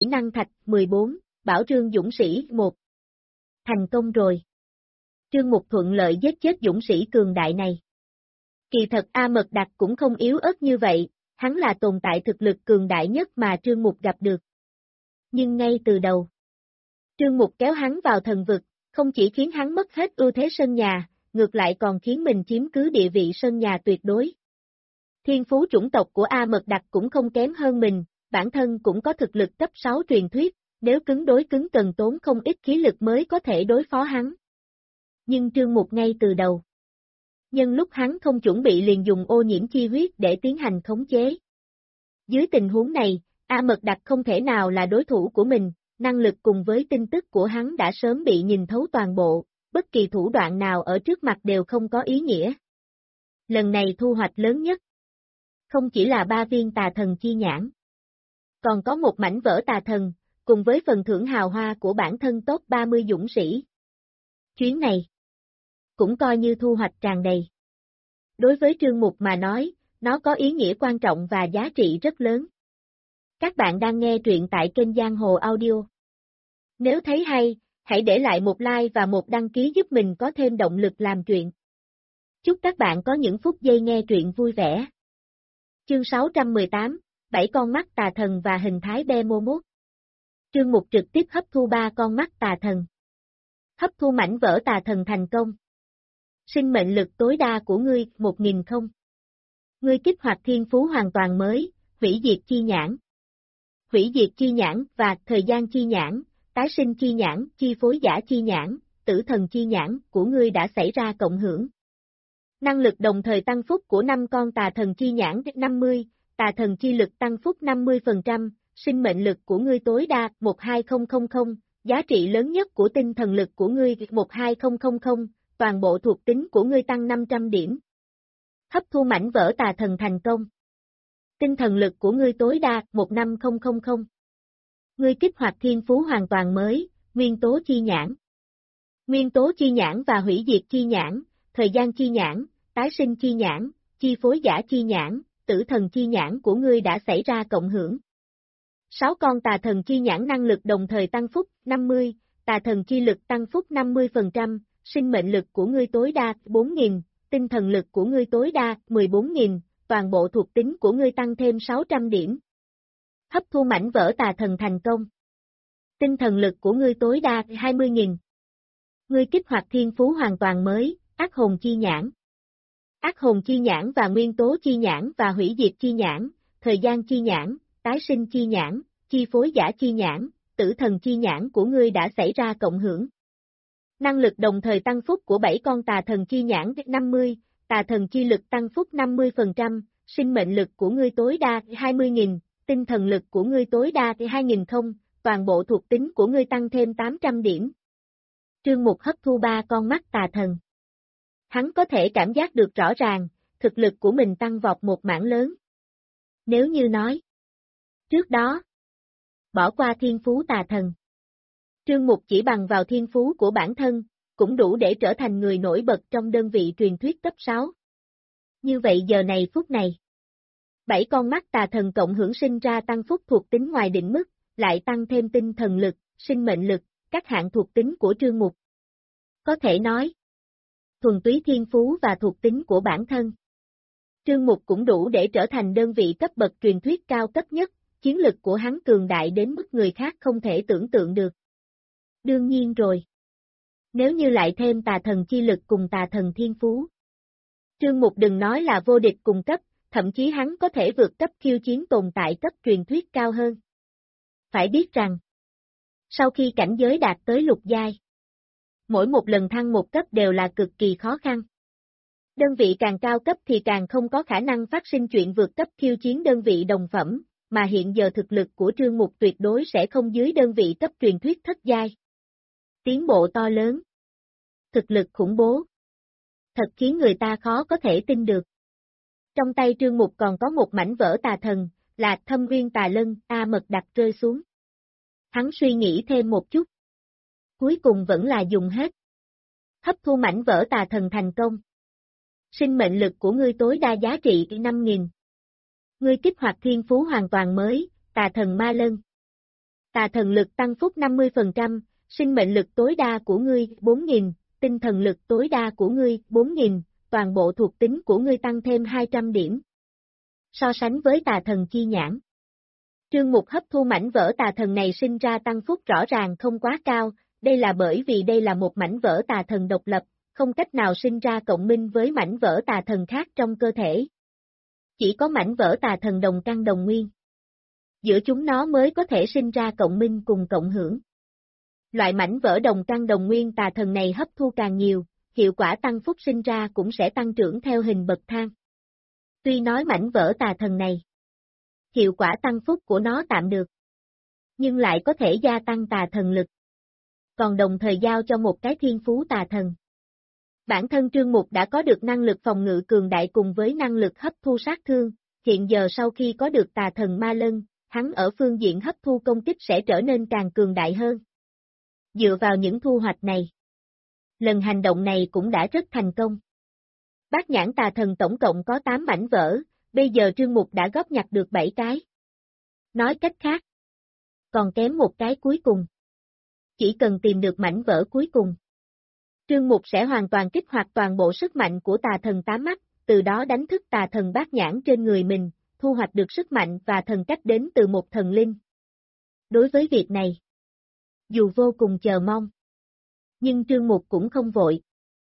năng thạch 14, Bảo Trương dũng sĩ 1. Thành công rồi. Trương Mục thuận lợi giết chết dũng sĩ cường đại này. Kỳ thật A Mật Đặc cũng không yếu ớt như vậy, hắn là tồn tại thực lực cường đại nhất mà Trương Mục gặp được. Nhưng ngay từ đầu, Trương Mục kéo hắn vào thần vực, không chỉ khiến hắn mất hết ưu thế sân nhà, ngược lại còn khiến mình chiếm cứ địa vị sân nhà tuyệt đối. Thiên phú chủng tộc của A Mật Đặc cũng không kém hơn mình, bản thân cũng có thực lực cấp 6 truyền thuyết, nếu cứng đối cứng cần tốn không ít khí lực mới có thể đối phó hắn. Nhưng Trương Mục ngay từ đầu, nhân lúc hắn không chuẩn bị liền dùng ô nhiễm chi huyết để tiến hành khống chế. Dưới tình huống này, A Mật Đặc không thể nào là đối thủ của mình, năng lực cùng với tin tức của hắn đã sớm bị nhìn thấu toàn bộ, bất kỳ thủ đoạn nào ở trước mặt đều không có ý nghĩa. Lần này thu hoạch lớn nhất, không chỉ là 3 viên tà thần chi nhãn, còn có một mảnh vỡ tà thần, cùng với phần thưởng hào hoa của bản thân top 30 dũng sĩ. Chuyến này, cũng coi như thu hoạch tràn đầy. Đối với Trương Mục mà nói, nó có ý nghĩa quan trọng và giá trị rất lớn. Các bạn đang nghe truyện tại kênh Giang Hồ Audio. Nếu thấy hay, hãy để lại một like và một đăng ký giúp mình có thêm động lực làm truyện. Chúc các bạn có những phút giây nghe truyện vui vẻ. Chương 618, 7 con mắt tà thần và hình thái Behemoth. Trương Mục trực tiếp hấp thu 3 con mắt tà thần. Hấp thu mảnh vỡ tà thần thành công. Sinh mệnh lực tối đa của ngươi 1000 không. Ngươi kích hoạt thiên phú hoàn toàn mới, hủy diệt chi nhãn. Hủy diệt chi nhãn và thời gian chi nhãn, tái sinh chi nhãn, chi phối giả chi nhãn, tử thần chi nhãn của ngươi đã xảy ra cộng hưởng. Năng lực đồng thời tăng phúc của 5 con tà thần chi nhãn 50, tà thần chi lực tăng phúc 50%, sinh mệnh lực của ngươi tối đa 12000, giá trị lớn nhất của tinh thần lực của ngươi 12000, toàn bộ thuộc tính của ngươi tăng 500 điểm. Hấp thu mảnh vỡ tà thần thành công. Tinh thần lực của ngươi tối đa 15000. Ngươi kích hoạt thiên phú hoàn toàn mới, nguyên tố chi nhãn. Nguyên tố chi nhãn và hủy diệt chi nhãn, thời gian chi nhãn, tái sinh chi nhãn, chi phối giả chi nhãn, tử thần chi nhãn của ngươi đã xảy ra cộng hưởng. 6 con tà thần chi nhãn năng lực đồng thời tăng phúc 50, tà thần chi lực tăng phúc 50%, sinh mệnh lực của ngươi tối đa 4000, tinh thần lực của ngươi tối đa 14000, toàn bộ thuộc tính của ngươi tăng thêm 600 điểm. Hấp thu mảnh vỡ tà thần thành công. Tinh thần lực của ngươi tối đa 20.000. Ngươi kích hoạt thiên phú hoàn toàn mới, ác hồn chi nhãn. Ác hồn chi nhãn và nguyên tố chi nhãn và hủy diệt chi nhãn, thời gian chi nhãn, tái sinh chi nhãn, chi phối giả chi nhãn, tử thần chi nhãn của ngươi đã xảy ra cộng hưởng. Năng lực đồng thời tăng phúc của 7 con tà thần chi nhãn 50, tà thần chi lực tăng phúc 50%, sinh mệnh lực của ngươi tối đa 20.000, tinh thần lực của ngươi tối đa 2.000 không, toàn bộ thuộc tính của ngươi tăng thêm 800 điểm. Trương Mục hấp thu 3 con mắt tà thần. Hắn có thể cảm giác được rõ ràng, thực lực của mình tăng vọt một mảng lớn. Nếu như nói, trước đó, bỏ qua thiên phú tà thần, Trương Mục chỉ bằng vào thiên phú của bản thân, cũng đủ để trở thành người nổi bật trong đơn vị truyền thuyết cấp 6. Như vậy giờ này phút này, 7 con mắt tà thần cộng hưởng sinh ra tăng phúc thuộc tính ngoài định mức, lại tăng thêm tinh thần lực, sinh mệnh lực, các hạng thuộc tính của Trương Mục. Có thể nói, thuần túy thiên phú và thuộc tính của bản thân. Trương Mục cũng đủ để trở thành đơn vị cấp bậc truyền thuyết cao cấp nhất, chiến lực của hắn cường đại đến mức người khác không thể tưởng tượng được. Đương nhiên rồi. Nếu như lại thêm tà thần chi lực cùng tà thần thiên phú. Trương Mục đừng nói là vô địch cùng cấp, thậm chí hắn có thể vượt cấp khiêu chiến tồn tại cấp truyền thuyết cao hơn. Phải biết rằng, sau khi cảnh giới đạt tới lục giai, mỗi một lần thăng một cấp đều là cực kỳ khó khăn. Đơn vị càng cao cấp thì càng không có khả năng phát sinh chuyện vượt cấp khiêu chiến đơn vị đồng phẩm, mà hiện giờ thực lực của Trương Mục tuyệt đối sẽ không dưới đơn vị cấp truyền thuyết thất giai. Tiến bộ to lớn. Thực lực khủng bố. Thật khiến người ta khó có thể tin được. Trong tay Trương Mục còn có một mảnh vỡ tà thần, là Thâm Uyên Tà Lân, A Mật Đặc rơi xuống. Hắn suy nghĩ thêm một chút. Cuối cùng vẫn là dùng hết. Hấp thu mảnh vỡ tà thần thành công. Sinh mệnh lực của ngươi tối đa giá trị 5.000. Ngươi kích hoạt thiên phú hoàn toàn mới, tà thần ma lân. Tà thần lực tăng phúc 50%, sinh mệnh lực tối đa của ngươi 4.000, tinh thần lực tối đa của ngươi 4.000, toàn bộ thuộc tính của ngươi tăng thêm 200 điểm. So sánh với tà thần chi nhãn, Trương Mục hấp thu mảnh vỡ tà thần này sinh ra tăng phúc rõ ràng không quá cao, đây là bởi vì đây là một mảnh vỡ tà thần độc lập, không cách nào sinh ra cộng minh với mảnh vỡ tà thần khác trong cơ thể. Chỉ có mảnh vỡ tà thần đồng căn đồng nguyên. Giữa chúng nó mới có thể sinh ra cộng minh cùng cộng hưởng. Loại mảnh vỡ đồng căn đồng nguyên tà thần này hấp thu càng nhiều, hiệu quả tăng phúc sinh ra cũng sẽ tăng trưởng theo hình bậc thang. Tuy nói mảnh vỡ tà thần này, hiệu quả tăng phúc của nó tạm được, nhưng lại có thể gia tăng tà thần lực, còn đồng thời giao cho một cái thiên phú tà thần. Bản thân Trương Mục đã có được năng lực phòng ngự cường đại cùng với năng lực hấp thu sát thương, hiện giờ sau khi có được tà thần ma lân, hắn ở phương diện hấp thu công kích sẽ trở nên càng cường đại hơn. Dựa vào những thu hoạch này, lần hành động này cũng đã rất thành công. Bát nhãn tà thần tổng cộng có 8 mảnh vỡ, bây giờ Trương Mục đã góp nhặt được 7 cái. Nói cách khác, còn kém một cái cuối cùng. Chỉ cần tìm được mảnh vỡ cuối cùng, Trương Mục sẽ hoàn toàn kích hoạt toàn bộ sức mạnh của tà thần 8 mắt, từ đó đánh thức tà thần bát nhãn trên người mình, thu hoạch được sức mạnh và thần cách đến từ một thần linh. Đối với việc này, dù vô cùng chờ mong, nhưng Trương Mục cũng không vội.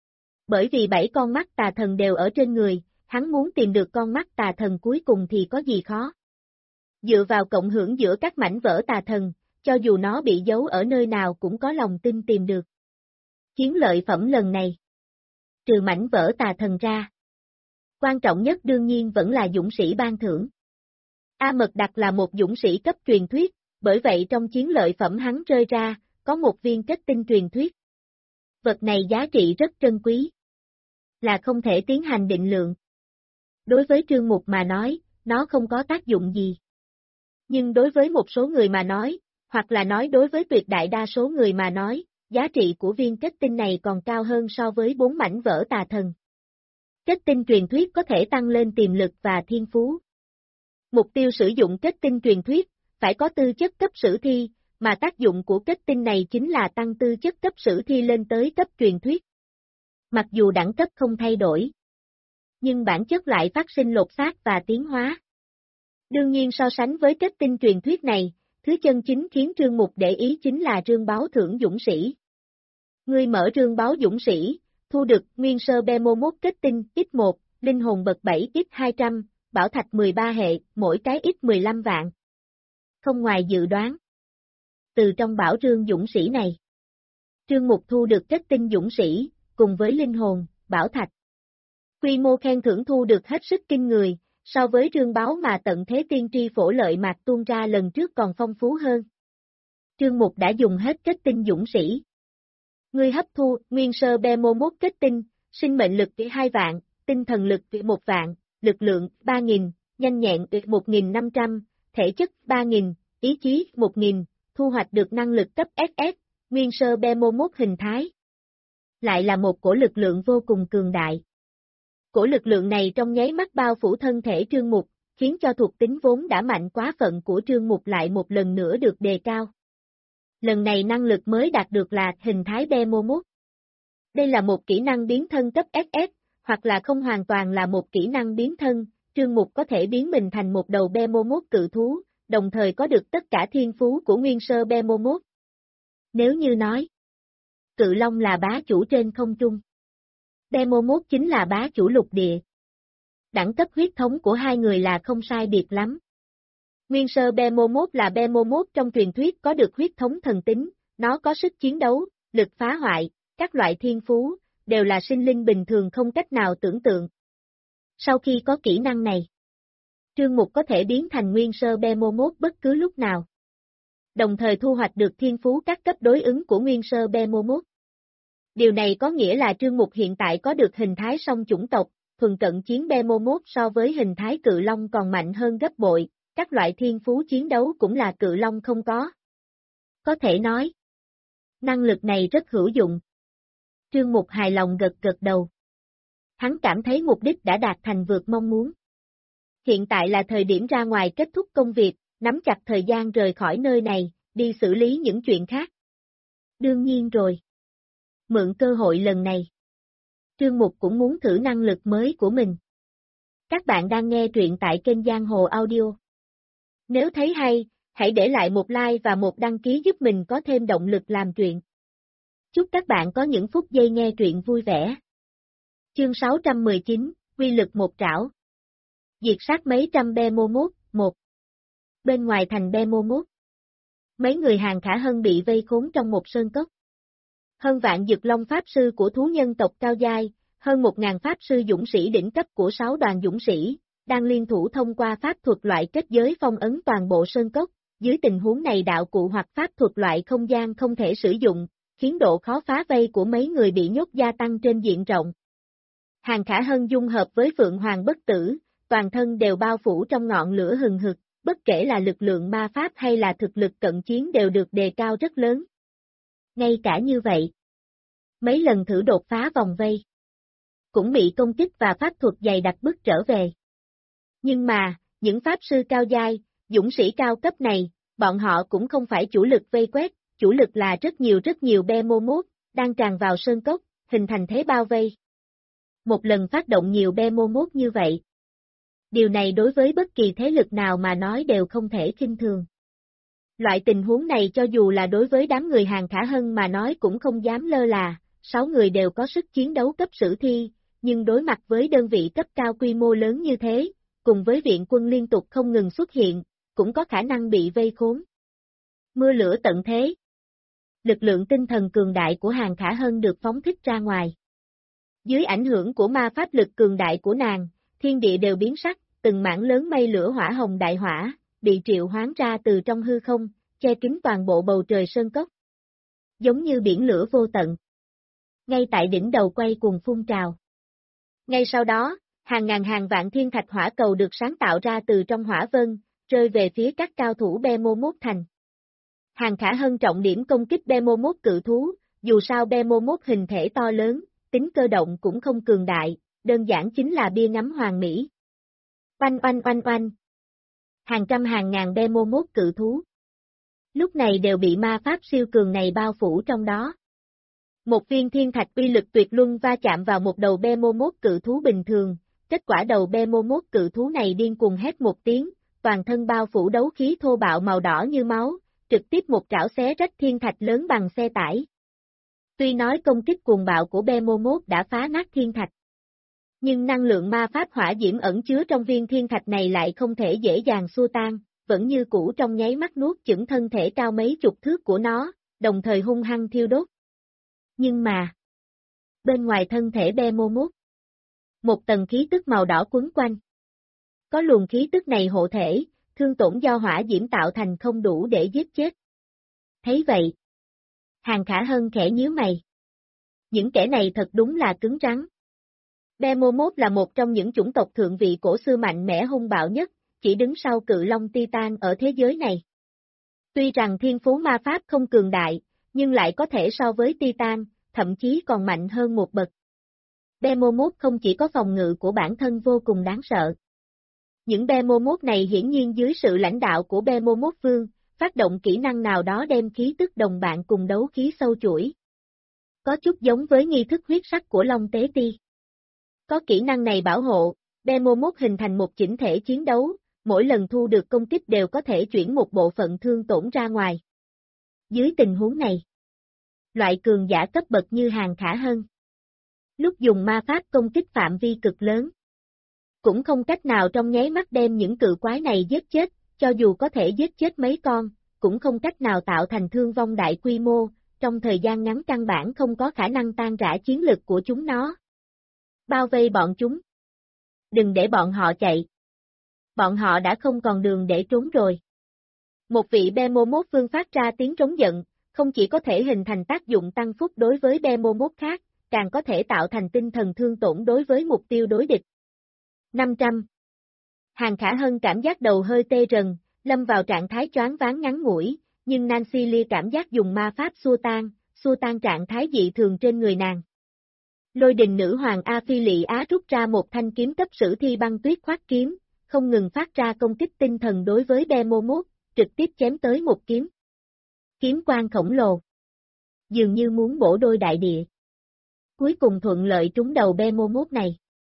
Bởi vì 7 con mắt tà thần đều ở trên người, hắn muốn tìm được con mắt tà thần cuối cùng thì có gì khó. Dựa vào cộng hưởng giữa các mảnh vỡ tà thần, cho dù nó bị giấu ở nơi nào cũng có lòng tin tìm được. Chiến lợi phẩm lần này, trừ mảnh vỡ tà thần ra, quan trọng nhất đương nhiên vẫn là dũng sĩ ban thưởng. A Mật Đặc là một dũng sĩ cấp truyền thuyết, bởi vậy trong chiến lợi phẩm hắn rơi ra, có một viên kết tinh truyền thuyết. Vật này giá trị rất trân quý, là không thể tiến hành định lượng. Đối với Trương Mục mà nói, nó không có tác dụng gì. Nhưng đối với một số người mà nói, hoặc là nói đối với tuyệt đại đa số người mà nói, giá trị của viên kết tinh này còn cao hơn so với 4 mảnh vỡ tà thần. Kết tinh truyền thuyết có thể tăng lên tiềm lực và thiên phú. Mục tiêu sử dụng kết tinh truyền thuyết, phải có tư chất cấp sử thi, mà tác dụng của kết tinh này chính là tăng tư chất cấp sử thi lên tới cấp truyền thuyết. Mặc dù đẳng cấp không thay đổi, nhưng bản chất lại phát sinh lột xác và tiến hóa. Đương nhiên so sánh với kết tinh truyền thuyết này, thứ chân chính khiến Trương Mục để ý chính là rương báo thưởng dũng sĩ. Ngươi mở rương báo dũng sĩ, thu được nguyên sơ Bemomốt kết tinh X1, linh hồn bậc 7 X200, bảo thạch 13 hệ, mỗi cái X15 vạn. Không ngoài dự đoán. Từ trong bảo rương dũng sĩ này, Trương Mục thu được kết tinh dũng sĩ, cùng với linh hồn, bảo thạch. Quy mô khen thưởng thu được hết sức kinh người, so với rương báo mà tận thế tiên tri phổ lợi mạc tuôn ra lần trước còn phong phú hơn. Trương Mục đã dùng hết kết tinh dũng sĩ. Ngươi hấp thu nguyên sơ Bemomốt kết tinh, sinh mệnh lực 2 vạn, tinh thần lực 1 vạn, lực lượng 3.000, nhanh nhẹn 1.500, thể chất 3.000, ý chí 1.000, thu hoạch được năng lực cấp SS, nguyên sơ Bemomốt hình thái. Lại là một cổ lực lượng vô cùng cường đại. Cổ lực lượng này trong nháy mắt bao phủ thân thể Trương Mục, khiến cho thuộc tính vốn đã mạnh quá phận của Trương Mục lại một lần nữa được đề cao. Lần này năng lực mới đạt được là hình thái Bemomốt. Đây là một kỹ năng biến thân cấp SS, hoặc là không hoàn toàn là một kỹ năng biến thân, Trương Mục có thể biến mình thành một đầu Bemomốt cự thú, đồng thời có được tất cả thiên phú của nguyên sơ Bemomốt. Nếu như nói, Cự Long là bá chủ trên không trung, Bemomốt chính là bá chủ lục địa. Đẳng cấp huyết thống của hai người là không sai biệt lắm. Nguyên sơ Bemomốt là Bemomốt trong truyền thuyết có được huyết thống thần tính, nó có sức chiến đấu, lực phá hoại, các loại thiên phú, đều là sinh linh bình thường không cách nào tưởng tượng. Sau khi có kỹ năng này, Trương Mục có thể biến thành nguyên sơ Bemomốt bất cứ lúc nào. Đồng thời thu hoạch được thiên phú các cấp đối ứng của nguyên sơ Bemomốt. Điều này có nghĩa là Trương Mục hiện tại có được hình thái song chủng tộc, thuần cận chiến Bemomốt so với hình thái Cự Long còn mạnh hơn gấp bội, các loại thiên phú chiến đấu cũng là Cự Long không có. Có thể nói, năng lực này rất hữu dụng. Trương Mục hài lòng gật gật đầu. Hắn cảm thấy mục đích đã đạt thành vượt mong muốn. Hiện tại là thời điểm ra ngoài kết thúc công việc, nắm chặt thời gian rời khỏi nơi này, đi xử lý những chuyện khác. Đương nhiên rồi. Mượn cơ hội lần này, Trương Mục cũng muốn thử năng lực mới của mình. Các bạn đang nghe truyện tại kênh Giang Hồ Audio. Nếu thấy hay, hãy để lại một like và một đăng ký giúp mình có thêm động lực làm truyện. Chúc các bạn có những phút giây nghe truyện vui vẻ. Chương 619, quy lực một trảo. Diệt sát mấy trăm Behemoth, 1. Bên ngoài thành Behemoth, mấy người Hàn Khả Hân bị vây khốn trong một sơn cốc. Hơn vạn Dực Long Pháp Sư của thú nhân tộc cao giai, hơn 1.000 Pháp Sư dũng sĩ đỉnh cấp của 6 đoàn dũng sĩ, đang liên thủ thông qua pháp thuật loại kết giới phong ấn toàn bộ sơn cốc. Dưới tình huống này đạo cụ hoặc pháp thuật loại không gian không thể sử dụng, khiến độ khó phá vây của mấy người bị nhốt gia tăng trên diện rộng. Hàn Khả Hân dung hợp với Phượng Hoàng bất tử, toàn thân đều bao phủ trong ngọn lửa hừng hực, bất kể là lực lượng ma pháp hay là thực lực cận chiến đều được đề cao rất lớn. Ngay cả như vậy, mấy lần thử đột phá vòng vây, cũng bị công kích và pháp thuật dày đặc bức trở về. Nhưng mà, những pháp sư cao giai, dũng sĩ cao cấp này, bọn họ cũng không phải chủ lực vây quét, chủ lực là rất nhiều Behemoth, đang tràn vào sơn cốc, hình thành thế bao vây. Một lần phát động nhiều Behemoth như vậy, điều này đối với bất kỳ thế lực nào mà nói đều không thể khinh thường. Loại tình huống này cho dù là đối với đám người Hàn Khả Hân mà nói cũng không dám lơ là, 6 người đều có sức chiến đấu cấp sử thi, nhưng đối mặt với đơn vị cấp cao quy mô lớn như thế, cùng với viện quân liên tục không ngừng xuất hiện, cũng có khả năng bị vây khốn. Mưa lửa tận thế. Lực lượng tinh thần cường đại của Hàn Khả Hân được phóng thích ra ngoài. Dưới ảnh hưởng của ma pháp lực cường đại của nàng, thiên địa đều biến sắc, từng mảng lớn mây lửa hỏa hồng đại hỏa, bị triệu hoán ra từ trong hư không, che kín toàn bộ bầu trời sơn cốc. Giống như biển lửa vô tận. Ngay tại đỉnh đầu quay cuồng phun trào. Ngay sau đó, hàng ngàn hàng vạn thiên thạch hỏa cầu được sáng tạo ra từ trong hỏa vân, rơi về phía các cao thủ Behemoth thành. Hàn Khả Hân trọng điểm công kích Behemoth cự thú, dù sao Behemoth hình thể to lớn, tính cơ động cũng không cường đại, đơn giản chính là bia ngắm hoàn mỹ. Oanh oanh oanh oanh. Hàng trăm hàng ngàn Behemoth cự thú. Lúc này đều bị ma pháp siêu cường này bao phủ trong đó. Một viên thiên thạch uy lực tuyệt luân va chạm vào một đầu Behemoth cự thú bình thường, kết quả đầu Behemoth cự thú này điên cuồng hét một tiếng, toàn thân bao phủ đấu khí thô bạo màu đỏ như máu, trực tiếp một trảo xé rách thiên thạch lớn bằng xe tải. Tuy nói công kích cuồng bạo của Behemoth đã phá nát thiên thạch, nhưng năng lượng ma pháp hỏa diễm ẩn chứa trong viên thiên thạch này lại không thể dễ dàng xua tan, vẫn như cũ trong nháy mắt nuốt chửng thân thể cao mấy chục thước của nó, đồng thời hung hăng thiêu đốt. Nhưng mà, bên ngoài thân thể Behemoth, một tầng khí tức màu đỏ quấn quanh. Có luồng khí tức này hộ thể, thương tổn do hỏa diễm tạo thành không đủ để giết chết. Thấy vậy, Hàn Khả Hân khẽ nhíu mày. Những kẻ này thật đúng là cứng rắn. Behemoth là một trong những chủng tộc thượng vị cổ xưa mạnh mẽ hung bạo nhất, chỉ đứng sau cự long Titan ở thế giới này. Tuy rằng thiên phú ma pháp không cường đại, nhưng lại có thể so với Titan, thậm chí còn mạnh hơn một bậc. Behemoth không chỉ có phòng ngự của bản thân vô cùng đáng sợ. Những Behemoth này hiển nhiên dưới sự lãnh đạo của Behemoth Vương, phát động kỹ năng nào đó đem khí tức đồng bạn cùng đấu khí sâu chuỗi. Có chút giống với nghi thức huyết sắc của Long Tế Ti. Có kỹ năng này bảo hộ, Behemoth hình thành một chỉnh thể chiến đấu, mỗi lần thu được công kích đều có thể chuyển một bộ phận thương tổn ra ngoài. Dưới tình huống này, loại cường giả cấp bậc như Hàn Khả Hân, lúc dùng ma pháp công kích phạm vi cực lớn, cũng không cách nào trong nháy mắt đem những cự quái này giết chết, cho dù có thể giết chết mấy con, cũng không cách nào tạo thành thương vong đại quy mô, trong thời gian ngắn căn bản không có khả năng tan rã chiến lực của chúng nó. Bao vây bọn chúng. Đừng để bọn họ chạy. Bọn họ đã không còn đường để trốn rồi. Một vị Behemoth Vương phát ra tiếng trống giận, không chỉ có thể hình thành tác dụng tăng phúc đối với Behemoth khác, càng có thể tạo thành tinh thần thương tổn đối với mục tiêu đối địch. 500. Hàn Khả Hân cảm giác đầu hơi tê rần, lâm vào trạng thái choáng váng ngắn ngủi, nhưng Nancy Lee cảm giác dùng ma pháp xua tan trạng thái dị thường trên người nàng. Lôi đình nữ hoàng A Phi Lị Á rút ra một thanh kiếm cấp sử thi băng tuyết khoát kiếm, không ngừng phát ra công kích tinh thần đối với Behemoth, trực tiếp chém tới một kiếm. kiếm quang khổng lồ. Dường như muốn bổ đôi đại địa. Cuối cùng thuận lợi trúng đầu Behemoth này.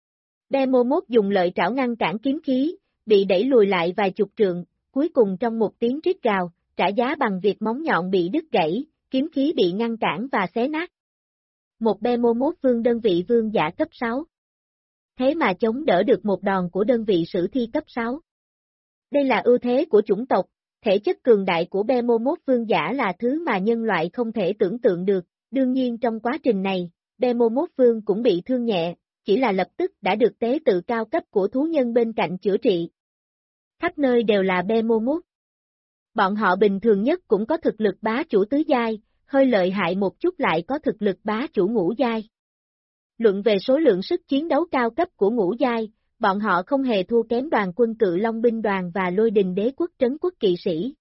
Behemoth dùng lợi trảo ngăn cản kiếm khí, bị đẩy lùi lại vài chục trượng, cuối cùng trong một tiếng rít gào, trả giá bằng việc móng nhọn bị đứt gãy, kiếm khí bị ngăn cản và xé nát. Một Behemoth vương đơn vị vương giả cấp 6. Thế mà chống đỡ được một đòn của đơn vị sử thi cấp 6. Đây là ưu thế của chủng tộc, thể chất cường đại của Behemoth vương giả là thứ mà nhân loại không thể tưởng tượng được, đương nhiên trong quá trình này, Behemoth vương cũng bị thương nhẹ, chỉ là lập tức đã được tế tự cao cấp của thú nhân bên cạnh chữa trị. Khắp nơi đều là Behemoth. Bọn họ bình thường nhất cũng có thực lực bá chủ tứ giai, hơi lợi hại một chút lại có thực lực bá chủ ngũ giai. Luận về số lượng sức chiến đấu cao cấp của ngũ giai, bọn họ không hề thua kém đoàn quân Cự Long binh đoàn và Lôi Đình Đế quốc trấn quốc kỵ sĩ.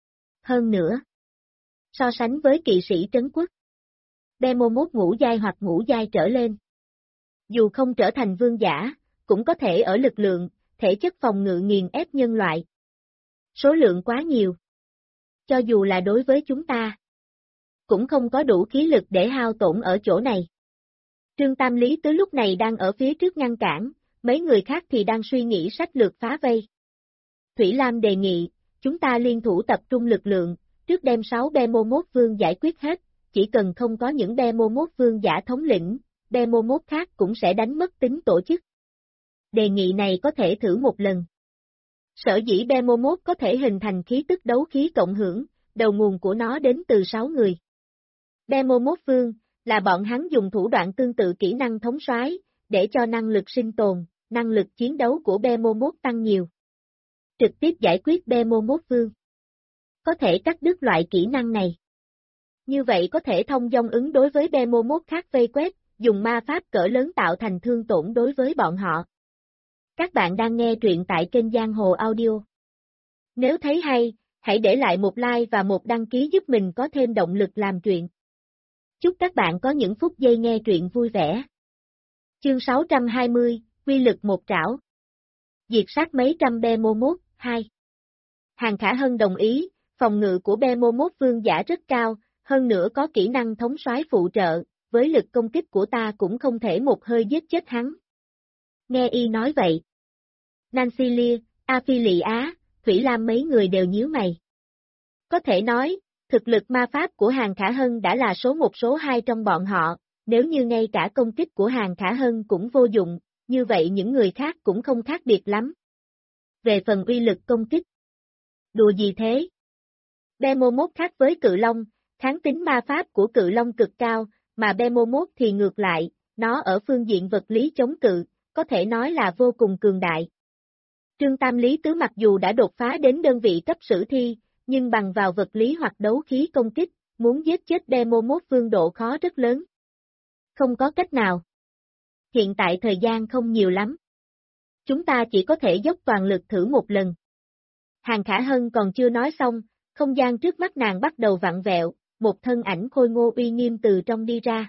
Hơn nữa, so sánh với kỵ sĩ trấn quốc, Behemoth ngũ giai hoặc ngũ giai trở lên, dù không trở thành vương giả, cũng có thể ở lực lượng, thể chất phòng ngự nghiền ép nhân loại. Số lượng quá nhiều. Cho dù là đối với chúng ta, cũng không có đủ khí lực để hao tổn ở chỗ này. Trương Tam Lý Tứ lúc này đang ở phía trước ngăn cản, mấy người khác thì đang suy nghĩ sách lược phá vây. Thủy Lam đề nghị, chúng ta liên thủ tập trung lực lượng, trước đem 6 Behemoth vương giải quyết hết, chỉ cần không có những Behemoth vương giả thống lĩnh, Behemoth khác cũng sẽ đánh mất tính tổ chức. Đề nghị này có thể thử một lần. Sở dĩ Behemoth có thể hình thành khí tức đấu khí cộng hưởng, đầu nguồn của nó đến từ 6 người. Behemoth vương, là bọn hắn dùng thủ đoạn tương tự kỹ năng thống soái, để cho năng lực sinh tồn, năng lực chiến đấu của Behemoth tăng nhiều. Trực tiếp giải quyết Behemoth vương. Có thể cắt đứt loại kỹ năng này. Như vậy có thể thông dong ứng đối với Behemoth khác vây quét, dùng ma pháp cỡ lớn tạo thành thương tổn đối với bọn họ. Các bạn đang nghe truyện tại kênh Giang Hồ Audio. Nếu thấy hay, hãy để lại một like và một đăng ký giúp mình có thêm động lực làm truyện. Chúc các bạn có những phút giây nghe truyện vui vẻ. Chương 620, quy lực một trảo. Diệt sát mấy trăm Behemoth, 2. Hàn Khả Hân đồng ý, phòng ngự của Behemoth vương giả rất cao, hơn nữa có kỹ năng thống soái phụ trợ, với lực công kích của ta cũng không thể một hơi giết chết hắn. Nghe y nói vậy. Nancy Lear, Aphilia Á, Thủy Lam mấy người đều nhíu mày. Có thể nói, thực lực ma pháp của Hàn Khả Hân đã là số 1 số 2 trong bọn họ, nếu như ngay cả công kích của Hàn Khả Hân cũng vô dụng, như vậy những người khác cũng không khác biệt lắm. Về phần uy lực công kích. Đùa gì thế? Behemoth khác với Cự Long, kháng tính ma pháp của Cự Long cực cao, mà Behemoth thì ngược lại, nó ở phương diện vật lý chống cự, có thể nói là vô cùng cường đại. Trương Tam Lý Tứ mặc dù đã đột phá đến đơn vị cấp sử thi, nhưng bằng vào vật lý hoặc đấu khí công kích, muốn giết chết Behemoth vương độ khó rất lớn. Không có cách nào. Hiện tại thời gian không nhiều lắm. Chúng ta chỉ có thể dốc toàn lực thử một lần. Hàn Khả Hân còn chưa nói xong, không gian trước mắt nàng bắt đầu vặn vẹo, một thân ảnh khôi ngô uy nghiêm từ trong đi ra.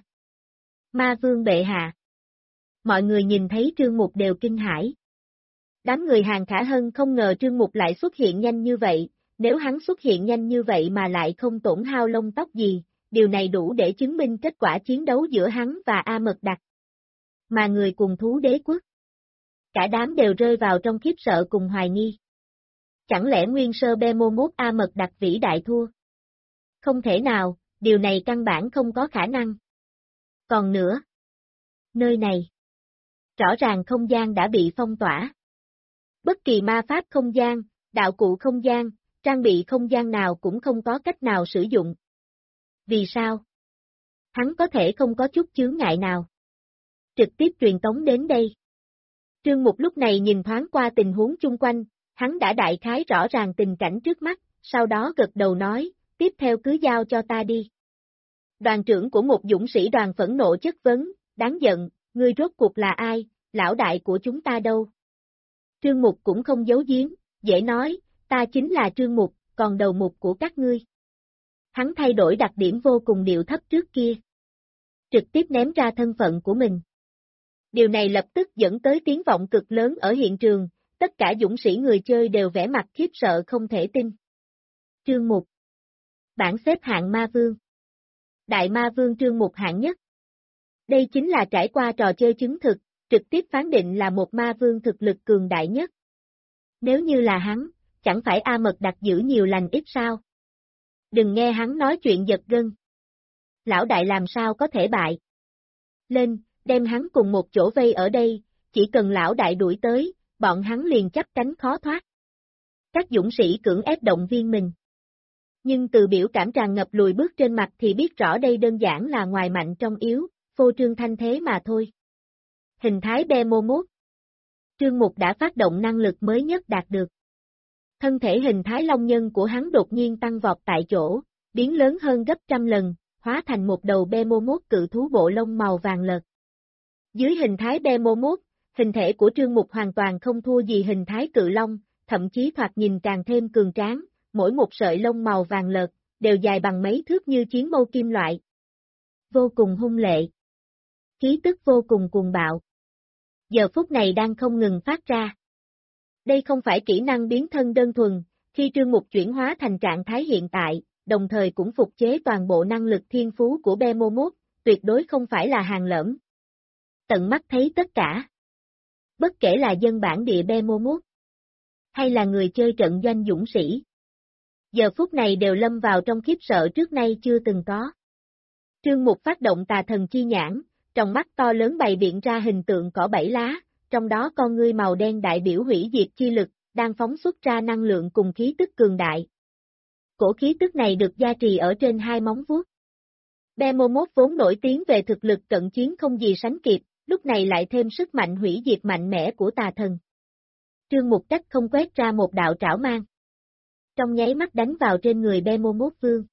Ma vương bệ hạ. Mọi người nhìn thấy Trương Mục đều kinh hãi. Đám người Hàn Khả Hân không ngờ Trương Mục lại xuất hiện nhanh như vậy, nếu hắn xuất hiện nhanh như vậy mà lại không tổn hao lông tóc gì, điều này đủ để chứng minh kết quả chiến đấu giữa hắn và A Mật Đặc. Mà người cùng thú đế quốc. Cả đám đều rơi vào trong khiếp sợ cùng hoài nghi. Chẳng lẽ nguyên sơ Behemoth A Mật Đặc vĩ đại thua? Không thể nào, điều này căn bản không có khả năng. Còn nữa, nơi này, rõ ràng không gian đã bị phong tỏa. Bất kỳ ma pháp không gian, đạo cụ không gian, trang bị không gian nào cũng không có cách nào sử dụng. Vì sao? Hắn có thể không có chút chướng ngại nào. Trực tiếp truyền tống đến đây. Trương Mục lúc này nhìn thoáng qua tình huống chung quanh, hắn đã đại khái rõ ràng tình cảnh trước mắt, sau đó gật đầu nói, tiếp theo cứ giao cho ta đi. Đoàn trưởng của một dũng sĩ đoàn phẫn nộ chất vấn, đáng giận, ngươi rốt cuộc là ai, lão đại của chúng ta đâu? Trương Mục cũng không giấu giếm, dễ nói, ta chính là Trương Mục, còn đầu mục của các ngươi. Hắn thay đổi đặc điểm vô cùng điệu thấp trước kia. Trực tiếp ném ra thân phận của mình. Điều này lập tức dẫn tới tiếng vọng cực lớn ở hiện trường, tất cả dũng sĩ người chơi đều vẻ mặt khiếp sợ không thể tin. Trương Mục. Bảng xếp hạng ma vương. Đại ma vương Trương Mục hạng nhất. Đây chính là trải qua trò chơi chứng thực, trực tiếp phán định là một ma vương thực lực cường đại nhất. Nếu như là hắn, chẳng phải A Mật Đặc giữ nhiều lành ít sao? Đừng nghe hắn nói chuyện giật gân. Lão đại làm sao có thể bại? Lên, đem hắn cùng một chỗ vây ở đây, chỉ cần lão đại đuổi tới, bọn hắn liền chắp cánh khó thoát. Các dũng sĩ cưỡng ép động viên mình. Nhưng từ biểu cảm tràn ngập lùi bước trên mặt thì biết rõ đây đơn giản là ngoài mạnh trong yếu, phô trương thanh thế mà thôi. Hình thái Behemoth. Trương Mục đã phát động năng lực mới nhất đạt được. Thân thể hình thái long nhân của hắn đột nhiên tăng vọt tại chỗ, biến lớn hơn gấp trăm lần, hóa thành một đầu Behemoth cự thú bộ lông màu vàng lợt. Dưới hình thái Behemoth, hình thể của Trương Mục hoàn toàn không thua gì hình thái cự long, thậm chí thoạt nhìn càng thêm cường tráng, mỗi một sợi lông màu vàng lợt, đều dài bằng mấy thước như chiến mâu kim loại. Vô cùng hung lệ. Khí tức vô cùng cuồng bạo. Giờ phút này đang không ngừng phát ra. Đây không phải kỹ năng biến thân đơn thuần, khi Trương Mục chuyển hóa thành trạng thái hiện tại, đồng thời cũng phục chế toàn bộ năng lực thiên phú của Behemoth, tuyệt đối không phải là hàng lởm. Tận mắt thấy tất cả. Bất kể là dân bản địa Behemoth, hay là người chơi trận doanh dũng sĩ. Giờ phút này đều lâm vào trong khiếp sợ trước nay chưa từng có. Trương Mục phát động tà thần chi nhãn, trong mắt to lớn bày biện ra hình tượng cỏ bảy lá, trong đó con ngươi màu đen đại biểu hủy diệt chi lực, đang phóng xuất ra năng lượng cùng khí tức cường đại. Cổ khí tức này được gia trì ở trên hai móng vuốt. Behemoth vốn nổi tiếng về thực lực cận chiến không gì sánh kịp, lúc này lại thêm sức mạnh hủy diệt mạnh mẽ của tà thần. Trương Mục cách không quét ra một đạo trảo mang. Trong nháy mắt đánh vào trên người Behemoth Vương.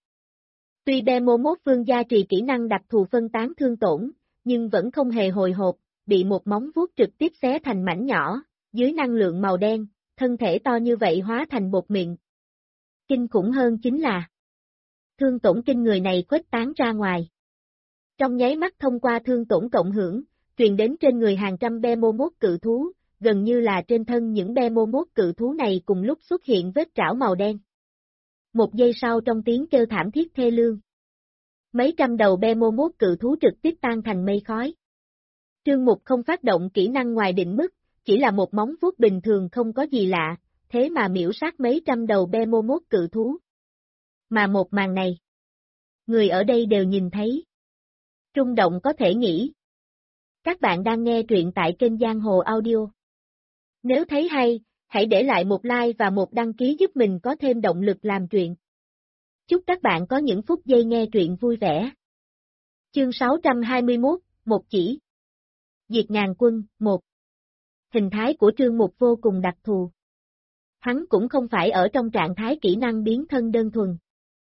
Tuy Behemoth Vương gia trì kỹ năng đặc thù phân tán thương tổn, nhưng vẫn không hề hồi hộp, bị một móng vuốt trực tiếp xé thành mảnh nhỏ, dưới năng lượng màu đen, thân thể to như vậy hóa thành bột mịn. Kinh khủng hơn chính là thương tổn kinh người này khuếch tán ra ngoài. Trong nháy mắt thông qua thương tổn cộng hưởng, truyền đến trên người hàng trăm Behemoth cự thú, gần như là trên thân những Behemoth cự thú này cùng lúc xuất hiện vết trảo màu đen. Một giây sau trong tiếng kêu thảm thiết thê lương. Mấy trăm đầu Behemoth cự thú trực tiếp tan thành mây khói. Trương Mục không phát động kỹ năng ngoài định mức, chỉ là một móng vuốt bình thường không có gì lạ, thế mà miểu sát mấy trăm đầu Behemoth cự thú. Mà một màn này, người ở đây đều nhìn thấy. Rung động có thể nghĩ. Các bạn đang nghe truyện tại kênh Giang Hồ Audio. Nếu thấy hay, hãy để lại một like và một đăng ký giúp mình có thêm động lực làm truyện. Chúc các bạn có những phút giây nghe truyện vui vẻ. Chương 621, một chỉ. Diệt ngàn quân, 1. Hình thái của Trương Mục vô cùng đặc thù. Hắn cũng không phải ở trong trạng thái kỹ năng biến thân đơn thuần.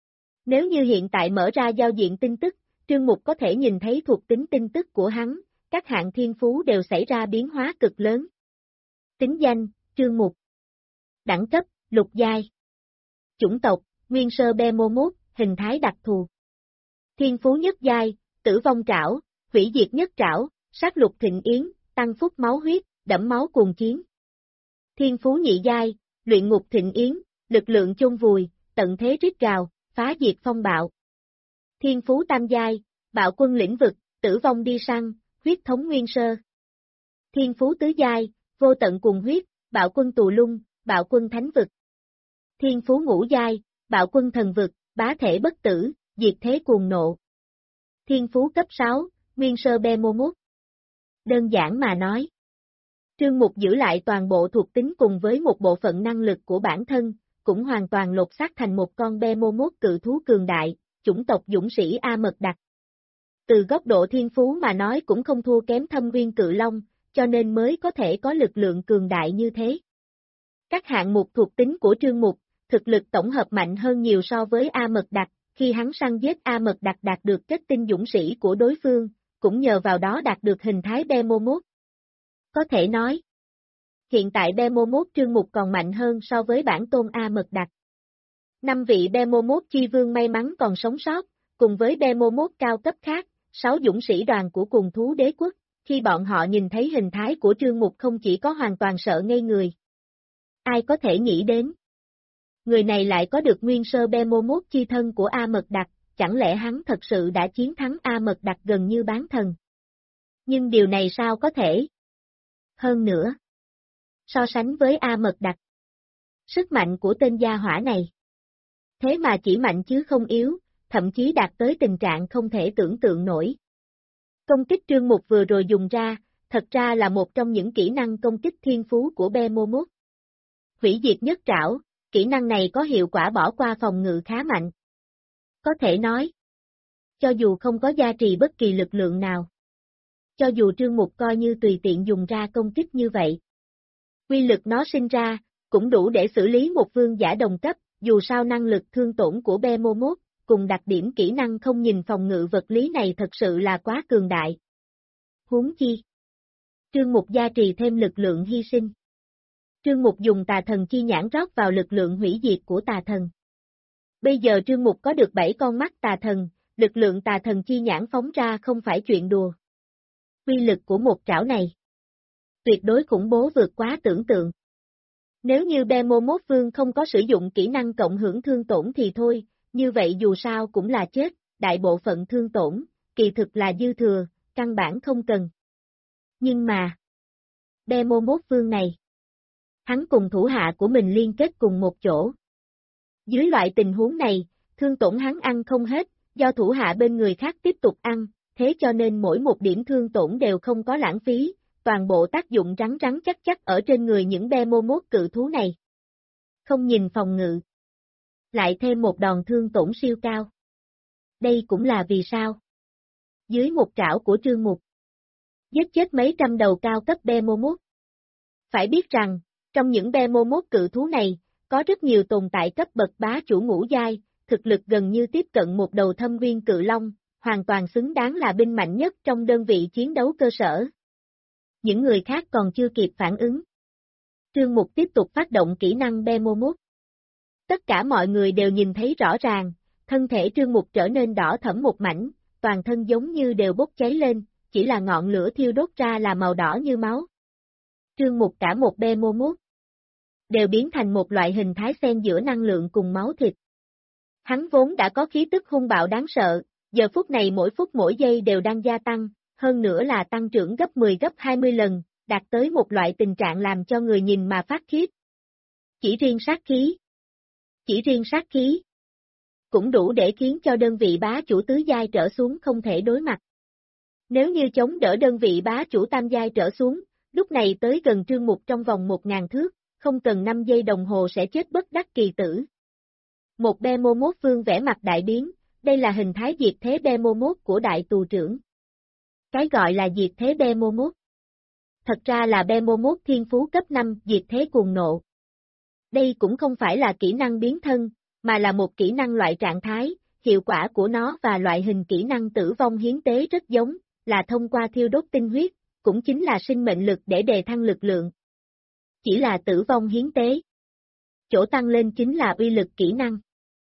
Nếu như hiện tại mở ra giao diện tin tức, Trương Mục có thể nhìn thấy thuộc tính tin tức của hắn, các hạng thiên phú đều xảy ra biến hóa cực lớn. Tính danh, Trương Mục. Đẳng cấp, lục giai. Chủng tộc, nguyên sơ Behemoth, hình thái đặc thù. Thiên phú nhất giai, tử vong trảo, hủy diệt nhất trảo, sát lục thịnh yến, tăng phúc máu huyết, đẫm máu cuồng chiến. Thiên phú nhị giai, luyện ngục thịnh yến, lực lượng chôn vùi, tận thế rít gào, phá diệt phong bạo. Thiên phú tam giai, bạo quân lĩnh vực, tử vong đi săn, huyết thống nguyên sơ. Thiên phú tứ giai, vô tận cuồng huyết, bạo quân tù lung, bạo quân thánh vực. Thiên phú ngũ giai, bạo quân thần vực, bá thể bất tử, diệt thế cuồng nộ. Thiên phú cấp 6, nguyên sơ Behemoth. Đơn giản mà nói, Trương Mục giữ lại toàn bộ thuộc tính cùng với một bộ phận năng lực của bản thân, cũng hoàn toàn lột xác thành một con Behemoth cự thú cường đại, chủng tộc dũng sĩ A Mật Đặc. Từ góc độ thiên phú mà nói cũng không thua kém Thâm Nguyên Cự Long, cho nên mới có thể có lực lượng cường đại như thế. Các hạng mục thuộc tính của Trương Mục, thực lực tổng hợp mạnh hơn nhiều so với A Mật Đặc, khi hắn săn giết A Mật Đặc đạt được kết tinh dũng sĩ của đối phương, cũng nhờ vào đó đạt được hình thái Behemoth. Có thể nói, hiện tại Behemoth Trương Mục còn mạnh hơn so với bản tôn A Mật Đặc. 5 vị Behemoth chi vương may mắn còn sống sót, cùng với Behemoth cao cấp khác, 6 dũng sĩ đoàn của cùng thú đế quốc, khi bọn họ nhìn thấy hình thái của Trương Mục không chỉ có hoàn toàn sợ ngây người. Ai có thể nghĩ đến? người này lại có được nguyên sơ Be-mô-mốt chi thân của A Mật Đặc, chẳng lẽ hắn thật sự đã chiến thắng A Mật Đặc gần như bán thần? Nhưng điều này sao có thể? Hơn nữa, so sánh với A Mật Đặc, sức mạnh của tên gia hỏa này, thế mà chỉ mạnh chứ không yếu, thậm chí đạt tới tình trạng không thể tưởng tượng nổi. Công kích Trương Mục vừa rồi dùng ra, thật ra là một trong những kỹ năng công kích thiên phú của Be-mô-mốt. Hủy diệt nhất trảo, kỹ năng này có hiệu quả bỏ qua phòng ngự khá mạnh. Có thể nói, cho dù không có gia trì bất kỳ lực lượng nào, cho dù Trương Mục coi như tùy tiện dùng ra công kích như vậy, quy lực nó sinh ra, cũng đủ để xử lý một vương giả đồng cấp, dù sao năng lực thương tổn của Be-mô-mốt, cùng đặc điểm kỹ năng không nhìn phòng ngự vật lý này thật sự là quá cường đại. Huống chi, Trương Mục gia trì thêm lực lượng hy sinh. Trương Mục dùng tà thần chi nhãn rót vào lực lượng hủy diệt của tà thần. Bây giờ Trương Mục có được 7 con mắt tà thần, lực lượng tà thần chi nhãn phóng ra không phải chuyện đùa. Uy lực của một trảo này tuyệt đối khủng bố vượt quá tưởng tượng. Nếu như Be-mô-mốt vương không có sử dụng kỹ năng cộng hưởng thương tổn thì thôi, như vậy dù sao cũng là chết, đại bộ phận thương tổn, kỳ thực là dư thừa, căn bản không cần. Nhưng mà, Be-mô-mốt vương này, hắn cùng thủ hạ của mình liên kết cùng một chỗ. Dưới loại tình huống này, thương tổn hắn ăn không hết, do thủ hạ bên người khác tiếp tục ăn, thế cho nên mỗi một điểm thương tổn đều không có lãng phí, toàn bộ tác dụng rắn rắn chắc chắc ở trên người những Be-mô-mốt cự thú này. Không nhìn phòng ngự, lại thêm một đòn thương tổn siêu cao. Đây cũng là vì sao? Dưới một trảo của Trương Mục, giết chết mấy trăm đầu cao cấp Be-mô-mốt. Phải biết rằng, trong những Be-mô-mốt cự thú này, có rất nhiều tồn tại cấp bậc bá chủ ngũ giai, thực lực gần như tiếp cận một đầu thâm viên cự long, hoàn toàn xứng đáng là binh mạnh nhất trong đơn vị chiến đấu cơ sở. Những người khác còn chưa kịp phản ứng. Trương Mục tiếp tục phát động kỹ năng Be-mô-mốt. Tất cả mọi người đều nhìn thấy rõ ràng, thân thể Trương Mục trở nên đỏ thẫm một mảnh, toàn thân giống như đều bốc cháy lên, chỉ là ngọn lửa thiêu đốt ra là màu đỏ như máu. Trương Mục cả một Be-mô-mốt đều biến thành một loại hình thái xen giữa năng lượng cùng máu thịt. Hắn vốn đã có khí tức hung bạo đáng sợ, giờ phút này mỗi phút mỗi giây đều đang gia tăng, hơn nữa là tăng trưởng gấp 10 gấp 20 lần, đạt tới một loại tình trạng làm cho người nhìn mà phát khiếp. Chỉ riêng sát khí, cũng đủ để khiến cho đơn vị bá chủ tứ giai trở xuống không thể đối mặt. Nếu như chống đỡ đơn vị bá chủ tam giai trở xuống, lúc này tới gần Trương Mục trong vòng 1000 thước, không cần 5 giây đồng hồ sẽ chết bất đắc kỳ tử. Một Be-mô-mốt vương vẽ mặt đại biến, đây là hình thái diệt thế Be-mô-mốt của đại tù trưởng. Cái gọi là diệt thế Be-mô-mốt, thật ra là Be-mô-mốt thiên phú cấp 5 diệt thế cuồng nộ. Đây cũng không phải là kỹ năng biến thân, mà là một kỹ năng loại trạng thái, hiệu quả của nó và loại hình kỹ năng tử vong hiến tế rất giống, là thông qua thiêu đốt tinh huyết, cũng chính là sinh mệnh lực để đề thăng lực lượng. Chỉ là tử vong hiến tế. Chỗ tăng lên chính là uy lực kỹ năng.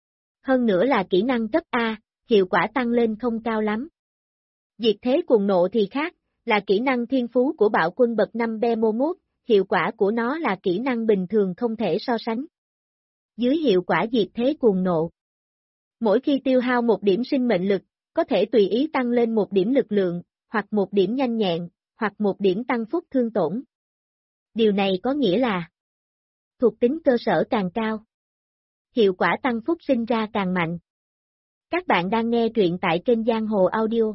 Hơn nữa là kỹ năng cấp A, hiệu quả tăng lên không cao lắm. Diệt thế cuồng nộ thì khác, là kỹ năng thiên phú của bạo quân bậc 5 Be-mô-mốt, hiệu quả của nó là kỹ năng bình thường không thể so sánh. Dưới hiệu quả diệt thế cuồng nộ, mỗi khi tiêu hao một điểm sinh mệnh lực, có thể tùy ý tăng lên một điểm lực lượng, hoặc một điểm nhanh nhẹn, hoặc một điểm tăng phúc thương tổn. Điều này có nghĩa là thuộc tính cơ sở càng cao, hiệu quả tăng phúc sinh ra càng mạnh. Các bạn đang nghe truyện tại kênh Giang Hồ Audio.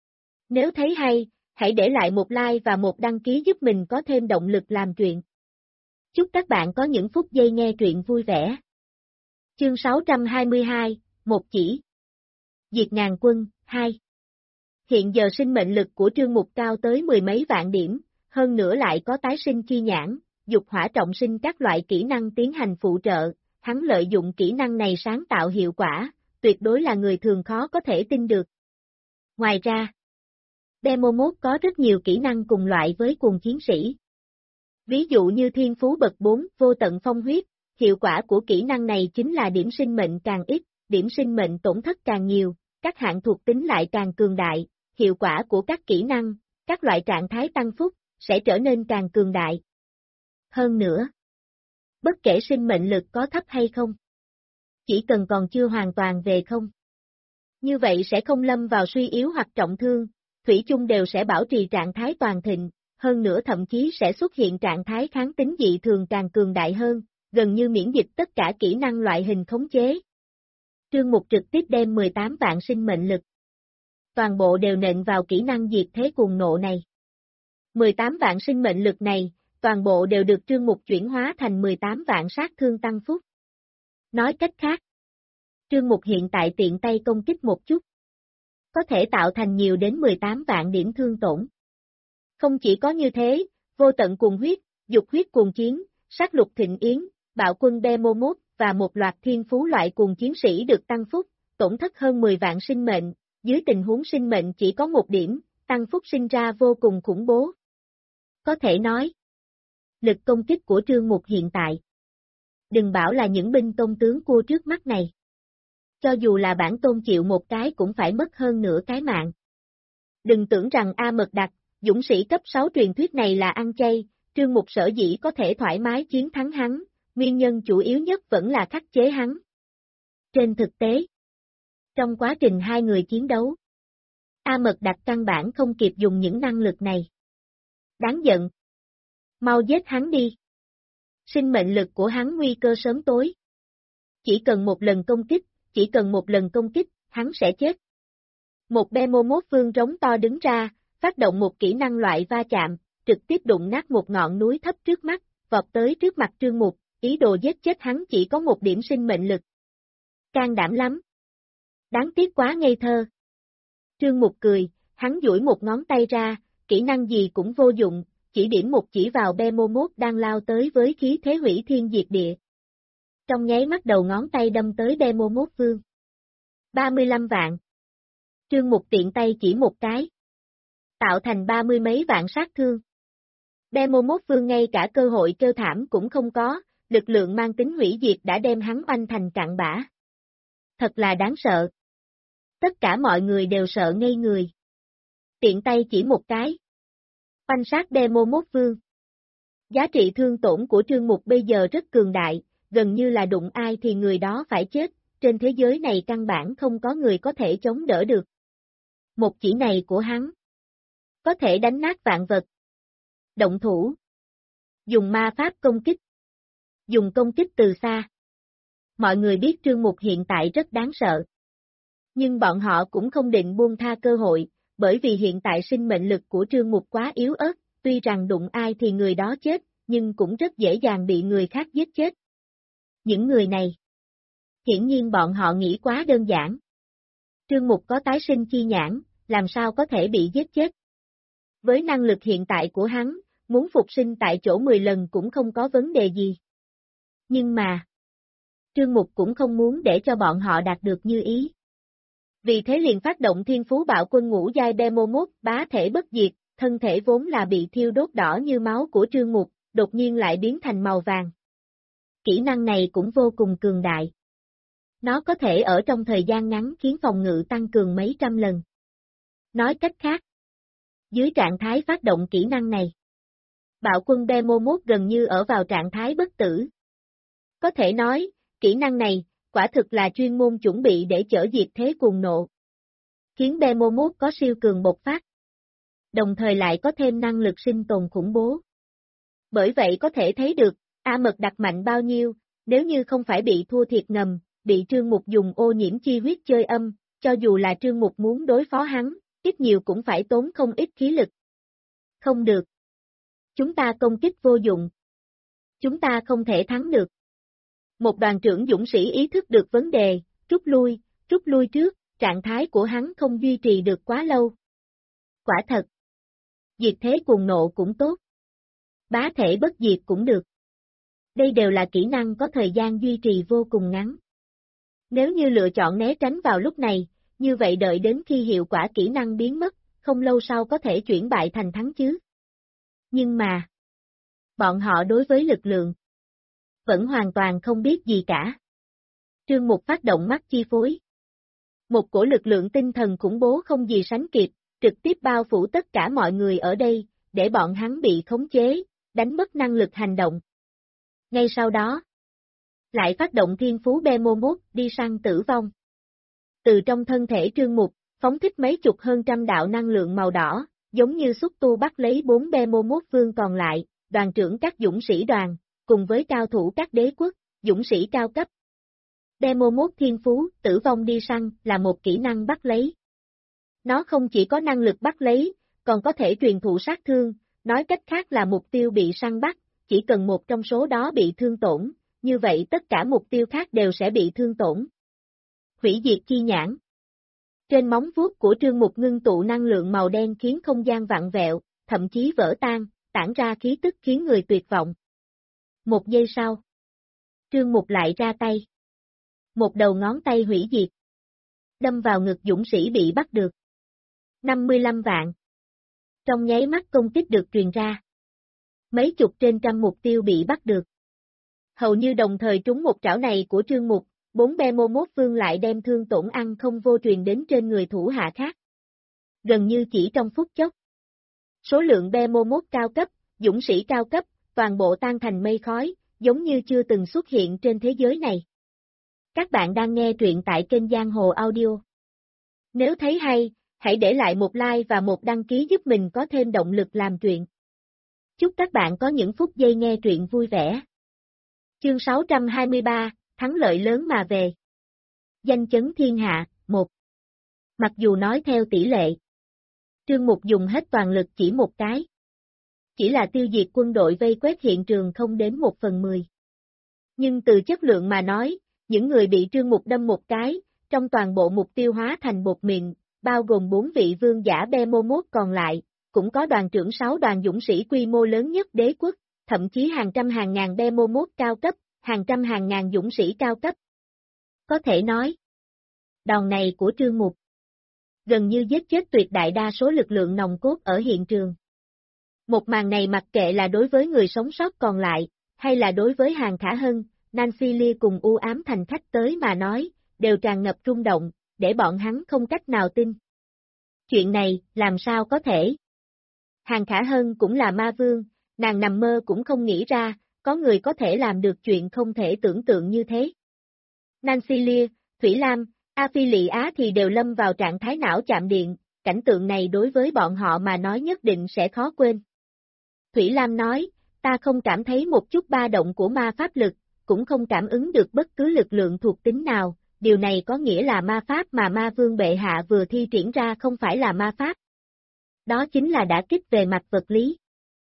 Nếu thấy hay, hãy để lại một like và một đăng ký giúp mình có thêm động lực làm truyện. Chúc các bạn có những phút giây nghe truyện vui vẻ. Chương 622, một chỉ. Diệt ngàn quân, 2. Hiện giờ sinh mệnh lực của Trương Mục cao tới mười mấy vạn điểm, hơn nữa lại có tái sinh chi nhãn, dục hỏa trọng sinh các loại kỹ năng tiến hành phụ trợ, hắn lợi dụng kỹ năng này sáng tạo hiệu quả, tuyệt đối là người thường khó có thể tin được. Ngoài ra, Be-mô-mốt có rất nhiều kỹ năng cùng loại với cuồng chiến sĩ. Ví dụ như thiên phú bậc 4, vô tận phong huyết, hiệu quả của kỹ năng này chính là điểm sinh mệnh càng ít, điểm sinh mệnh tổn thất càng nhiều, các hạng thuộc tính lại càng cường đại, hiệu quả của các kỹ năng, các loại trạng thái tăng phúc, sẽ trở nên càng cường đại. Hơn nữa, bất kể sinh mệnh lực có thấp hay không, chỉ cần còn chưa hoàn toàn về không. Như vậy sẽ không lâm vào suy yếu hoặc trọng thương, thủy chung đều sẽ bảo trì trạng thái toàn thịnh, hơn nữa thậm chí sẽ xuất hiện trạng thái kháng tính dị thường càng cường đại hơn, gần như miễn dịch tất cả kỹ năng loại hình khống chế. Trương Mục trực tiếp đem 18 vạn sinh mệnh lực. Toàn bộ đều nện vào kỹ năng diệt thế cuồng nộ này. 18 vạn sinh mệnh lực này, toàn bộ đều được Trương Mục chuyển hóa thành 18 vạn sát thương tăng phúc. Nói cách khác, Trương Mục hiện tại tiện tay công kích một chút, có thể tạo thành nhiều đến 18 vạn điểm thương tổn. Không chỉ có như thế, vô tận cuồng huyết, dục huyết cuồng chiến, sát lục thịnh yến, bạo quân Behemoth và một loạt thiên phú loại cuồng chiến sĩ được tăng phúc, tổn thất hơn 10 vạn sinh mệnh, dưới tình huống sinh mệnh chỉ có một điểm, tăng phúc sinh ra vô cùng khủng bố. Có thể nói, lực công kích của Trương Mục hiện tại, đừng bảo là những binh tôn tướng cua trước mắt này. Cho dù là bản tôn chịu một cái cũng phải mất hơn nửa cái mạng. Đừng tưởng rằng A Mật Đặc, dũng sĩ cấp 6 truyền thuyết này là ăn chay, Trương Mục sở dĩ có thể thoải mái chiến thắng hắn, nguyên nhân chủ yếu nhất vẫn là khắc chế hắn. Trên thực tế, trong quá trình hai người chiến đấu, A Mật Đặc căn bản không kịp dùng những năng lực này. Đáng giận. Mau giết hắn đi. Sinh mệnh lực của hắn nguy cơ sớm tối. Chỉ cần một lần công kích, hắn sẽ chết. Một Behemoth vương rống to đứng ra, phát động một kỹ năng loại va chạm, trực tiếp đụng nát một ngọn núi thấp trước mắt, vọt tới trước mặt Trương Mục, ý đồ giết chết hắn chỉ có một điểm sinh mệnh lực. Can đảm lắm. Đáng tiếc quá ngây thơ. Trương Mục cười, hắn duỗi một ngón tay ra, kỹ năng gì cũng vô dụng, chỉ điểm một chỉ vào Behemoth đang lao tới với khí thế hủy thiên diệt địa. Trong nháy mắt đầu ngón tay đâm tới Behemoth vương. 35 vạn. Trương Mục tiện tay chỉ một cái. Tạo thành 30 mấy vạn sát thương. Behemoth vương ngay cả cơ hội kêu thảm cũng không có, lực lượng mang tính hủy diệt đã đem hắn oanh thành cặn bã. Thật là đáng sợ. Tất cả mọi người đều sợ ngây người. Tiện tay chỉ một cái. Oanh sát Behemoth vương. Giá trị thương tổn của Trương Mục bây giờ rất cường đại, gần như là đụng ai thì người đó phải chết, trên thế giới này căn bản không có người có thể chống đỡ được. Một chỉ này của hắn, có thể đánh nát vạn vật. Động thủ. Dùng ma pháp công kích. Dùng công kích từ xa. Mọi người biết Trương Mục hiện tại rất đáng sợ. Nhưng bọn họ cũng không định buông tha cơ hội, bởi vì hiện tại sinh mệnh lực của Trương Mục quá yếu ớt, tuy rằng đụng ai thì người đó chết, nhưng cũng rất dễ dàng bị người khác giết chết. Những người này, hiển nhiên bọn họ nghĩ quá đơn giản. Trương Mục có tái sinh chi nhãn, làm sao có thể bị giết chết. Với năng lực hiện tại của hắn, muốn phục sinh tại chỗ 10 lần cũng không có vấn đề gì. Nhưng mà, Trương Mục cũng không muốn để cho bọn họ đạt được như ý. Vì thế liền phát động thiên phú bạo quân ngũ giai Behemoth bá thể bất diệt, thân thể vốn là bị thiêu đốt đỏ như máu của Trương Mục, đột nhiên lại biến thành màu vàng. Kỹ năng này cũng vô cùng cường đại. Nó có thể ở trong thời gian ngắn khiến phòng ngự tăng cường mấy trăm lần. Nói cách khác, dưới trạng thái phát động kỹ năng này, bạo quân Behemoth gần như ở vào trạng thái bất tử. Có thể nói, kỹ năng này, quả thực là chuyên môn chuẩn bị để chở diệt thế cuồng nộ. Khiến Behemoth có siêu cường bộc phát. Đồng thời lại có thêm năng lực sinh tồn khủng bố. Bởi vậy có thể thấy được, A Mật Đặc mạnh bao nhiêu, nếu như không phải bị thua thiệt ngầm, bị Trương Mục dùng ô nhiễm chi huyết chơi âm, cho dù là Trương Mục muốn đối phó hắn, ít nhiều cũng phải tốn không ít khí lực. Không được. Chúng ta công kích vô dụng. Chúng ta không thể thắng được. Một đoàn trưởng dũng sĩ ý thức được vấn đề, rút lui trước, trạng thái của hắn không duy trì được quá lâu. Quả thật. Diệt thế cuồng nộ cũng tốt. Bá thể bất diệt cũng được. Đây đều là kỹ năng có thời gian duy trì vô cùng ngắn. Nếu như lựa chọn né tránh vào lúc này, như vậy đợi đến khi hiệu quả kỹ năng biến mất, không lâu sau có thể chuyển bại thành thắng chứ. Nhưng mà, bọn họ đối với lực lượng, vẫn hoàn toàn không biết gì cả. Trương Mục phát động mắt chi phối. Một cổ lực lượng tinh thần khủng bố không gì sánh kịp, trực tiếp bao phủ tất cả mọi người ở đây, để bọn hắn bị khống chế, đánh mất năng lực hành động. Ngay sau đó, Lại phát động thiên phú Bemomot đi săn tử vong. Từ trong thân thể Trương Mục, phóng thích mấy chục hơn trăm đạo năng lượng màu đỏ, giống như xúc tu bắt lấy 4 Bemomot vương còn lại, đoàn trưởng các dũng sĩ đoàn, cùng với cao thủ các đế quốc, dũng sĩ cao cấp. Bemomot thiên phú, tử vong đi săn, là một kỹ năng bắt lấy. Nó không chỉ có năng lực bắt lấy, còn có thể truyền thụ sát thương, nói cách khác là mục tiêu bị săn bắt, chỉ cần một trong số đó bị thương tổn, như vậy tất cả mục tiêu khác đều sẽ bị thương tổn. Hủy diệt chi nhãn. Trên móng vuốt của Trương Mục ngưng tụ năng lượng màu đen khiến không gian vặn vẹo, thậm chí vỡ tan, tản ra khí tức khiến người tuyệt vọng. Một giây sau, Trương Mục lại ra tay. Một đầu ngón tay hủy diệt. Đâm vào ngực dũng sĩ bị bắt được. 55 vạn. Trong nháy mắt công kích được truyền ra. Mấy chục trên trăm mục tiêu bị bắt được. Hầu như đồng thời trúng một trảo này của Trương Mục, 4 Bemomot vương lại đem thương tổn ăn không vô truyền đến trên người thủ hạ khác. Gần như chỉ trong phút chốc. Số lượng Bemomot cao cấp, dũng sĩ cao cấp, toàn bộ tan thành mây khói, giống như chưa từng xuất hiện trên thế giới này. Các bạn đang nghe truyện tại kênh Giang Hồ Audio. Nếu thấy hay, hãy để lại một like và một đăng ký giúp mình có thêm động lực làm truyện. Chúc các bạn có những phút giây nghe truyện vui vẻ. Chương 623, thắng lợi lớn mà về. Danh chấn thiên hạ, 1. Mặc dù nói theo tỷ lệ, Trương Mục dùng hết toàn lực chỉ một cái. Chỉ là tiêu diệt quân đội vây quét hiện trường không đến 1/10. Nhưng từ chất lượng mà nói, những người bị Trương Mục đâm một cái, trong toàn bộ mục tiêu hóa thành bột mịn, bao gồm 4 vị vương giả Bemomot còn lại, cũng có đoàn trưởng 6 đoàn dũng sĩ quy mô lớn nhất đế quốc, thậm chí hàng trăm hàng ngàn Bemomot cao cấp, hàng trăm hàng ngàn dũng sĩ cao cấp. Có thể nói, đòn này của Trương Mục gần như giết chết tuyệt đại đa số lực lượng nòng cốt ở hiện trường. Một màn này mặc kệ là đối với người sống sót còn lại, hay là đối với Hàng Khả Hân, Nancy Lee cùng U Ám Thành khách tới mà nói, đều tràn ngập rung động, để bọn hắn không cách nào tin. Chuyện này, làm sao có thể? Hàng Khả Hân cũng là ma vương, nàng nằm mơ cũng không nghĩ ra, có người có thể làm được chuyện không thể tưởng tượng như thế. Nancy Lee, Thủy Lam, A Phi Lị Á thì đều lâm vào trạng thái não chạm điện, cảnh tượng này đối với bọn họ mà nói nhất định sẽ khó quên. Thủy Lam nói, ta không cảm thấy một chút ba động của ma pháp lực, cũng không cảm ứng được bất cứ lực lượng thuộc tính nào, điều này có nghĩa là ma pháp mà ma vương bệ hạ vừa thi triển ra không phải là ma pháp. Đó chính là đả kích về mặt vật lý.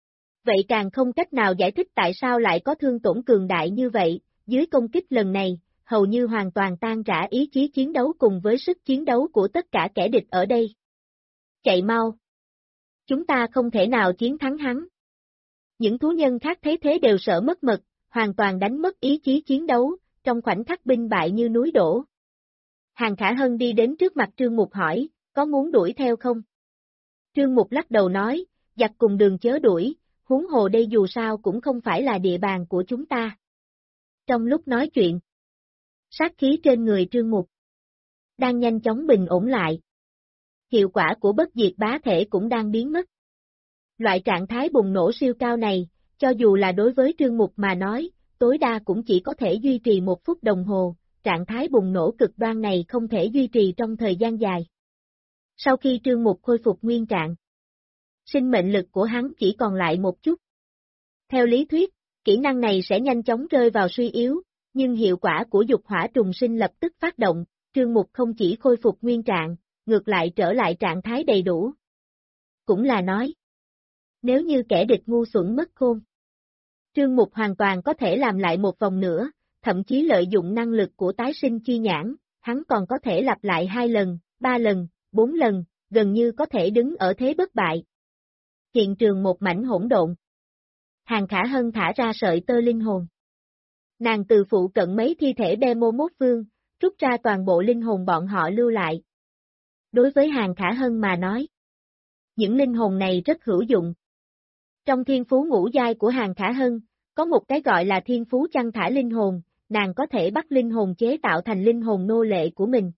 Vậy càng không cách nào giải thích tại sao lại có thương tổn cường đại như vậy, dưới công kích lần này, hầu như hoàn toàn tan rã ý chí chiến đấu cùng với sức chiến đấu của tất cả kẻ địch ở đây. Chạy mau! Chúng ta không thể nào chiến thắng hắn. Những thú nhân khác thấy thế đều sợ mất mật, hoàn toàn đánh mất ý chí chiến đấu, trong khoảnh khắc binh bại như núi đổ. Hàng Khả Hân đi đến trước mặt Trương Mục hỏi, có muốn đuổi theo không? Trương Mục lắc đầu nói, giặc cùng đường chớ đuổi, huống hồ đây dù sao cũng không phải là địa bàn của chúng ta. Trong lúc nói chuyện, sát khí trên người Trương Mục đang nhanh chóng bình ổn lại. Hiệu quả của bất diệt bá thể cũng đang biến mất. Loại trạng thái bùng nổ siêu cao này, cho dù là đối với Trương Mục mà nói, tối đa cũng chỉ có thể duy trì 1 phút đồng hồ, trạng thái bùng nổ cực đoan này không thể duy trì trong thời gian dài. Sau khi Trương Mục khôi phục nguyên trạng, sinh mệnh lực của hắn chỉ còn lại một chút. Theo lý thuyết, kỹ năng này sẽ nhanh chóng rơi vào suy yếu, nhưng hiệu quả của dục hỏa trùng sinh lập tức phát động, Trương Mục không chỉ khôi phục nguyên trạng, ngược lại trở lại trạng thái đầy đủ. Cũng là nói, nếu như kẻ địch ngu xuẩn mất khôn, Trương Mục hoàn toàn có thể làm lại một vòng nữa, thậm chí lợi dụng năng lực của tái sinh chi nhãn, hắn còn có thể lặp lại 2 lần, 3 lần, 4 lần, gần như có thể đứng ở thế bất bại. Hiện trường một mảnh hỗn độn. Hàng Khả Hân thả ra sợi tơ linh hồn. Nàng từ phụ cận mấy thi thể Bemomot vương, rút ra toàn bộ linh hồn bọn họ lưu lại. Đối với Hàng Khả Hân mà nói, những linh hồn này rất hữu dụng. Trong thiên phú ngũ giai của Hàng Khả Hân, có một cái gọi là thiên phú chăn thả linh hồn, nàng có thể bắt linh hồn chế tạo thành linh hồn nô lệ của mình.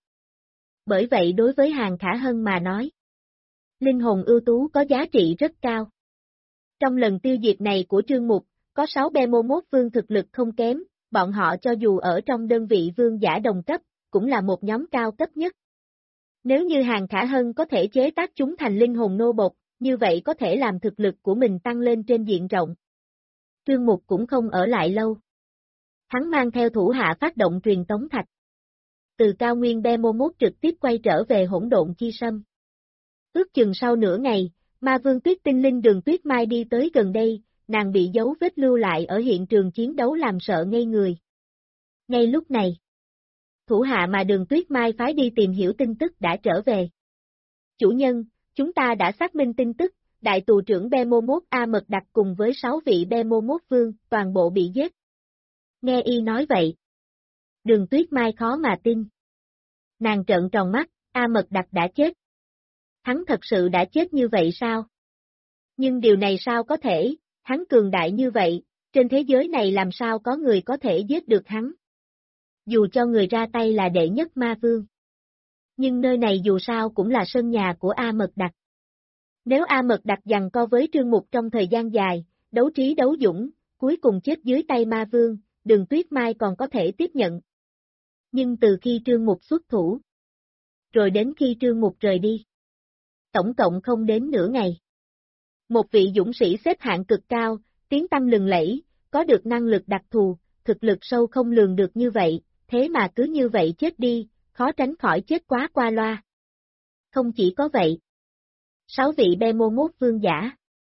Bởi vậy đối với Hàng Khả Hân mà nói, linh hồn ưu tú có giá trị rất cao. Trong lần tiêu diệt này của Trương Mục, có 6 Bemomot vương thực lực không kém, bọn họ cho dù ở trong đơn vị vương giả đồng cấp, cũng là một nhóm cao cấp nhất. Nếu như Hàng Khả Hân có thể chế tác chúng thành linh hồn nô bộc, như vậy có thể làm thực lực của mình tăng lên trên diện rộng. Trương Mục cũng không ở lại lâu. Hắn mang theo thủ hạ phát động truyền tống thạch. Từ cao nguyên Bemomot trực tiếp quay trở về hỗn độn chi sâm. Ước chừng sau nửa ngày, Ma Vương Tuyết tinh linh Đường Tuyết Mai đi tới gần đây, nàng bị dấu vết lưu lại ở hiện trường chiến đấu làm sợ ngây người. Ngay lúc này, thủ hạ mà Đường Tuyết Mai phái đi tìm hiểu tin tức đã trở về. Chủ nhân, chúng ta đã xác minh tin tức, đại tù trưởng Bemomot A Mật Đặc cùng với 6 vị Bemomot Vương, toàn bộ bị giết. Nghe y nói vậy. Đường Tuyết Mai khó mà tin. Nàng trợn tròn mắt, A Mật Đặc đã chết. Hắn thật sự đã chết như vậy sao? Nhưng điều này sao có thể, hắn cường đại như vậy, trên thế giới này làm sao có người có thể giết được hắn? Dù cho người ra tay là đệ nhất ma vương. Nhưng nơi này dù sao cũng là sân nhà của A Mật Đặc. Nếu A Mật Đặc giằng co với Trương Mục trong thời gian dài, đấu trí đấu dũng, cuối cùng chết dưới tay ma vương, Đường Tuyết Mai còn có thể tiếp nhận. Nhưng từ khi Trương Mục xuất thủ, rồi đến khi Trương Mục rời đi, tổng cộng không đến nửa ngày. Một vị dũng sĩ xếp hạng cực cao, tiếng tăm lừng lẫy, có được năng lực đặc thù, thực lực sâu không lường được như vậy, thế mà cứ như vậy chết đi, khó tránh khỏi chết quá qua loa. Không chỉ có vậy. 6 vị Bemomot vương giả.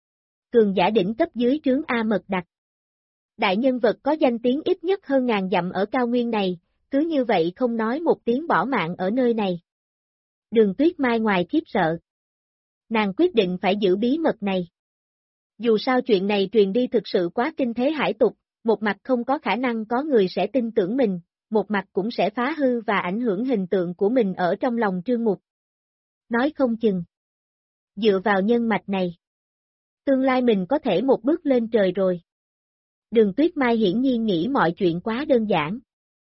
Cường giả đỉnh cấp dưới trướng A Mật Đặc. Đại nhân vật có danh tiếng ít nhất hơn ngàn dặm ở cao nguyên này, cứ như vậy không nói một tiếng bỏ mạng ở nơi này. Đường Tuyết Mai ngoài khiếp sợ. Nàng quyết định phải giữ bí mật này. Dù sao chuyện này truyền đi thực sự quá kinh thế hải tục, một mặt không có khả năng có người sẽ tin tưởng mình, một mặt cũng sẽ phá hư và ảnh hưởng hình tượng của mình ở trong lòng Trương Mục. Nói không chừng. Dựa vào nhân mạch này, tương lai mình có thể một bước lên trời rồi. Đường Tuyết Mai hiển nhiên nghĩ mọi chuyện quá đơn giản.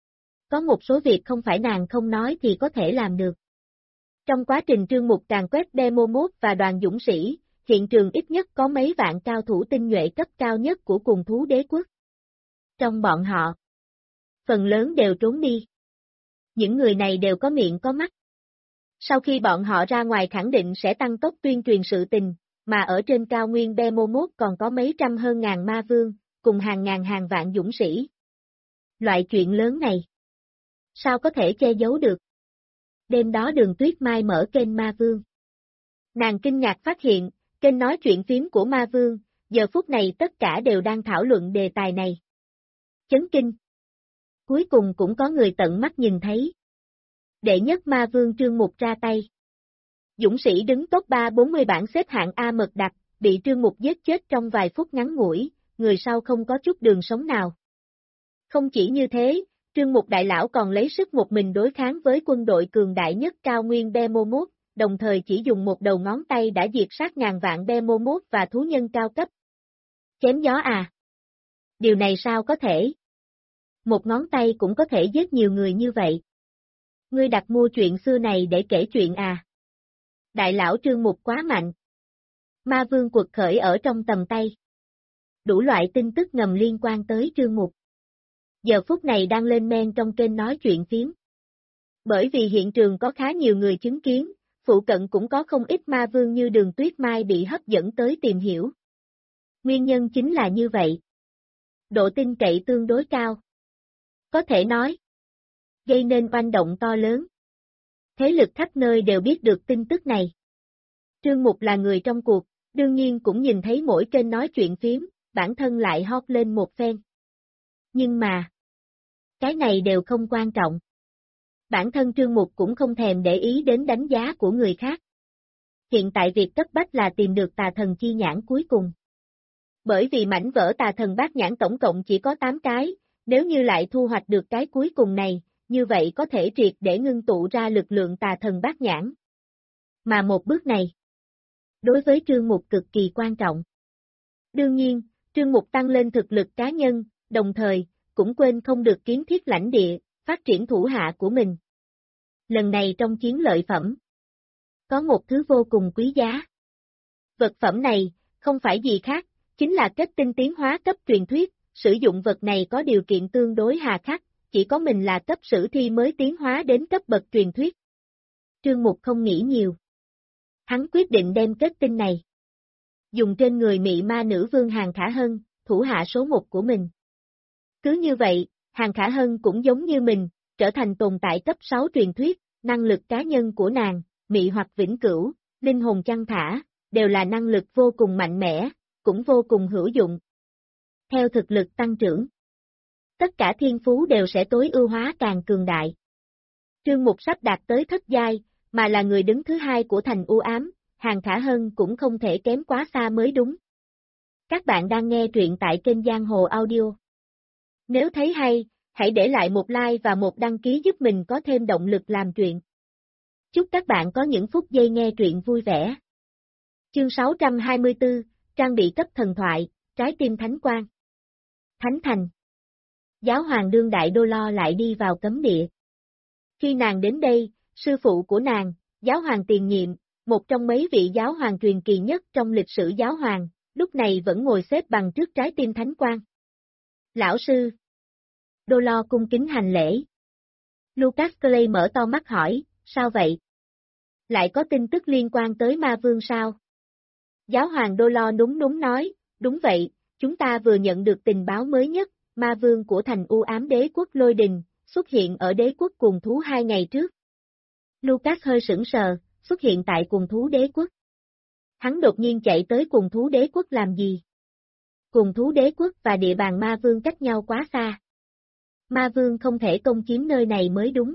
Có một số việc không phải nàng không nói thì có thể làm được. Trong quá trình Trương Mục càn quét Bemomot và đoàn dũng sĩ, hiện trường ít nhất có mấy vạn cao thủ tinh nhuệ cấp cao nhất của cùng thú đế quốc. Trong bọn họ, phần lớn đều trốn đi. Những người này đều có miệng có mắt. Sau khi bọn họ ra ngoài khẳng định sẽ tăng tốc tuyên truyền sự tình, mà ở trên cao nguyên Bemomot còn có mấy trăm hơn ngàn ma vương, cùng hàng ngàn hàng vạn dũng sĩ. Loại chuyện lớn này, sao có thể che giấu được? Đêm đó Đường Tuyết Mai mở kênh Ma Vương. Nàng kinh ngạc phát hiện, kênh nói chuyện phím của Ma Vương, giờ phút này tất cả đều đang thảo luận đề tài này. Chấn kinh. Cuối cùng cũng có người tận mắt nhìn thấy. Đệ nhất Ma Vương Trương Mục ra tay. Dũng sĩ đứng top 3-40 bảng xếp hạng A Mật Đặc, bị Trương Mục giết chết trong vài phút ngắn ngủi, người sau không có chút đường sống nào. Không chỉ như thế, Trương Mục Đại Lão còn lấy sức một mình đối kháng với quân đội cường đại nhất cao nguyên Bemomot, đồng thời chỉ dùng một đầu ngón tay đã diệt sát ngàn vạn Bemomot và thú nhân cao cấp. Chém gió à? Điều này sao có thể? Một ngón tay cũng có thể giết nhiều người như vậy. Ngươi đặt mua chuyện xưa này để kể chuyện à? Đại lão Trương Mục quá mạnh. Ma Vương quật khởi ở trong tầm tay. Đủ loại tin tức ngầm liên quan tới Trương Mục. Giờ phút này đang lên men trong kênh nói chuyện phím. Bởi vì hiện trường có khá nhiều người chứng kiến, phụ cận cũng có không ít ma vương như Đường Tuyết Mai bị hấp dẫn tới tìm hiểu. Nguyên nhân chính là như vậy. Độ tin cậy tương đối cao. Có thể nói, gây nên oanh động to lớn. Thế lực khắp nơi đều biết được tin tức này. Trương Mục là người trong cuộc, đương nhiên cũng nhìn thấy mỗi kênh nói chuyện phím, bản thân lại hót lên một phen. Nhưng mà, cái này đều không quan trọng. Bản thân Trương Mục cũng không thèm để ý đến đánh giá của người khác. Hiện tại việc cấp bách là tìm được tà thần chi nhãn cuối cùng. Bởi vì mảnh vỡ tà thần bát nhãn tổng cộng chỉ có 8 cái, nếu như lại thu hoạch được cái cuối cùng này, như vậy có thể triệt để ngưng tụ ra lực lượng tà thần bát nhãn. Mà một bước này, đối với Trương Mục cực kỳ quan trọng. Đương nhiên, Trương Mục tăng lên thực lực cá nhân, đồng thời, cũng quên không được kiến thiết lãnh địa, phát triển thủ hạ của mình. Lần này trong chiến lợi phẩm, có một thứ vô cùng quý giá. Vật phẩm này, không phải gì khác, chính là kết tinh tiến hóa cấp truyền thuyết, sử dụng vật này có điều kiện tương đối hà khắc, chỉ có mình là cấp sử thi mới tiến hóa đến cấp bậc truyền thuyết. Trương Mục không nghĩ nhiều. Hắn quyết định đem kết tinh này dùng trên người mị ma nữ vương Hàn Khả Hân, thủ hạ số 1 của mình. Cứ như vậy, Hàn Khả Hân cũng giống như mình, trở thành tồn tại cấp 6 truyền thuyết, năng lực cá nhân của nàng, mị hoặc vĩnh cửu, linh hồn chăn thả, đều là năng lực vô cùng mạnh mẽ, cũng vô cùng hữu dụng. Theo thực lực tăng trưởng, tất cả thiên phú đều sẽ tối ưu hóa càng cường đại. Trương Mục sắp đạt tới thất giai, mà là người đứng thứ 2 của thành u ám, Hàn Khả Hân cũng không thể kém quá xa mới đúng. Các bạn đang nghe truyện tại kênh Giang Hồ Audio. Nếu thấy hay, hãy để lại một like và một đăng ký giúp mình có thêm động lực làm truyện. Chúc các bạn có những phút giây nghe truyện vui vẻ. Chương 624, trang bị cấp thần thoại, trái tim thánh quang. Thánh thành. Giáo hoàng đương đại Đô Lo lại đi vào cấm địa. Khi nàng đến đây, sư phụ của nàng, giáo hoàng tiền nhiệm, một trong mấy vị giáo hoàng truyền kỳ nhất trong lịch sử giáo hoàng, lúc này vẫn ngồi xếp bằng trước trái tim thánh quang. Lão sư. Đô Lo cung kính hành lễ. Lucas Clay mở to mắt hỏi, sao vậy? Lại có tin tức liên quan tới ma vương sao? Giáo hoàng Đô Lo đúng nói, đúng vậy, chúng ta vừa nhận được tình báo mới nhất, ma vương của thành u ám đế quốc Lôi Đình, xuất hiện ở đế quốc cuồng thú 2 ngày trước. Lucas hơi sững sờ, xuất hiện tại cuồng thú đế quốc. Hắn đột nhiên chạy tới cuồng thú đế quốc làm gì? Cuồng thú đế quốc và địa bàn ma vương cách nhau quá xa. Ma vương không thể công chiếm nơi này mới đúng.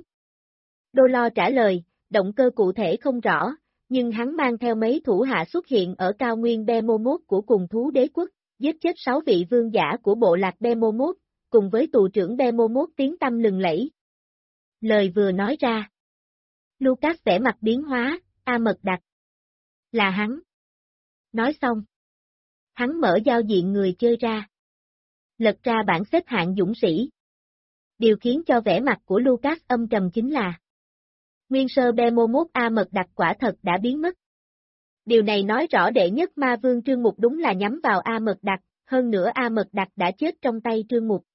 Đô Lo trả lời, động cơ cụ thể không rõ, nhưng hắn mang theo mấy thủ hạ xuất hiện ở cao nguyên Behemoth của cuồng thú đế quốc, giết chết 6 vị vương giả của bộ lạc Behemoth, cùng với tù trưởng Behemoth tiếng tăm lừng lẫy. Lời vừa nói ra. Lucas vẻ mặt biến hóa, A Mật Đặc. Là hắn. Nói xong. Hắn mở giao diện người chơi ra. Lật ra bảng xếp hạng dũng sĩ. Điều khiến cho vẻ mặt của Lucas âm trầm chính là nguyên sơ Behemoth A Mật Đặc quả thật đã biến mất. Điều này nói rõ đệ nhất ma vương Trương Mục đúng là nhắm vào A Mật Đặc, hơn nữa A Mật Đặc đã chết trong tay Trương Mục.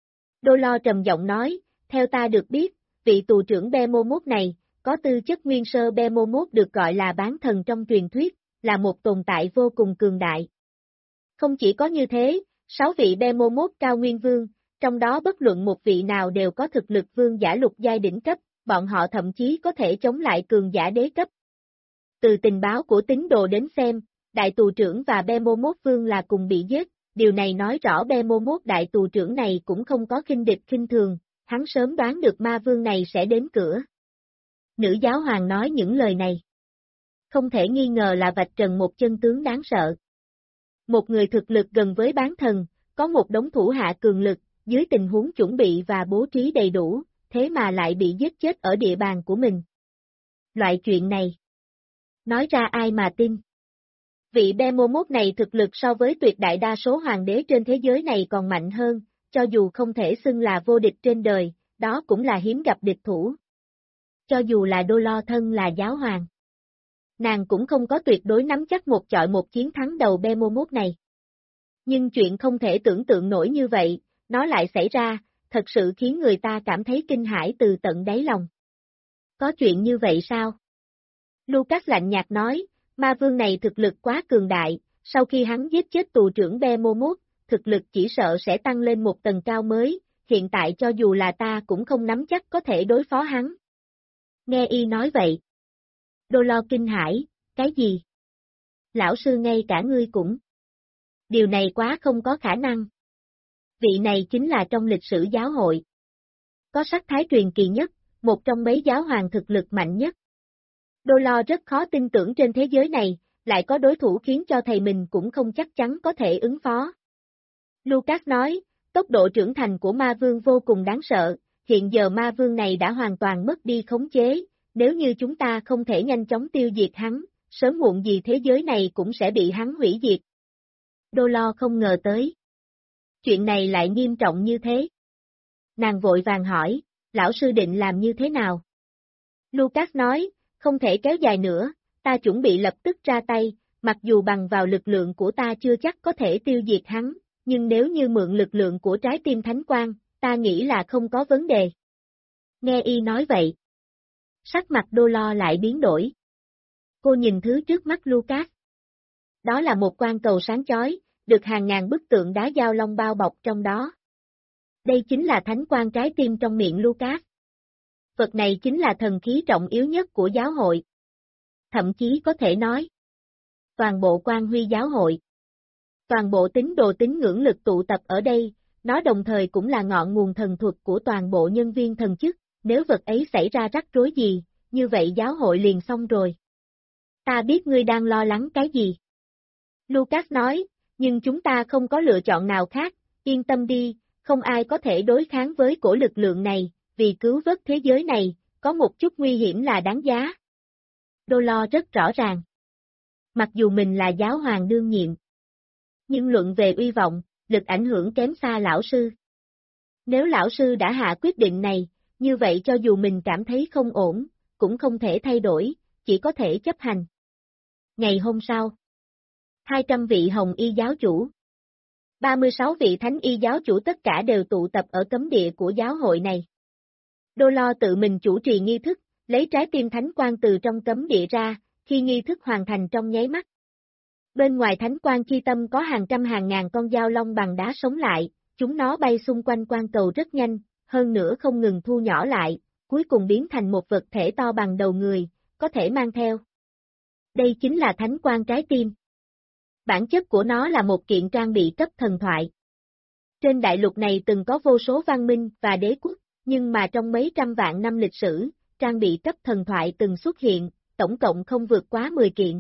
Đô Lo trầm giọng nói, theo ta được biết, vị tù trưởng Behemoth này, có tư chất nguyên sơ Behemoth được gọi là bán thần trong truyền thuyết, là một tồn tại vô cùng cường đại. Không chỉ có như thế, 6 vị Behemoth cao nguyên vương, trong đó bất luận một vị nào đều có thực lực vương giả lục giai đỉnh cấp, bọn họ thậm chí có thể chống lại cường giả đế cấp. Từ tình báo của tín đồ đến xem, đại tù trưởng và Behemoth vương là cùng bị giết, điều này nói rõ Behemoth đại tù trưởng này cũng không có khinh địch khinh thường, hắn sớm đoán được ma vương này sẽ đến cửa. Nữ giáo hoàng nói những lời này. Không thể nghi ngờ là vạch trần một chân tướng đáng sợ. Một người thực lực gần với bán thần, có một đống thủ hạ cường lực, dưới tình huống chuẩn bị và bố trí đầy đủ, thế mà lại bị giết chết ở địa bàn của mình. Loại chuyện này. Nói ra ai mà tin. Vị Behemoth này thực lực so với tuyệt đại đa số hoàng đế trên thế giới này còn mạnh hơn, cho dù không thể xưng là vô địch trên đời, đó cũng là hiếm gặp địch thủ. Cho dù là Đô Lo thân là giáo hoàng. Nàng cũng không có tuyệt đối nắm chắc một chọi một chiến thắng đầu Behemoth này. Nhưng chuyện không thể tưởng tượng nổi như vậy, nó lại xảy ra, thật sự khiến người ta cảm thấy kinh hãi từ tận đáy lòng. Có chuyện như vậy sao? Lucas lạnh nhạt nói, ma vương này thực lực quá cường đại, sau khi hắn giết chết tù trưởng Behemoth, thực lực chỉ sợ sẽ tăng lên một tầng cao mới, hiện tại cho dù là ta cũng không nắm chắc có thể đối phó hắn. Nghe y nói vậy. Đô Lo kinh hãi, cái gì? Lão sư ngay cả ngươi cũng. Điều này quá không có khả năng. Vị này chính là trong lịch sử giáo hội. Có sắc thái truyền kỳ nhất, một trong mấy giáo hoàng thực lực mạnh nhất. Đô Lo rất khó tin tưởng trên thế giới này, lại có đối thủ khiến cho thầy mình cũng không chắc chắn có thể ứng phó. Lucas nói, tốc độ trưởng thành của ma vương vô cùng đáng sợ, hiện giờ ma vương này đã hoàn toàn mất đi khống chế, nếu như chúng ta không thể nhanh chóng tiêu diệt hắn, sớm muộn gì thế giới này cũng sẽ bị hắn hủy diệt. Đô Lo không ngờ tới. Chuyện này lại nghiêm trọng như thế. Nàng vội vàng hỏi, lão sư định làm như thế nào? Lucas nói, không thể kéo dài nữa, ta chuẩn bị lập tức ra tay, mặc dù bằng vào lực lượng của ta chưa chắc có thể tiêu diệt hắn, nhưng nếu như mượn lực lượng của trái tim thánh quang, ta nghĩ là không có vấn đề. Nghe y nói vậy. Sắc mặt Đô Lo lại biến đổi. Cô nhìn thứ trước mắt Lucas. Đó là một quan cầu sáng chói, được hàng ngàn bức tượng đá giao long bao bọc trong đó. Đây chính là thánh quang trái tim trong miệng Lucas. Vật này chính là thần khí trọng yếu nhất của giáo hội. Thậm chí có thể nói, toàn bộ quan huy giáo hội. Toàn bộ tín đồ tín ngưỡng lực tụ tập ở đây, nó đồng thời cũng là ngọn nguồn thần thuật của toàn bộ nhân viên thần chức, nếu vật ấy xảy ra rắc rối gì, như vậy giáo hội liền xong rồi. Ta biết ngươi đang lo lắng cái gì. Lucas nói, nhưng chúng ta không có lựa chọn nào khác, yên tâm đi, không ai có thể đối kháng với cổ lực lượng này, vì cứu vớt thế giới này, có một chút nguy hiểm là đáng giá. Đô Lo rất rõ ràng. Mặc dù mình là giáo hoàng đương nhiệm, nhưng luận về uy vọng, lực ảnh hưởng kém xa lão sư. Nếu lão sư đã hạ quyết định này, như vậy cho dù mình cảm thấy không ổn, cũng không thể thay đổi, chỉ có thể chấp hành. Ngày hôm sau, 200 vị hồng y giáo chủ, 36 vị thánh y giáo chủ tất cả đều tụ tập ở cấm địa của giáo hội này. Đô Lo tự mình chủ trì nghi thức, lấy trái tim thánh quang từ trong cấm địa ra, khi nghi thức hoàn thành trong nháy mắt. Bên ngoài thánh quang chi tâm có hàng trăm hàng ngàn con dao long bằng đá sống lại, chúng nó bay xung quanh quan cầu rất nhanh, hơn nữa không ngừng thu nhỏ lại, cuối cùng biến thành một vật thể to bằng đầu người, có thể mang theo. Đây chính là thánh quang trái tim. Bản chất của nó là một kiện trang bị cấp thần thoại. Trên đại lục này từng có vô số văn minh và đế quốc, nhưng mà trong mấy trăm vạn năm lịch sử, trang bị cấp thần thoại từng xuất hiện, tổng cộng không vượt quá 10 kiện.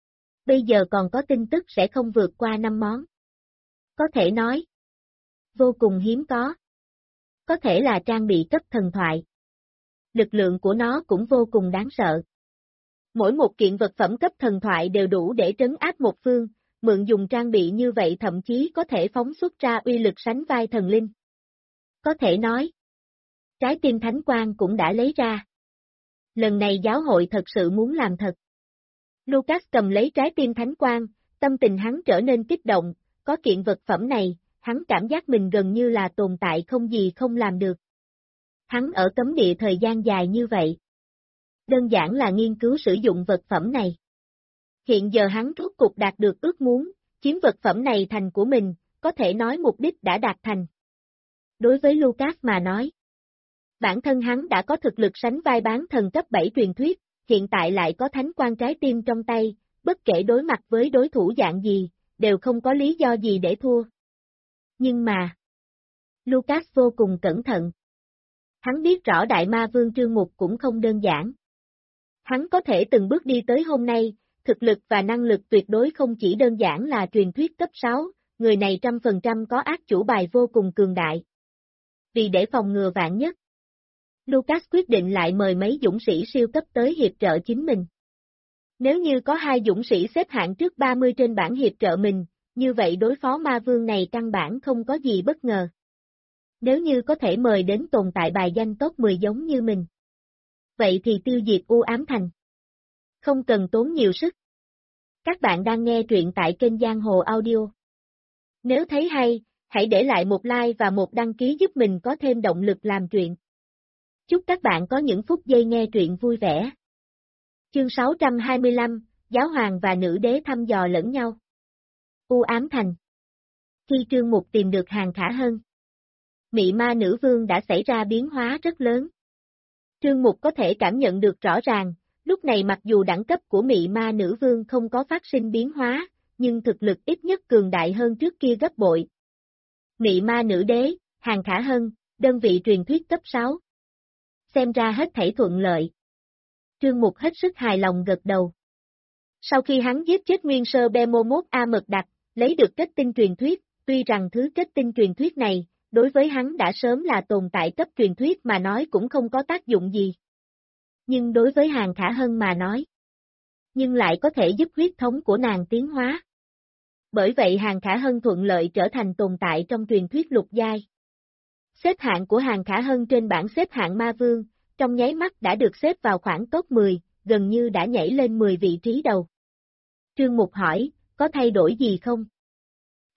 Bây giờ còn có tin tức sẽ không vượt qua 5 món. Có thể nói, vô cùng hiếm có. Có thể là trang bị cấp thần thoại. Lực lượng của nó cũng vô cùng đáng sợ. Mỗi một kiện vật phẩm cấp thần thoại đều đủ để trấn áp một phương, mượn dùng trang bị như vậy thậm chí có thể phóng xuất ra uy lực sánh vai thần linh. Có thể nói, trái tim thánh quang cũng đã lấy ra. Lần này giáo hội thật sự muốn làm thật. Lucas cầm lấy trái tim thánh quang, tâm tình hắn trở nên kích động, có kiện vật phẩm này, hắn cảm giác mình gần như là tồn tại không gì không làm được. Hắn ở cấm địa thời gian dài như vậy. Đơn giản là nghiên cứu sử dụng vật phẩm này. Hiện giờ hắn rốt cục đạt được ước muốn, chiếm vật phẩm này thành của mình, có thể nói mục đích đã đạt thành. Đối với Lucas mà nói, bản thân hắn đã có thực lực sánh vai bán thần cấp 7 truyền thuyết, hiện tại lại có thánh quang trái tim trong tay, bất kể đối mặt với đối thủ dạng gì, đều không có lý do gì để thua. Nhưng mà, Lucas vô cùng cẩn thận. Hắn biết rõ Đại Ma Vương Trương Mục cũng không đơn giản. Hắn có thể từng bước đi tới hôm nay, thực lực và năng lực tuyệt đối không chỉ đơn giản là truyền thuyết cấp 6, người này 100% có ác chủ bài vô cùng cường đại. Vì để phòng ngừa vạn nhất, Lucas quyết định lại mời mấy dũng sĩ siêu cấp tới hiệp trợ chính mình. Nếu như có 2 dũng sĩ xếp hạng trước 30 trên bảng hiệp trợ mình, như vậy đối phó ma vương này căn bản không có gì bất ngờ. Nếu như có thể mời đến tồn tại bài danh top 10 giống như mình, vậy thì tiêu diệt U Ám Thành. Không cần tốn nhiều sức. Các bạn đang nghe truyện tại kênh Giang Hồ Audio. Nếu thấy hay, hãy để lại một like và một đăng ký giúp mình có thêm động lực làm truyện. Chúc các bạn có những phút giây nghe truyện vui vẻ. Chương 625, Giáo hoàng và nữ đế thăm dò lẫn nhau. U Ám Thành. Khi Trương Mục tìm được Hàng Khả Hân, Mị Ma Nữ Vương đã xảy ra biến hóa rất lớn. Trương Mục có thể cảm nhận được rõ ràng, lúc này mặc dù đẳng cấp của Mị Ma Nữ Vương không có phát sinh biến hóa, nhưng thực lực ít nhất cường đại hơn trước kia gấp bội. Mị Ma Nữ Đế, Hàng Khả Hân, đơn vị truyền thuyết cấp 6. Xem ra hết thảy thuận lợi. Trương Mục hết sức hài lòng gật đầu. Sau khi hắn giết chết nguyên sơ Bemomot A Mật Đặc, lấy được kết tinh truyền thuyết, tuy rằng thứ kết tinh truyền thuyết này, đối với hắn đã sớm là tồn tại cấp truyền thuyết mà nói cũng không có tác dụng gì. Nhưng đối với Hàng Khả Hân mà nói, nhưng lại có thể giúp huyết thống của nàng tiến hóa. Bởi vậy Hàng Khả Hân thuận lợi trở thành tồn tại trong truyền thuyết lục giai. Xếp hạng của Hàng Khả Hân trên bảng xếp hạng ma vương, trong nháy mắt đã được xếp vào khoảng top 10, gần như đã nhảy lên 10 vị trí đầu. Trương Mục hỏi, có thay đổi gì không?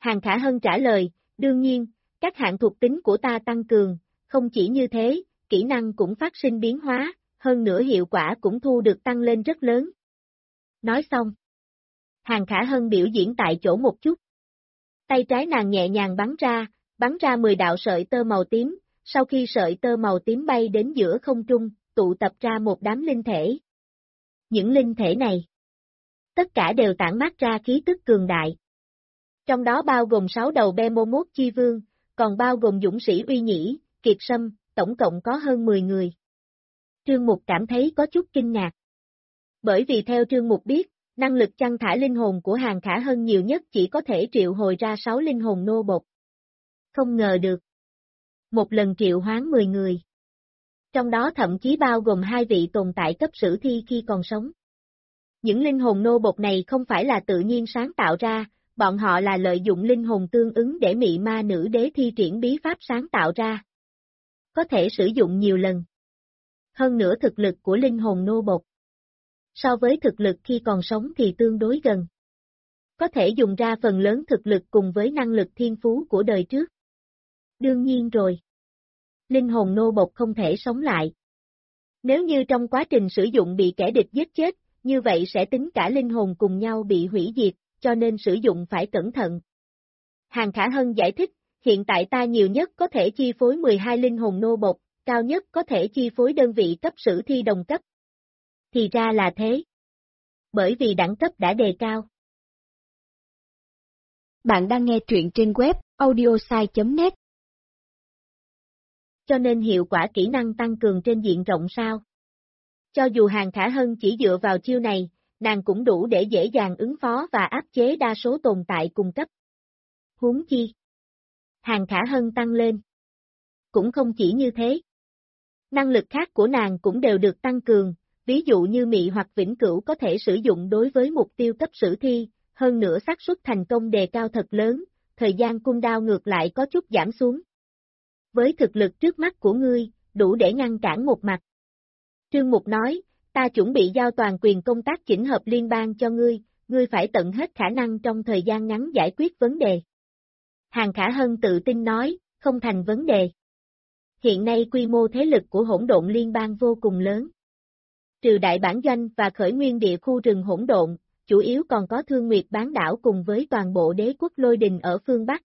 Hàng Khả Hân trả lời, đương nhiên, các hạng thuộc tính của ta tăng cường, không chỉ như thế, kỹ năng cũng phát sinh biến hóa, hơn nữa hiệu quả cũng thu được tăng lên rất lớn. Nói xong, Hàng Khả Hân biểu diễn tại chỗ một chút. Tay trái nàng nhẹ nhàng bắn ra 10 đạo sợi tơ màu tím, sau khi sợi tơ màu tím bay đến giữa không trung, tụ tập ra một đám linh thể. Những linh thể này, tất cả đều tản mát ra khí tức cường đại. Trong đó bao gồm 6 đầu Behemoth chi vương, còn bao gồm dũng sĩ Uy Nhĩ, Kiệt Sâm, tổng cộng có hơn 10 người. Trương Mục cảm thấy có chút kinh ngạc. Bởi vì theo Trương Mục biết, năng lực chăn thả linh hồn của Hàng Khả Hân nhiều nhất chỉ có thể triệu hồi ra 6 linh hồn nô bộc. Không ngờ được. Một lần triệu hoán 10 người. Trong đó thậm chí bao gồm 2 vị tồn tại cấp sử thi khi còn sống. Những linh hồn nô bộc này không phải là tự nhiên sáng tạo ra, bọn họ là lợi dụng linh hồn tương ứng để mị ma nữ đế thi triển bí pháp sáng tạo ra. Có thể sử dụng nhiều lần. Hơn nữa thực lực của linh hồn nô bộc so với thực lực khi còn sống thì tương đối gần. Có thể dùng ra phần lớn thực lực cùng với năng lực thiên phú của đời trước. Đương nhiên rồi. Linh hồn nô bộc không thể sống lại. Nếu như trong quá trình sử dụng bị kẻ địch giết chết, như vậy sẽ tính cả linh hồn cùng nhau bị hủy diệt, cho nên sử dụng phải cẩn thận. Hàng Khả Hân giải thích, hiện tại ta nhiều nhất có thể chi phối 12 linh hồn nô bộc, cao nhất có thể chi phối đơn vị cấp sử thi đồng cấp. Thì ra là thế. Bởi vì đẳng cấp đã đề cao. Bạn đang nghe truyện trên web audiosai.net. Cho nên hiệu quả kỹ năng tăng cường trên diện rộng sao? Cho dù Hàng Khả Hân chỉ dựa vào chiêu này, nàng cũng đủ để dễ dàng ứng phó và áp chế đa số tồn tại cùng cấp. Huống chi. Hàng Khả Hân tăng lên. Cũng không chỉ như thế. Năng lực khác của nàng cũng đều được tăng cường, ví dụ như mị hoặc vĩnh cửu có thể sử dụng đối với mục tiêu cấp sử thi, hơn nữa xác suất thành công đề cao thật lớn, thời gian cooldown ngược lại có chút giảm xuống. Với thực lực trước mắt của ngươi, đủ để ngăn cản một mặt. Trương Mục nói, ta chuẩn bị giao toàn quyền công tác chỉnh hợp liên bang cho ngươi phải tận hết khả năng trong thời gian ngắn giải quyết vấn đề. Hàng Khả Hân tự tin nói, không thành vấn đề. Hiện nay quy mô thế lực của hỗn độn liên bang vô cùng lớn. Trừ đại bản doanh và khởi nguyên địa khu rừng hỗn độn, chủ yếu còn có Thương Nguyệt bán đảo cùng với toàn bộ đế quốc Lôi Đình ở phương Bắc.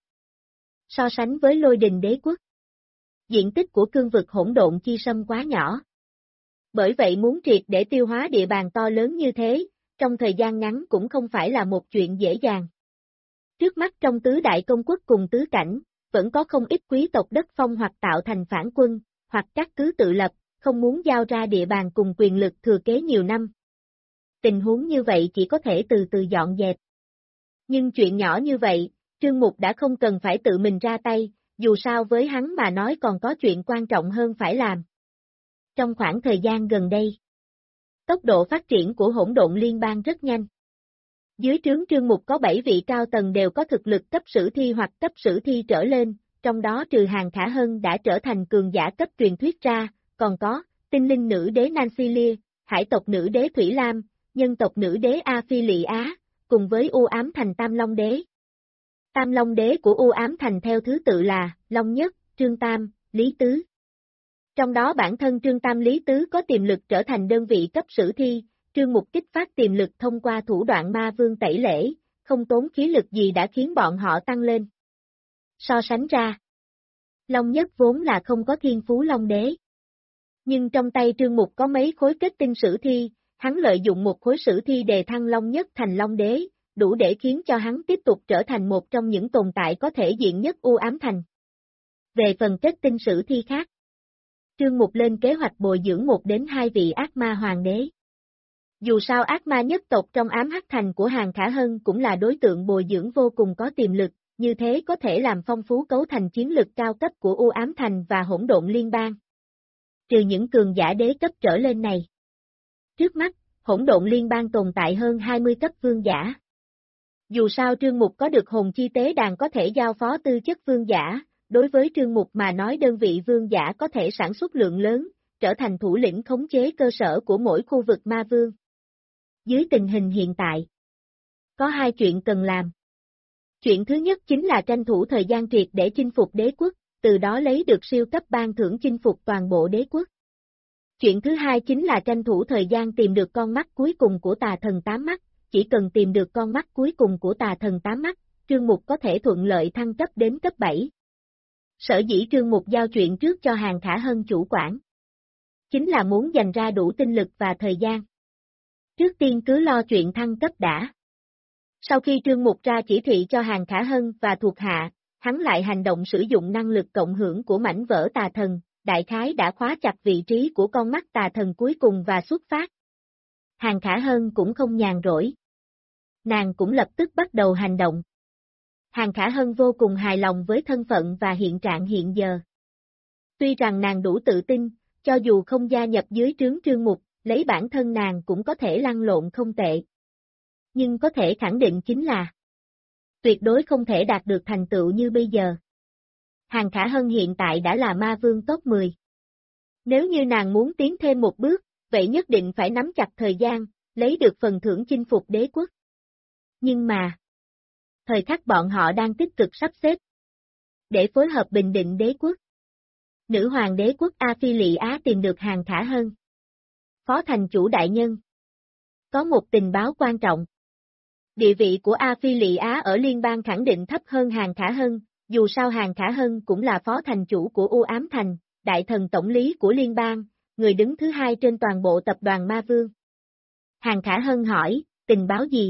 So sánh với Lôi Đình đế quốc, diện tích của cương vực hỗn độn chi sâm quá nhỏ. Bởi vậy muốn triệt để tiêu hóa địa bàn to lớn như thế, trong thời gian ngắn cũng không phải là một chuyện dễ dàng. Trước mắt trong tứ đại công quốc cùng tứ cảnh, vẫn có không ít quý tộc đất phong hoặc tạo thành phản quân, hoặc các cứ tự lập, không muốn giao ra địa bàn cùng quyền lực thừa kế nhiều năm. Tình huống như vậy chỉ có thể từ từ dọn dẹp. Nhưng chuyện nhỏ như vậy, Trương Mục đã không cần phải tự mình ra tay, dù sao với hắn mà nói còn có chuyện quan trọng hơn phải làm. Trong khoảng thời gian gần đây, tốc độ phát triển của hỗn độn liên bang rất nhanh. Dưới trướng Trương Mục có 7 vị cao tầng đều có thực lực cấp sử thi hoặc cấp sử thi trở lên, trong đó trừ Hàng Khả Hân đã trở thành cường giả cấp truyền thuyết ra, còn có tinh linh nữ đế Nancy, hải tộc nữ đế Thủy Lam, nhân tộc nữ đế A Phi Lị Á, cùng với U Ám Thành Tam Long đế. Tam Long đế của U Ám Thành theo thứ tự là Long Nhất, Trương Tam, Lý Tứ. Trong đó bản thân Trương Tam Lý Tứ có tiềm lực trở thành đơn vị cấp sử thi, Trương Mục kích phát tiềm lực thông qua thủ đoạn ma vương tẩy lễ, không tốn khí lực gì đã khiến bọn họ tăng lên. So sánh ra, Long Nhất vốn là không có thiên phú Long đế. Nhưng trong tay Trương Mục có mấy khối kết tinh sử thi, hắn lợi dụng một khối sử thi đề thăng Long Nhất thành Long đế, đủ để khiến cho hắn tiếp tục trở thành một trong những tồn tại có thể diện nhất U Ám Thành. Về phần kết tinh sử thi khác, Trương Mục lên kế hoạch bồi dưỡng 1 đến 2 vị ác ma hoàng đế. Dù sao ác ma nhất tộc trong ám hắc thành của Hàng Khả Hân cũng là đối tượng bồi dưỡng vô cùng có tiềm lực, như thế có thể làm phong phú cấu thành chiến lực cao cấp của U Ám Thành và hỗn độn liên bang. Trừ những cường giả đế cấp trở lên này. Trước mắt, hỗn độn liên bang tồn tại hơn 20 cấp vương giả. Dù sao Trương Mục có được hồn chi tế đàn có thể giao phó tư chất vương giả, đối với Trương Mục mà nói đơn vị vương giả có thể sản xuất lượng lớn, trở thành thủ lĩnh khống chế cơ sở của mỗi khu vực ma vương. Dưới tình hình hiện tại, có 2 chuyện cần làm. Chuyện thứ nhất chính là tranh thủ thời gian triệt để chinh phục đế quốc, từ đó lấy được siêu cấp ban thưởng chinh phục toàn bộ đế quốc. Chuyện thứ hai chính là tranh thủ thời gian tìm được con mắt cuối cùng của tà thần tám mắt, chỉ cần tìm được con mắt cuối cùng của tà thần tám mắt, Trương Mục có thể thuận lợi thăng cấp đến cấp 7. Sở dĩ Trương Mục giao chuyện trước cho Hàn Khả Hân chủ quản, chính là muốn dành ra đủ tinh lực và thời gian. Trước tiên cứ lo chuyện thăng cấp đã. Sau khi Trương Mục ra chỉ thị cho Hàn Khả Hân và thuộc hạ, hắn lại hành động sử dụng năng lực cộng hưởng của mảnh vỡ tà thần, đại khái đã khóa chặt vị trí của con mắt tà thần cuối cùng và xuất phát. Hàn Khả Hân cũng không nhàn rỗi. Nàng cũng lập tức bắt đầu hành động. Hàn Khả Hân vô cùng hài lòng với thân phận và hiện trạng hiện giờ. Tuy rằng nàng đủ tự tin, cho dù không gia nhập dưới trướng Trương Mục, lấy bản thân nàng cũng có thể lăn lộn không tệ. Nhưng có thể khẳng định chính là tuyệt đối không thể đạt được thành tựu như bây giờ. Hàn Khả Hân hiện tại đã là ma vương top 10. Nếu như nàng muốn tiến thêm một bước, vậy nhất định phải nắm chặt thời gian, lấy được phần thưởng chinh phục đế quốc. Nhưng mà, thời khắc bọn họ đang tích cực sắp xếp để phối hợp bình định đế quốc. Nữ hoàng đế quốc A Phi Lị Á tìm được Hàn Khả Hân. Phó thành chủ đại nhân. Có một tình báo quan trọng. Địa vị của A Phi Lị Á ở liên bang khẳng định thấp hơn Hàn Khả Hân, dù sao Hàn Khả Hân cũng là phó thành chủ của U Ám Thành, đại thần tổng lý của liên bang, người đứng thứ hai trên toàn bộ tập đoàn Ma Vương. Hàn Khả Hân hỏi, tình báo gì?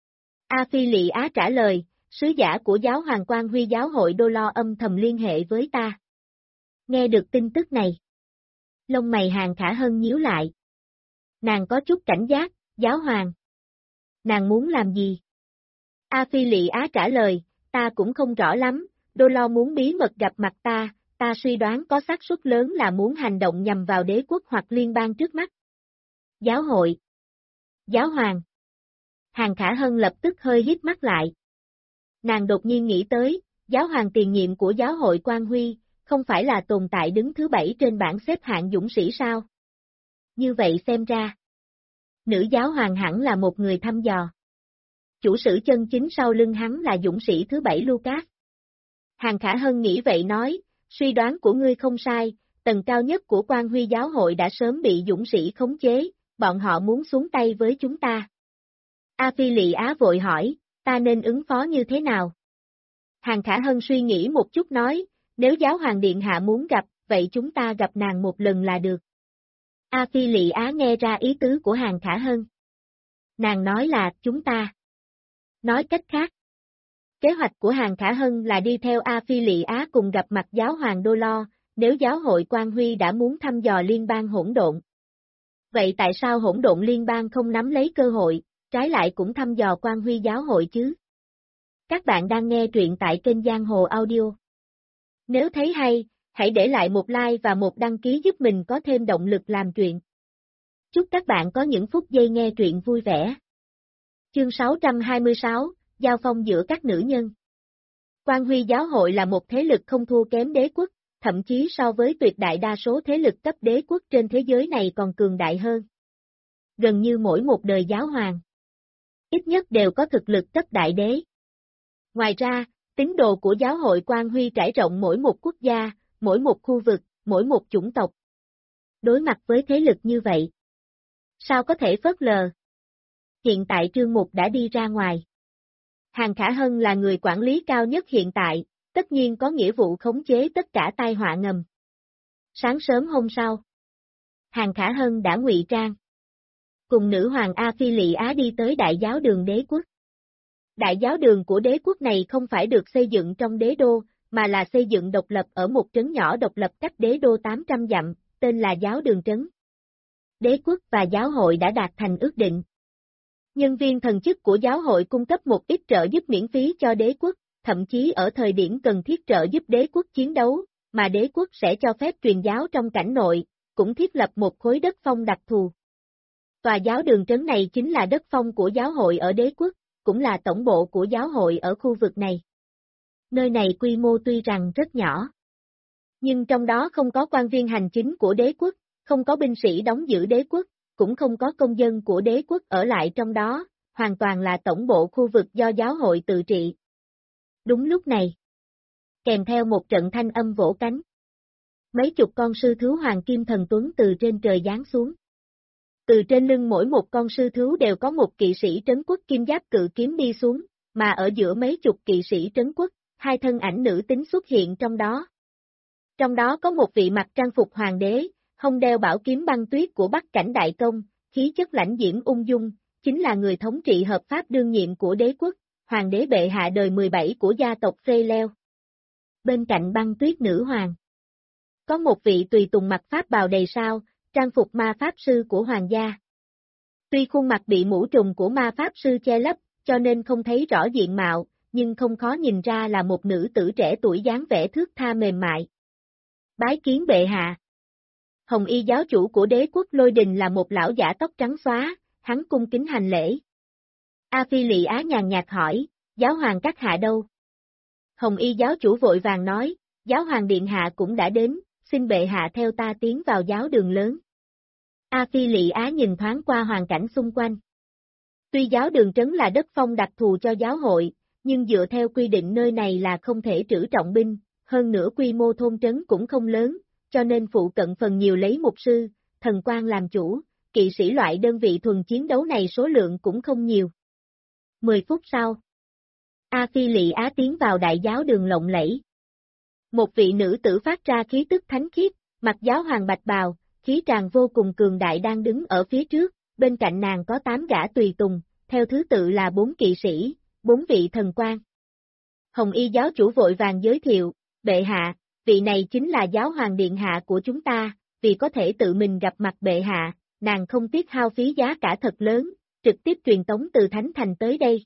A Phi Lị Á trả lời, sứ giả của giáo hoàng Quan Huy giáo hội Đô Lo âm thầm liên hệ với ta. Nghe được tin tức này, lông mày Hàn Khả Hân nhíu lại. Nàng có chút cảnh giác, giáo hoàng. Nàng muốn làm gì? A Phi Lị Á trả lời, ta cũng không rõ lắm, Đô Lo muốn bí mật gặp mặt ta suy đoán có xác suất lớn là muốn hành động nhằm vào đế quốc hoặc liên bang trước mắt. Giáo hội. Giáo hoàng. Hàn Khả Hân lập tức hơi hít mắt lại. Nàng đột nhiên nghĩ tới, giáo hoàng tiền nhiệm của giáo hội Quan Huy, không phải là tồn tại đứng thứ 7 trên bảng xếp hạng dũng sĩ sao? Như vậy xem ra, nữ giáo hoàng hẳn là một người thăm dò. Chủ sử chân chính sau lưng hắn là dũng sĩ thứ 7 Lucas. Hàn Khả Hân nghĩ vậy nói, suy đoán của ngươi không sai, tầng cao nhất của Quan Huy giáo hội đã sớm bị dũng sĩ khống chế, bọn họ muốn xuống tay với chúng ta. A Phi Lị Á vội hỏi, ta nên ứng phó như thế nào? Hàn Khả Hân suy nghĩ một chút nói, nếu giáo hoàng điện hạ muốn gặp, vậy chúng ta gặp nàng một lần là được. A Phi Lị Á nghe ra ý tứ của Hàn Khả Hân. Nàng nói là, chúng ta. Nói cách khác, kế hoạch của Hàn Khả Hân là đi theo A Phi Lị Á cùng gặp mặt giáo hoàng Đô Lo, nếu giáo hội Quan Huy đã muốn thăm dò liên bang hỗn độn. Vậy tại sao hỗn độn liên bang không nắm lấy cơ hội, trái lại cũng thăm dò Quan Huy giáo hội chứ? Các bạn đang nghe truyện tại kênh Giang Hồ Audio. Nếu thấy hay, hãy để lại một like và một đăng ký giúp mình có thêm động lực làm truyện. Chúc các bạn có những phút giây nghe truyện vui vẻ. Chương 626, Giao phong giữa các nữ nhân. Quan Huy giáo hội là một thế lực không thua kém đế quốc, thậm chí so với tuyệt đại đa số thế lực cấp đế quốc trên thế giới này còn cường đại hơn. Gần như mỗi một đời giáo hoàng, ít nhất đều có thực lực cấp đại đế. Ngoài ra, tín đồ của giáo hội Quan Huy trải rộng mỗi một quốc gia, mỗi một khu vực, mỗi một chủng tộc. Đối mặt với thế lực như vậy, sao có thể phớt lờ? Hiện tại Trương Mục đã đi ra ngoài. Hàn Khả Hân là người quản lý cao nhất hiện tại, tất nhiên có nghĩa vụ khống chế tất cả tai họa ngầm. Sáng sớm hôm sau, Hàn Khả Hân đã ngụy trang, cùng nữ hoàng A Phi Lị Á đi tới đại giáo đường đế quốc. Đại giáo đường của đế quốc này không phải được xây dựng trong đế đô, mà là xây dựng độc lập ở một trấn nhỏ độc lập cách đế đô 800 dặm, tên là giáo đường trấn. Đế quốc và giáo hội đã đạt thành ước định. Nhân viên thần chức của giáo hội cung cấp một ít trợ giúp miễn phí cho đế quốc, thậm chí ở thời điểm cần thiết trợ giúp đế quốc chiến đấu, mà đế quốc sẽ cho phép truyền giáo trong cảnh nội, cũng thiết lập một khối đất phong đặc thù. Tòa giáo đường trấn này chính là đất phong của giáo hội ở đế quốc, cũng là tổng bộ của giáo hội ở khu vực này. Nơi này quy mô tuy rằng rất nhỏ, nhưng trong đó không có quan viên hành chính của đế quốc, không có binh sĩ đóng giữ đế quốc, cũng không có công dân của đế quốc ở lại trong đó, hoàn toàn là tổng bộ khu vực do giáo hội tự trị. Đúng lúc này, kèm theo một trận thanh âm vỗ cánh. Mấy chục con sư thú hoàng kim thần tuấn từ trên trời giáng xuống. Từ trên lưng mỗi một con sư thú đều có một kỵ sĩ trấn quốc kim giáp cự kiếm đi xuống, mà ở giữa mấy chục kỵ sĩ trấn quốc, hai thân ảnh nữ tính xuất hiện trong đó. Trong đó có một vị mặc trang phục hoàng đế, hông đeo bảo kiếm băng tuyết của Bắc Cảnh Đại Công, khí chất lãnh diễm ung dung, chính là người thống trị hợp pháp đương nhiệm của đế quốc, hoàng đế bệ hạ đời 17 của gia tộc Frey Leo. Bên cạnh băng tuyết nữ hoàng, có một vị tùy tùng mặc pháp bào đầy sao, trang phục ma pháp sư của hoàng gia. Tuy khuôn mặt bị mũ trùm của ma pháp sư che lấp, cho nên không thấy rõ diện mạo, nhưng không khó nhìn ra là một nữ tử trẻ tuổi dáng vẻ thướt tha mềm mại. Bái kiến bệ hạ. Hồng y giáo chủ của đế quốc Lôi Đình là một lão giả tóc trắng xóa, hắn cung kính hành lễ. A Phi Lị Á nhàn nhạt hỏi, giáo hoàng các hạ đâu? Hồng y giáo chủ vội vàng nói, giáo hoàng điện hạ cũng đã đến, xin bệ hạ theo ta tiến vào giáo đường lớn. A Phi Lị Á nhìn thoáng qua hoàn cảnh xung quanh. Tuy giáo đường trấn là đất phong đặc thù cho giáo hội, nhưng dựa theo quy định nơi này là không thể trữ trọng binh, hơn nữa quy mô thôn trấn cũng không lớn, cho nên phụ cận phần nhiều lấy mục sư, thần quan làm chủ, kỵ sĩ loại đơn vị thuần chiến đấu này số lượng cũng không nhiều. 10 phút sau, A Phi Lị Á tiến vào đại giáo đường lộng lẫy. Một vị nữ tử phát ra khí tức thánh khiết, mặc giáo hoàng bạch bào, khí tràng vô cùng cường đại đang đứng ở phía trước, bên cạnh nàng có 8 gã tùy tùng, theo thứ tự là 4 kỵ sĩ, 4 vị thần quan. Hồng y giáo chủ vội vàng giới thiệu, bệ hạ, vị này chính là giáo hoàng điện hạ của chúng ta, vì có thể tự mình gặp mặt bệ hạ, nàng không tiếc hao phí giá cả thật lớn, trực tiếp truyền tống từ Thánh Thành tới đây.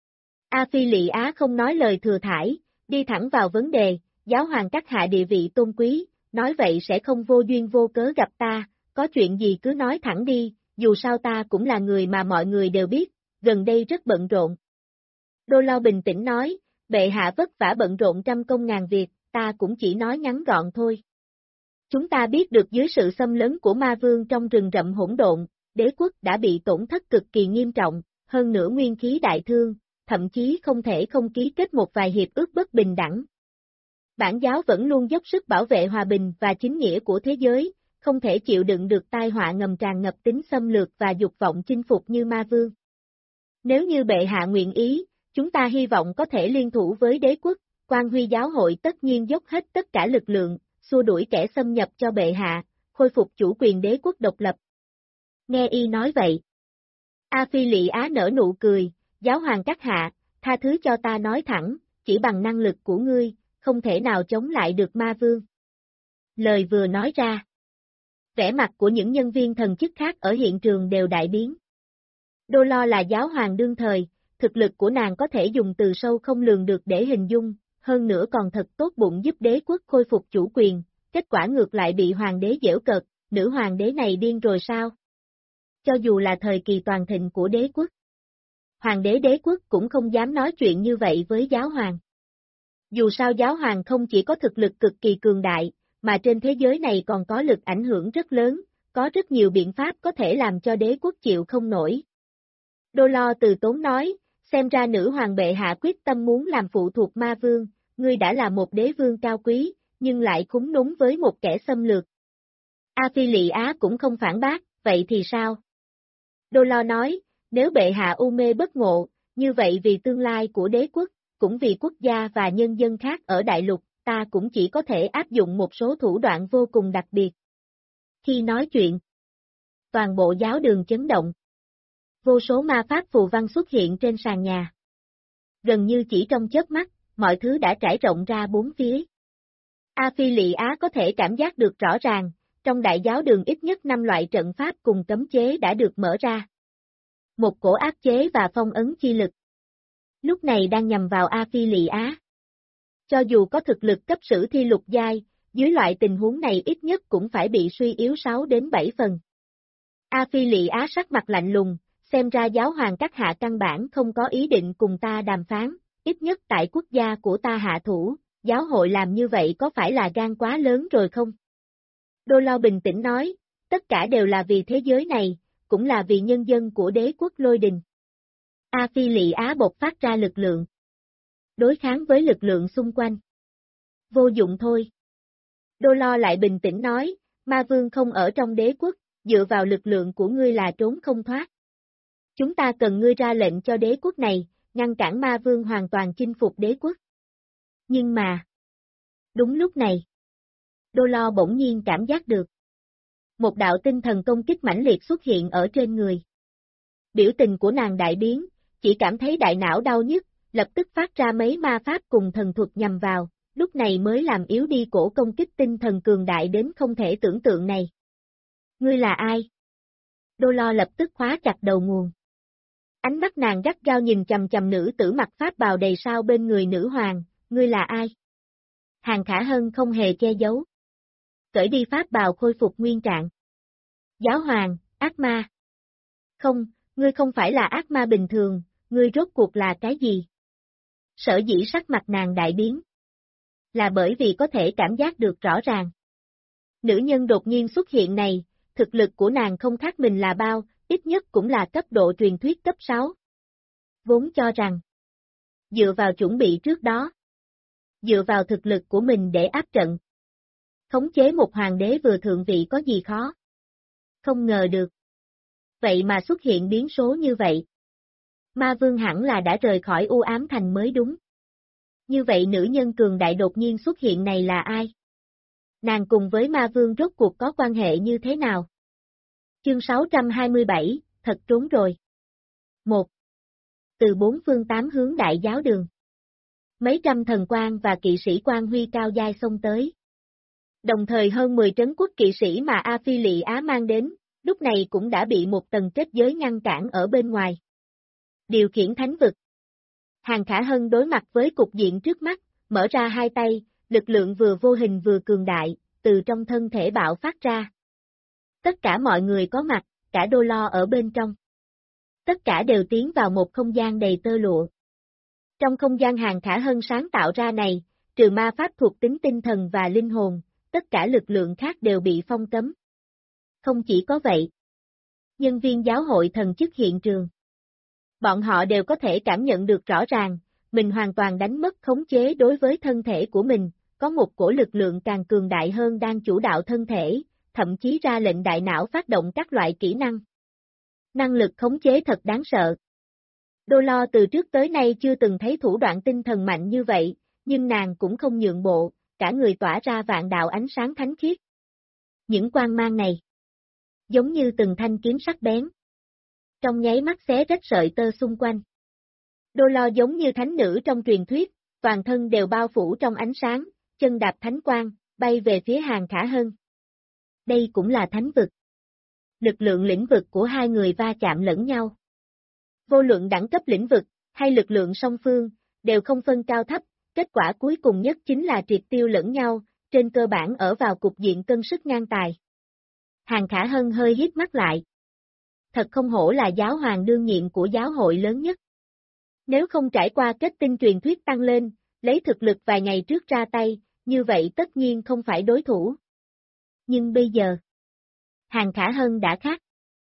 A Phi Lị Á không nói lời thừa thãi, đi thẳng vào vấn đề, giáo hoàng các hạ địa vị tôn quý, nói vậy sẽ không vô duyên vô cớ gặp ta, có chuyện gì cứ nói thẳng đi, dù sao ta cũng là người mà mọi người đều biết, gần đây rất bận rộn. Đô Lao bình tĩnh nói, bệ hạ vất vả bận rộn trăm công ngàn việc, ta cũng chỉ nói ngắn gọn thôi. Chúng ta biết được dưới sự xâm lấn của ma vương trong rừng rậm hỗn độn, đế quốc đã bị tổn thất cực kỳ nghiêm trọng, hơn nữa nguyên khí đại thương, thậm chí không thể không ký kết một vài hiệp ước bất bình đẳng. Bản giáo vẫn luôn dốc sức bảo vệ hòa bình và chính nghĩa của thế giới, không thể chịu đựng được tai họa ngầm tràn ngập tính xâm lược và dục vọng chinh phục như ma vương. Nếu như bệ hạ nguyện ý, chúng ta hy vọng có thể liên thủ với đế quốc, Quan Huy giáo hội tất nhiên dốc hết tất cả lực lượng, xua đuổi kẻ xâm nhập cho bệ hạ, khôi phục chủ quyền đế quốc độc lập. Nghe y nói vậy. A Phi Lị Á nở nụ cười, giáo hoàng các hạ, tha thứ cho ta nói thẳng, chỉ bằng năng lực của ngươi, không thể nào chống lại được ma vương. Lời vừa nói ra. Vẻ mặt của những nhân viên thần chức khác ở hiện trường đều đại biến. Đô Lo là giáo hoàng đương thời, thực lực của nàng có thể dùng từ sâu không lường được để hình dung, hơn nữa còn thật tốt bụng giúp đế quốc khôi phục chủ quyền, kết quả ngược lại bị hoàng đế giễu cợt, nữ hoàng đế này điên rồi sao? Cho dù là thời kỳ toàn thịnh của đế quốc, hoàng đế đế quốc cũng không dám nói chuyện như vậy với giáo hoàng. Dù sao giáo hoàng không chỉ có thực lực cực kỳ cường đại, mà trên thế giới này còn có lực ảnh hưởng rất lớn, có rất nhiều biện pháp có thể làm cho đế quốc chịu không nổi. Đô Lo từ tốn nói, xem ra nữ hoàng bệ hạ quyết tâm muốn làm phụ thuộc ma vương, ngươi đã là một đế vương cao quý, nhưng lại khúng núm với một kẻ xâm lược. A Phi Lị Á cũng không phản bác, vậy thì sao? Đô Lo nói, nếu bệ hạ u mê bất ngộ, như vậy vì tương lai của đế quốc, cũng vì quốc gia và nhân dân khác ở đại lục, ta cũng chỉ có thể áp dụng một số thủ đoạn vô cùng đặc biệt. Khi nói chuyện, toàn bộ giáo đường chấn động. Vô số ma pháp phù văn xuất hiện trên sàn nhà. Gần như chỉ trong chớp mắt, mọi thứ đã trải rộng ra bốn phía. A Phi Lị Á có thể cảm giác được rõ ràng, trong đại giáo đường ít nhất 5 loại trận pháp cùng cấm chế đã được mở ra. Một cổ áp chế và phong ấn chi lực. Lúc này đang nhằm vào A Phi Lị Á. Cho dù có thực lực cấp sử thi lục giai, dưới loại tình huống này ít nhất cũng phải bị suy yếu 6 đến 7 phần. A Phi Lị Á sắc mặt lạnh lùng, xem ra giáo hoàng các hạ căn bản không có ý định cùng ta đàm phán, ít nhất tại quốc gia của ta hạ thủ, giáo hội làm như vậy có phải là gan quá lớn rồi không? Đô Lao bình tĩnh nói, tất cả đều là vì thế giới này, cũng là vì nhân dân của đế quốc Lôi Đình. A Phi Lị Á bộc phát ra lực lượng. đối kháng với lực lượng xung quanh. Vô dụng thôi. Đô Lo lại bình tĩnh nói, ma vương không ở trong đế quốc, dựa vào lực lượng của ngươi là trốn không thoát. Chúng ta cần ngươi ra lệnh cho đế quốc này, ngăn cản ma vương hoàn toàn chinh phục đế quốc. Nhưng mà, đúng lúc này, Đô Lo bỗng nhiên cảm giác được. Một đạo tinh thần công kích mãnh liệt xuất hiện ở trên người. Biểu tình của nàng đại biến, chỉ cảm thấy đại não đau nhức, lập tức phát ra mấy ma pháp cùng thần thuật nhằm vào, lúc này mới làm yếu đi cổ công kích tinh thần cường đại đến không thể tưởng tượng này. Ngươi là ai? Đô Lo lập tức khóa chặt đầu nguồn. Ánh mắt nàng gắt gao nhìn chằm chằm nữ tử mặc pháp bào đầy sao bên người nữ hoàng, ngươi là ai? Hàng Khả Hân không hề che giấu. Cởi đi pháp bào khôi phục nguyên trạng. Giáo hoàng, ác ma. Không, ngươi không phải là ác ma bình thường, ngươi rốt cuộc là cái gì? Sở dĩ sắc mặt nàng đại biến. Là bởi vì có thể cảm giác được rõ ràng. Nữ nhân đột nhiên xuất hiện này, thực lực của nàng không khác mình là bao, ít nhất cũng là cấp độ truyền thuyết cấp 6. Vốn cho rằng, dựa vào chuẩn bị trước đó, dựa vào thực lực của mình để áp trận, khống chế một hoàng đế vừa thượng vị có gì khó. Không ngờ được. Vậy mà xuất hiện biến số như vậy. Ma vương hẳn là đã rời khỏi U Ám Thành mới đúng. Như vậy nữ nhân cường đại đột nhiên xuất hiện này là ai? Nàng cùng với ma vương rốt cuộc có quan hệ như thế nào? Chương 627, thật trốn rồi. 1. Từ bốn phương tám hướng đại giáo đường. Mấy trăm thần quan và kỵ sĩ quan huy cao giai xông tới. Đồng thời hơn 10 trấn quốc kỵ sĩ mà A Phi Lị Á mang đến, lúc này cũng đã bị một tầng kết giới ngăn cản ở bên ngoài. Điều khiển thánh vực. Hàng Khả Hân đối mặt với cục diện trước mắt, mở ra hai tay, lực lượng vừa vô hình vừa cường đại, từ trong thân thể bạo phát ra. Tất cả mọi người có mặt, cả Đô Lo ở bên trong. Tất cả đều tiến vào một không gian đầy tơ lụa. Trong không gian Hàng Khả Hân sáng tạo ra này, trừ ma pháp thuộc tính tinh thần và linh hồn, tất cả lực lượng khác đều bị phong cấm. Không chỉ có vậy. Nhân viên giáo hội thần chức hiện trường. Bọn họ đều có thể cảm nhận được rõ ràng, mình hoàn toàn đánh mất khống chế đối với thân thể của mình, có một cổ lực lượng càng cường đại hơn đang chủ đạo thân thể, thậm chí ra lệnh đại não phát động các loại kỹ năng. Năng lực khống chế thật đáng sợ. Đô Lo từ trước tới nay chưa từng thấy thủ đoạn tinh thần mạnh như vậy, nhưng nàng cũng không nhượng bộ, cả người tỏa ra vạn đạo ánh sáng thánh khiết. Những quang mang này, giống như từng thanh kiếm sắc bén. Trong nháy mắt xé rách sợi tơ xung quanh. Đô Lo giống như thánh nữ trong truyền thuyết, toàn thân đều bao phủ trong ánh sáng, chân đạp thánh quang, bay về phía Hàng Khả Hân. Đây cũng là thánh vực. Lực lượng lĩnh vực của hai người va chạm lẫn nhau. Vô luận đẳng cấp lĩnh vực, hay lực lượng song phương, đều không phân cao thấp, kết quả cuối cùng nhất chính là triệt tiêu lẫn nhau, trên cơ bản ở vào cục diện cân sức ngang tài. Hàng Khả Hân hơi hít mắt lại. Thật không hổ là giáo hoàng đương nhiệm của giáo hội lớn nhất. Nếu không trải qua kết tinh truyền thuyết tăng lên, lấy thực lực vài ngày trước ra tay, như vậy tất nhiên không phải đối thủ. Nhưng bây giờ, Hàng Khả Hân đã khác.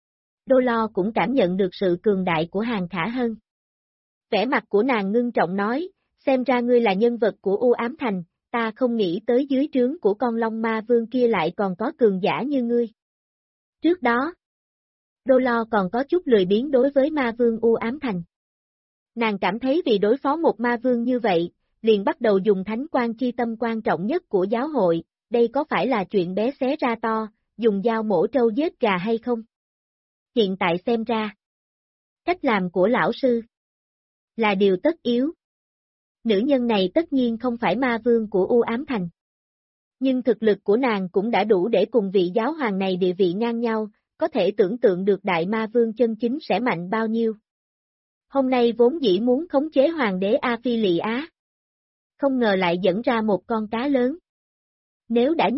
Đô Lo cũng cảm nhận được sự cường đại của Hàng Khả Hân. Vẻ mặt của nàng ngưng trọng nói, xem ra ngươi là nhân vật của U Ám Thành, ta không nghĩ tới dưới trướng của con Long Ma Vương kia lại còn có cường giả như ngươi. Trước đó, Đô Lo còn có chút lười biếng đối với Ma Vương U Ám Thành. Nàng cảm thấy vì đối phó một Ma Vương như vậy, liền bắt đầu dùng thánh quan chi tâm quan trọng nhất của giáo hội, đây có phải là chuyện bé xé ra to, dùng dao mổ trâu giết gà hay không? Hiện tại xem ra, cách làm của lão sư là điều tất yếu. Nữ nhân này tất nhiên không phải ma vương của U Ám Thành. Nhưng thực lực của nàng cũng đã đủ để cùng vị giáo hoàng này địa vị ngang nhau, có thể tưởng tượng được đại ma vương chân chính sẽ mạnh bao nhiêu. Hôm nay vốn dĩ muốn khống chế hoàng đế A Phi Lị Á. Không ngờ lại dẫn ra một con cá lớn. Nếu đã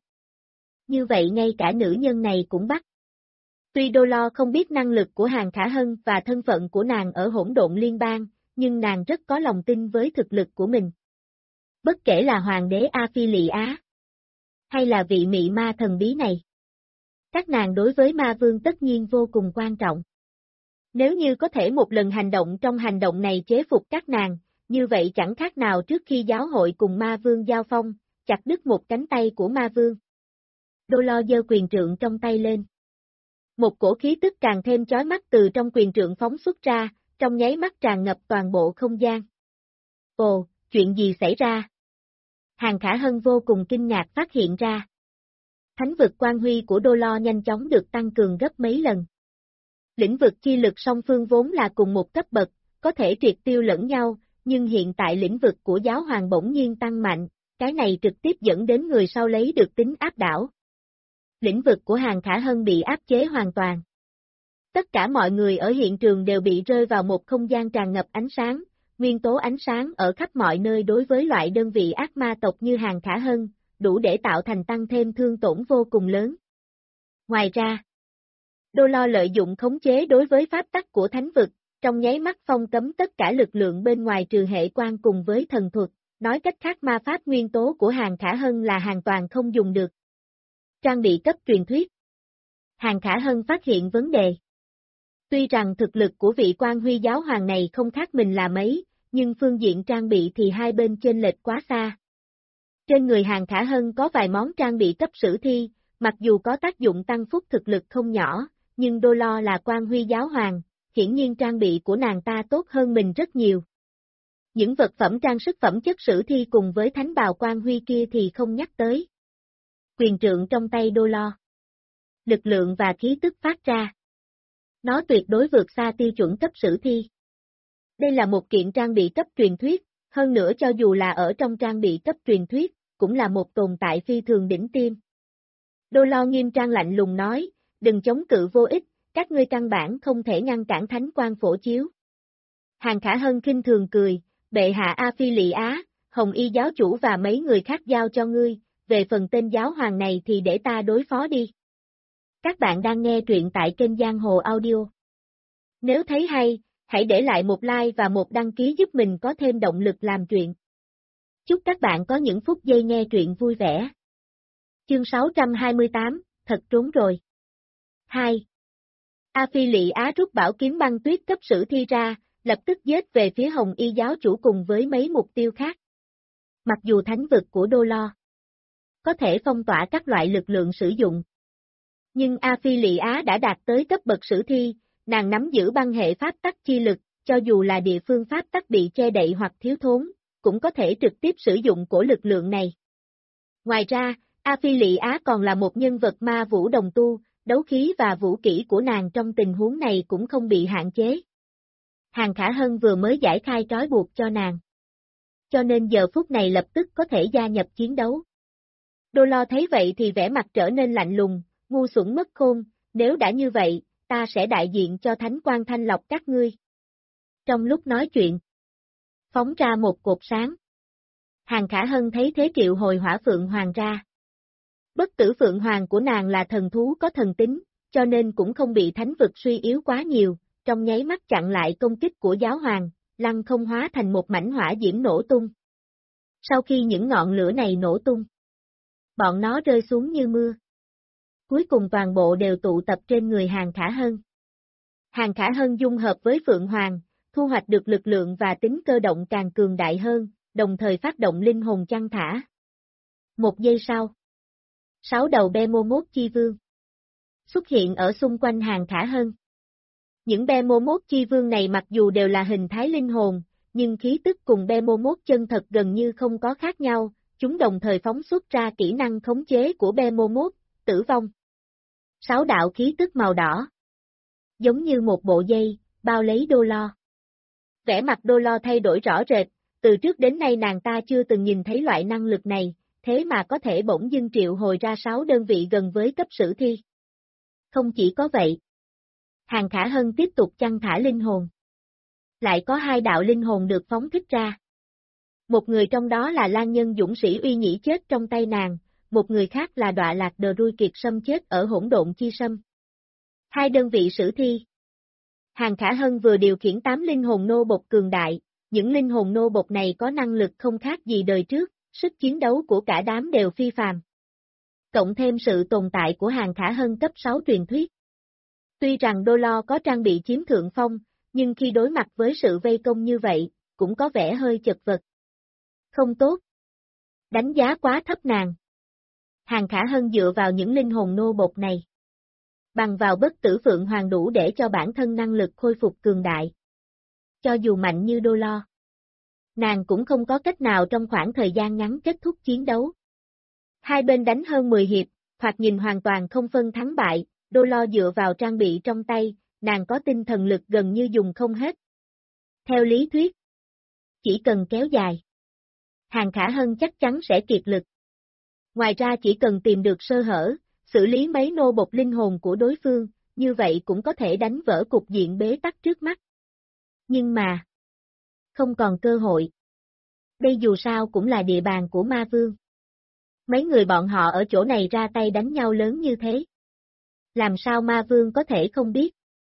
như vậy ngay cả nữ nhân này cũng bắt. Tuy Đô Lo không biết năng lực của Hàng Khả Hân và thân phận của nàng ở hỗn độn liên bang, nhưng nàng rất có lòng tin với thực lực của mình. Bất kể là hoàng đế A Phi Lị Á, hay là vị mị ma thần bí này. Các nàng đối với ma vương tất nhiên vô cùng quan trọng. Nếu như có thể một lần hành động trong hành động này chế phục các nàng, như vậy chẳng khác nào trước khi giáo hội cùng ma vương giao phong, chặt đứt một cánh tay của ma vương. Đô Lo giơ quyền trượng trong tay lên. Một cổ khí tức càng thêm chói mắt từ trong quyền trượng phóng xuất ra, trong nháy mắt tràn ngập toàn bộ không gian. Ồ, chuyện gì xảy ra? Hàng Khả Hân vô cùng kinh ngạc phát hiện ra. Thánh vực quan huy của Đô Lo nhanh chóng được tăng cường gấp mấy lần. Lĩnh vực chi lực song phương vốn là cùng một cấp bậc, có thể triệt tiêu lẫn nhau, nhưng hiện tại lĩnh vực của giáo hoàng bỗng nhiên tăng mạnh, cái này trực tiếp dẫn đến người sau lấy được tính áp đảo. Lĩnh vực của Hàng Khả Hân bị áp chế hoàn toàn. Tất cả mọi người ở hiện trường đều bị rơi vào một không gian tràn ngập ánh sáng, nguyên tố ánh sáng ở khắp mọi nơi đối với loại đơn vị ác ma tộc như Hàng Khả Hân, đủ để tạo thành tăng thêm thương tổn vô cùng lớn. Ngoài ra, Đô Lo lợi dụng khống chế đối với pháp tắc của thánh vực, trong nháy mắt phong cấm tất cả lực lượng bên ngoài trừ hệ quan cùng với thần thuật, nói cách khác ma pháp nguyên tố của Hàng Khả Hân là hoàn toàn không dùng được. Trang bị cấp truyền thuyết. Hàng Khả Hân phát hiện vấn đề. Tuy rằng thực lực của vị quan huy giáo hoàng này không khác mình là mấy, nhưng phương diện trang bị thì hai bên chênh lệch quá xa. Trên người Hàng Khả Hân có vài món trang bị cấp sử thi, mặc dù có tác dụng tăng phúc thực lực không nhỏ, nhưng Đô Lo là quan huy giáo hoàng, hiển nhiên trang bị của nàng ta tốt hơn mình rất nhiều. Những vật phẩm trang sức phẩm chất sử thi cùng với thánh bào quan huy kia thì không nhắc tới. Quyền trượng trong tay Đô Lo. Lực lượng và khí tức phát ra. Nó tuyệt đối vượt xa tiêu chuẩn cấp sử thi. Đây là một kiện trang bị cấp truyền thuyết, hơn nữa cho dù là ở trong trang bị cấp truyền thuyết, cũng là một tồn tại phi thường đỉnh tiêm. Đô Lo nghiêm trang lạnh lùng nói, đừng chống cự vô ích, các ngươi căn bản không thể ngăn cản thánh quang phổ chiếu. Hàng Khả Hân khinh thường cười, bệ hạ A Phi Lị Á, Hồng Y giáo chủ và mấy người khác giao cho ngươi, về phần tên giáo hoàng này thì để ta đối phó đi. Các bạn đang nghe truyện tại kênh Giang Hồ Audio. Nếu thấy hay, hãy để lại một like và một đăng ký giúp mình có thêm động lực làm truyện. Chúc các bạn có những phút giây nghe truyện vui vẻ. Chương 628, thật trốn rồi. 2. A Phi Lị Á rút bảo kiếm băng tuyết cấp sử thi ra, lập tức giết về phía Hồng Y giáo chủ cùng với mấy mục tiêu khác. Mặc dù thánh vực của Đô Lo có thể phong tỏa các loại lực lượng sử dụng, nhưng A Phi Lị Á đã đạt tới cấp bậc sử thi, nàng nắm giữ băng hệ pháp tắc chi lực, cho dù là địa phương pháp tắc bị che đậy hoặc thiếu thốn, cũng có thể trực tiếp sử dụng của lực lượng này. Ngoài ra, A Phi Lị Á còn là một nhân vật ma vũ đồng tu, đấu khí và vũ kỹ của nàng trong tình huống này cũng không bị hạn chế. Hàng Khả Hân vừa mới giải khai trói buộc cho nàng, cho nên giờ phút này lập tức có thể gia nhập chiến đấu. Đô Lo thấy vậy thì vẻ mặt trở nên lạnh lùng, ngu xuẩn mất khôn, nếu đã như vậy, ta sẽ đại diện cho thánh quang thanh lọc các ngươi. Trong lúc nói chuyện, phóng ra một cột sáng. Hàng Khả Hân thấy thế triệu hồi hỏa phượng hoàng ra. Bất tử phượng hoàng của nàng là thần thú có thần tính, cho nên cũng không bị thánh vực suy yếu quá nhiều, trong nháy mắt chặn lại công kích của giáo hoàng, lăng không hóa thành một mảnh hỏa diễm nổ tung. Sau khi những ngọn lửa này nổ tung, bọn nó rơi xuống như mưa. Cuối cùng toàn bộ đều tụ tập trên người Hàng Khả Hân. Hàng Khả Hân dung hợp với Phượng Hoàng, thu hoạch được lực lượng và tính cơ động càng cường đại hơn, đồng thời phát động linh hồn chăn thả. Một giây sau, 6 đầu Behemoth chi vương xuất hiện ở xung quanh Hàng Khả Hân. Những Behemoth chi vương này mặc dù đều là hình thái linh hồn, nhưng khí tức cùng Behemoth chân thật gần như không có khác nhau, chúng đồng thời phóng xuất ra kỹ năng khống chế của Behemoth, tử vong. 6 đạo khí tức màu đỏ, giống như một bộ dây, bao lấy Đô Lo. Vẻ mặt Đô Lo thay đổi rõ rệt, từ trước đến nay nàng ta chưa từng nhìn thấy loại năng lực này, thế mà có thể bỗng dưng triệu hồi ra 6 đơn vị gần với cấp sử thi. Không chỉ có vậy, Hàng Khả Hân tiếp tục chăn thả linh hồn. Lại có 2 đạo linh hồn được phóng thích ra. Một người trong đó là Lan Nhân dũng sĩ Uy Nhĩ chết trong tay nàng, một người khác là Đọa Lạc Đờ Rui Kiệt Sâm chết ở hỗn độn chi sâm. 2 đơn vị sử thi. Hàng Khả Hân vừa điều khiển 8 linh hồn nô bộc cường đại, những linh hồn nô bộc này có năng lực không khác gì đời trước, sức chiến đấu của cả đám đều phi phàm. Cộng thêm sự tồn tại của Hàng Khả Hân cấp 6 truyền thuyết. Tuy rằng Đô Lo có trang bị chiếm thượng phong, nhưng khi đối mặt với sự vây công như vậy, cũng có vẻ hơi chật vật. Không tốt. Đánh giá quá thấp nàng. Hàng Khả Hân dựa vào những linh hồn nô bộc này. Bằng vào bất tử Phượng Hoàng đủ để cho bản thân năng lực khôi phục cường đại. Cho dù mạnh như Đô Lo, nàng cũng không có cách nào trong khoảng thời gian ngắn kết thúc chiến đấu. Hai bên đánh hơn 10 hiệp, thoạt nhìn hoàn toàn không phân thắng bại, Đô Lo dựa vào trang bị trong tay, nàng có tinh thần lực gần như dùng không hết. Theo lý thuyết, chỉ cần kéo dài, Hàng Khả Hân chắc chắn sẽ kiệt lực. Ngoài ra chỉ cần tìm được sơ hở, xử lý mấy nô bộc linh hồn của đối phương, như vậy cũng có thể đánh vỡ cục diện bế tắc trước mắt. Nhưng mà, không còn cơ hội. Đây dù sao cũng là địa bàn của ma vương. Mấy người bọn họ ở chỗ này ra tay đánh nhau lớn như thế. Làm sao ma vương có thể không biết?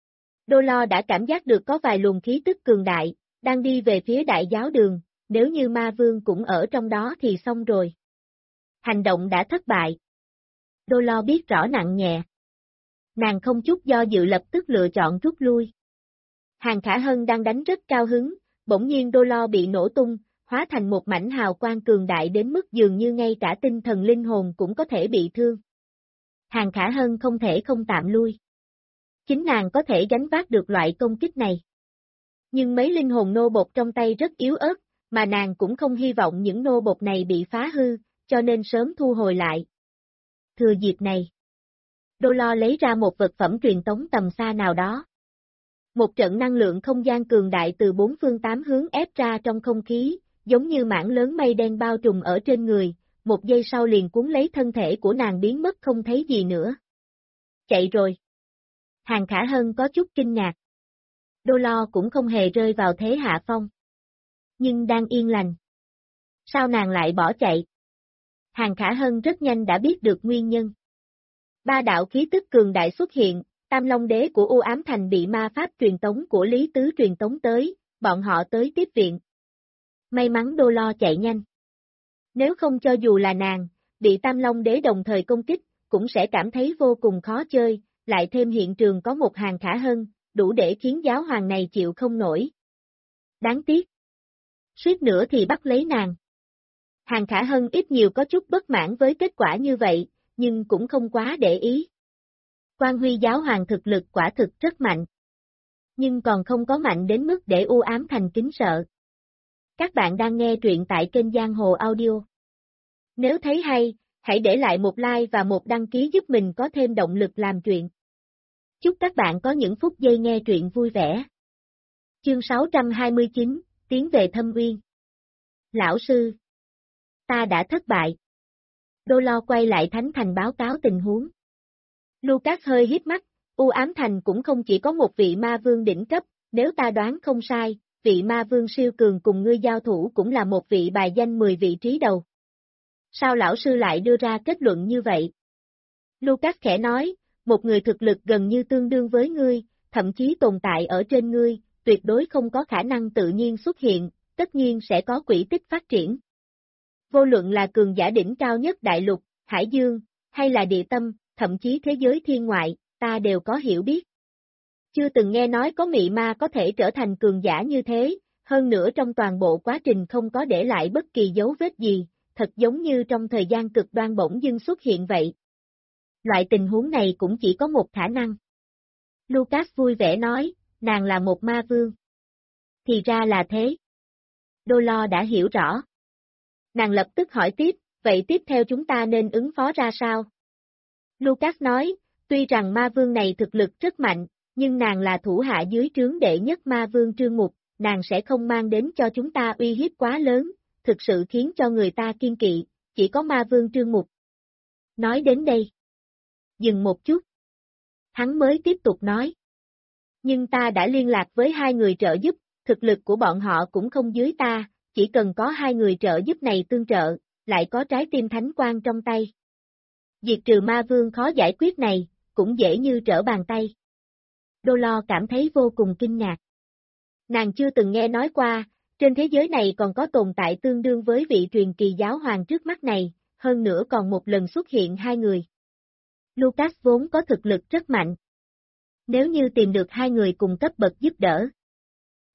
Đô Lo đã cảm giác được có vài luồng khí tức cường đại, đang đi về phía đại giáo đường, nếu như ma vương cũng ở trong đó thì xong rồi. Hành động đã thất bại. Đô Lo biết rõ nặng nhẹ. Nàng không chút do dự lập tức lựa chọn rút lui. Hàng Khả Hân đang đánh rất cao hứng, bỗng nhiên Đô Lo bị nổ tung, hóa thành một mảnh hào quang cường đại đến mức dường như ngay cả tinh thần linh hồn cũng có thể bị thương. Hàng Khả Hân không thể không tạm lui. Chính nàng có thể gánh vác được loại công kích này. Nhưng mấy linh hồn nô bộc trong tay rất yếu ớt, mà nàng cũng không hy vọng những nô bộc này bị phá hư, cho nên sớm thu hồi lại. Thừa dịp này, Đô Lo lấy ra một vật phẩm truyền tống tầm xa nào đó. Một trận năng lượng không gian cường đại từ bốn phương tám hướng ép ra trong không khí, giống như mảng lớn mây đen bao trùm ở trên người, một giây sau liền cuốn lấy thân thể của nàng biến mất không thấy gì nữa. Chạy rồi. Hàng Khả Hân có chút kinh ngạc. Đô Lo cũng không hề rơi vào thế hạ phong. Nhưng đang yên lành. Sao nàng lại bỏ chạy? Hàng Khả Hân rất nhanh đã biết được nguyên nhân. Ba đạo khí tức cường đại xuất hiện, Tam Long Đế của U Ám Thành bị ma pháp truyền tống của Lý Tứ truyền tống tới, bọn họ tới tiếp viện. May mắn Đô Lo chạy nhanh. Nếu không cho dù là nàng, bị Tam Long Đế đồng thời công kích, cũng sẽ cảm thấy vô cùng khó chơi, lại thêm hiện trường có một Hàng Khả Hân, đủ để khiến giáo hoàng này chịu không nổi. Đáng tiếc. Suýt nữa thì bắt lấy nàng. Hàng Khả Hân ít nhiều có chút bất mãn với kết quả như vậy, nhưng cũng không quá để ý. Quan Huy giáo hoàng thực lực quả thực rất mạnh. Nhưng còn không có mạnh đến mức để U Ám Thành kính sợ. Các bạn đang nghe truyện tại kênh Giang Hồ Audio. Nếu thấy hay, hãy để lại một like và một đăng ký giúp mình có thêm động lực làm truyện. Chúc các bạn có những phút giây nghe truyện vui vẻ. Chương 629, tiến về Thâm Uyên. Lão sư, ta đã thất bại. Đô Lo quay lại Thánh Thành báo cáo tình huống. Lucas hơi híp mắt, U Ám Thành cũng không chỉ có một vị ma vương đỉnh cấp, nếu ta đoán không sai, vị ma vương siêu cường cùng ngươi giao thủ cũng là một vị bài danh 10 vị trí đầu. Sao lão sư lại đưa ra kết luận như vậy? Lucas khẽ nói, một người thực lực gần như tương đương với ngươi, thậm chí tồn tại ở trên ngươi, tuyệt đối không có khả năng tự nhiên xuất hiện, tất nhiên sẽ có quỹ tích phát triển. Vô luận là cường giả đỉnh cao nhất đại lục, hải dương, hay là địa tâm, thậm chí thế giới thiên ngoại, ta đều có hiểu biết. Chưa từng nghe nói có mị ma có thể trở thành cường giả như thế, hơn nữa trong toàn bộ quá trình không có để lại bất kỳ dấu vết gì, thật giống như trong thời gian cực đoan bỗng dưng xuất hiện vậy. Loại tình huống này cũng chỉ có một khả năng. Lucas vui vẻ nói, nàng là một ma vương. Thì ra là thế. Đô Lo đã hiểu rõ. Nàng lập tức hỏi tiếp, vậy tiếp theo chúng ta nên ứng phó ra sao? Lucas nói, tuy rằng ma vương này thực lực rất mạnh, nhưng nàng là thủ hạ dưới trướng đệ nhất ma vương Trương Mục, nàng sẽ không mang đến cho chúng ta uy hiếp quá lớn, thực sự khiến cho người ta kiên kỵ, chỉ có ma vương Trương Mục. Nói đến đây. Dừng một chút. Hắn mới tiếp tục nói. Nhưng ta đã liên lạc với hai người trợ giúp, thực lực của bọn họ cũng không dưới ta, chỉ cần có hai người trợ giúp này tương trợ, lại có trái tim thánh quang trong tay. Diệt trừ ma vương khó giải quyết này, cũng dễ như trở bàn tay. Đô Lo cảm thấy vô cùng kinh ngạc. Nàng chưa từng nghe nói qua, trên thế giới này còn có tồn tại tương đương với vị truyền kỳ giáo hoàng trước mắt này, hơn nữa còn một lần xuất hiện hai người. Lucas vốn có thực lực rất mạnh. Nếu như tìm được hai người cùng cấp bậc giúp đỡ,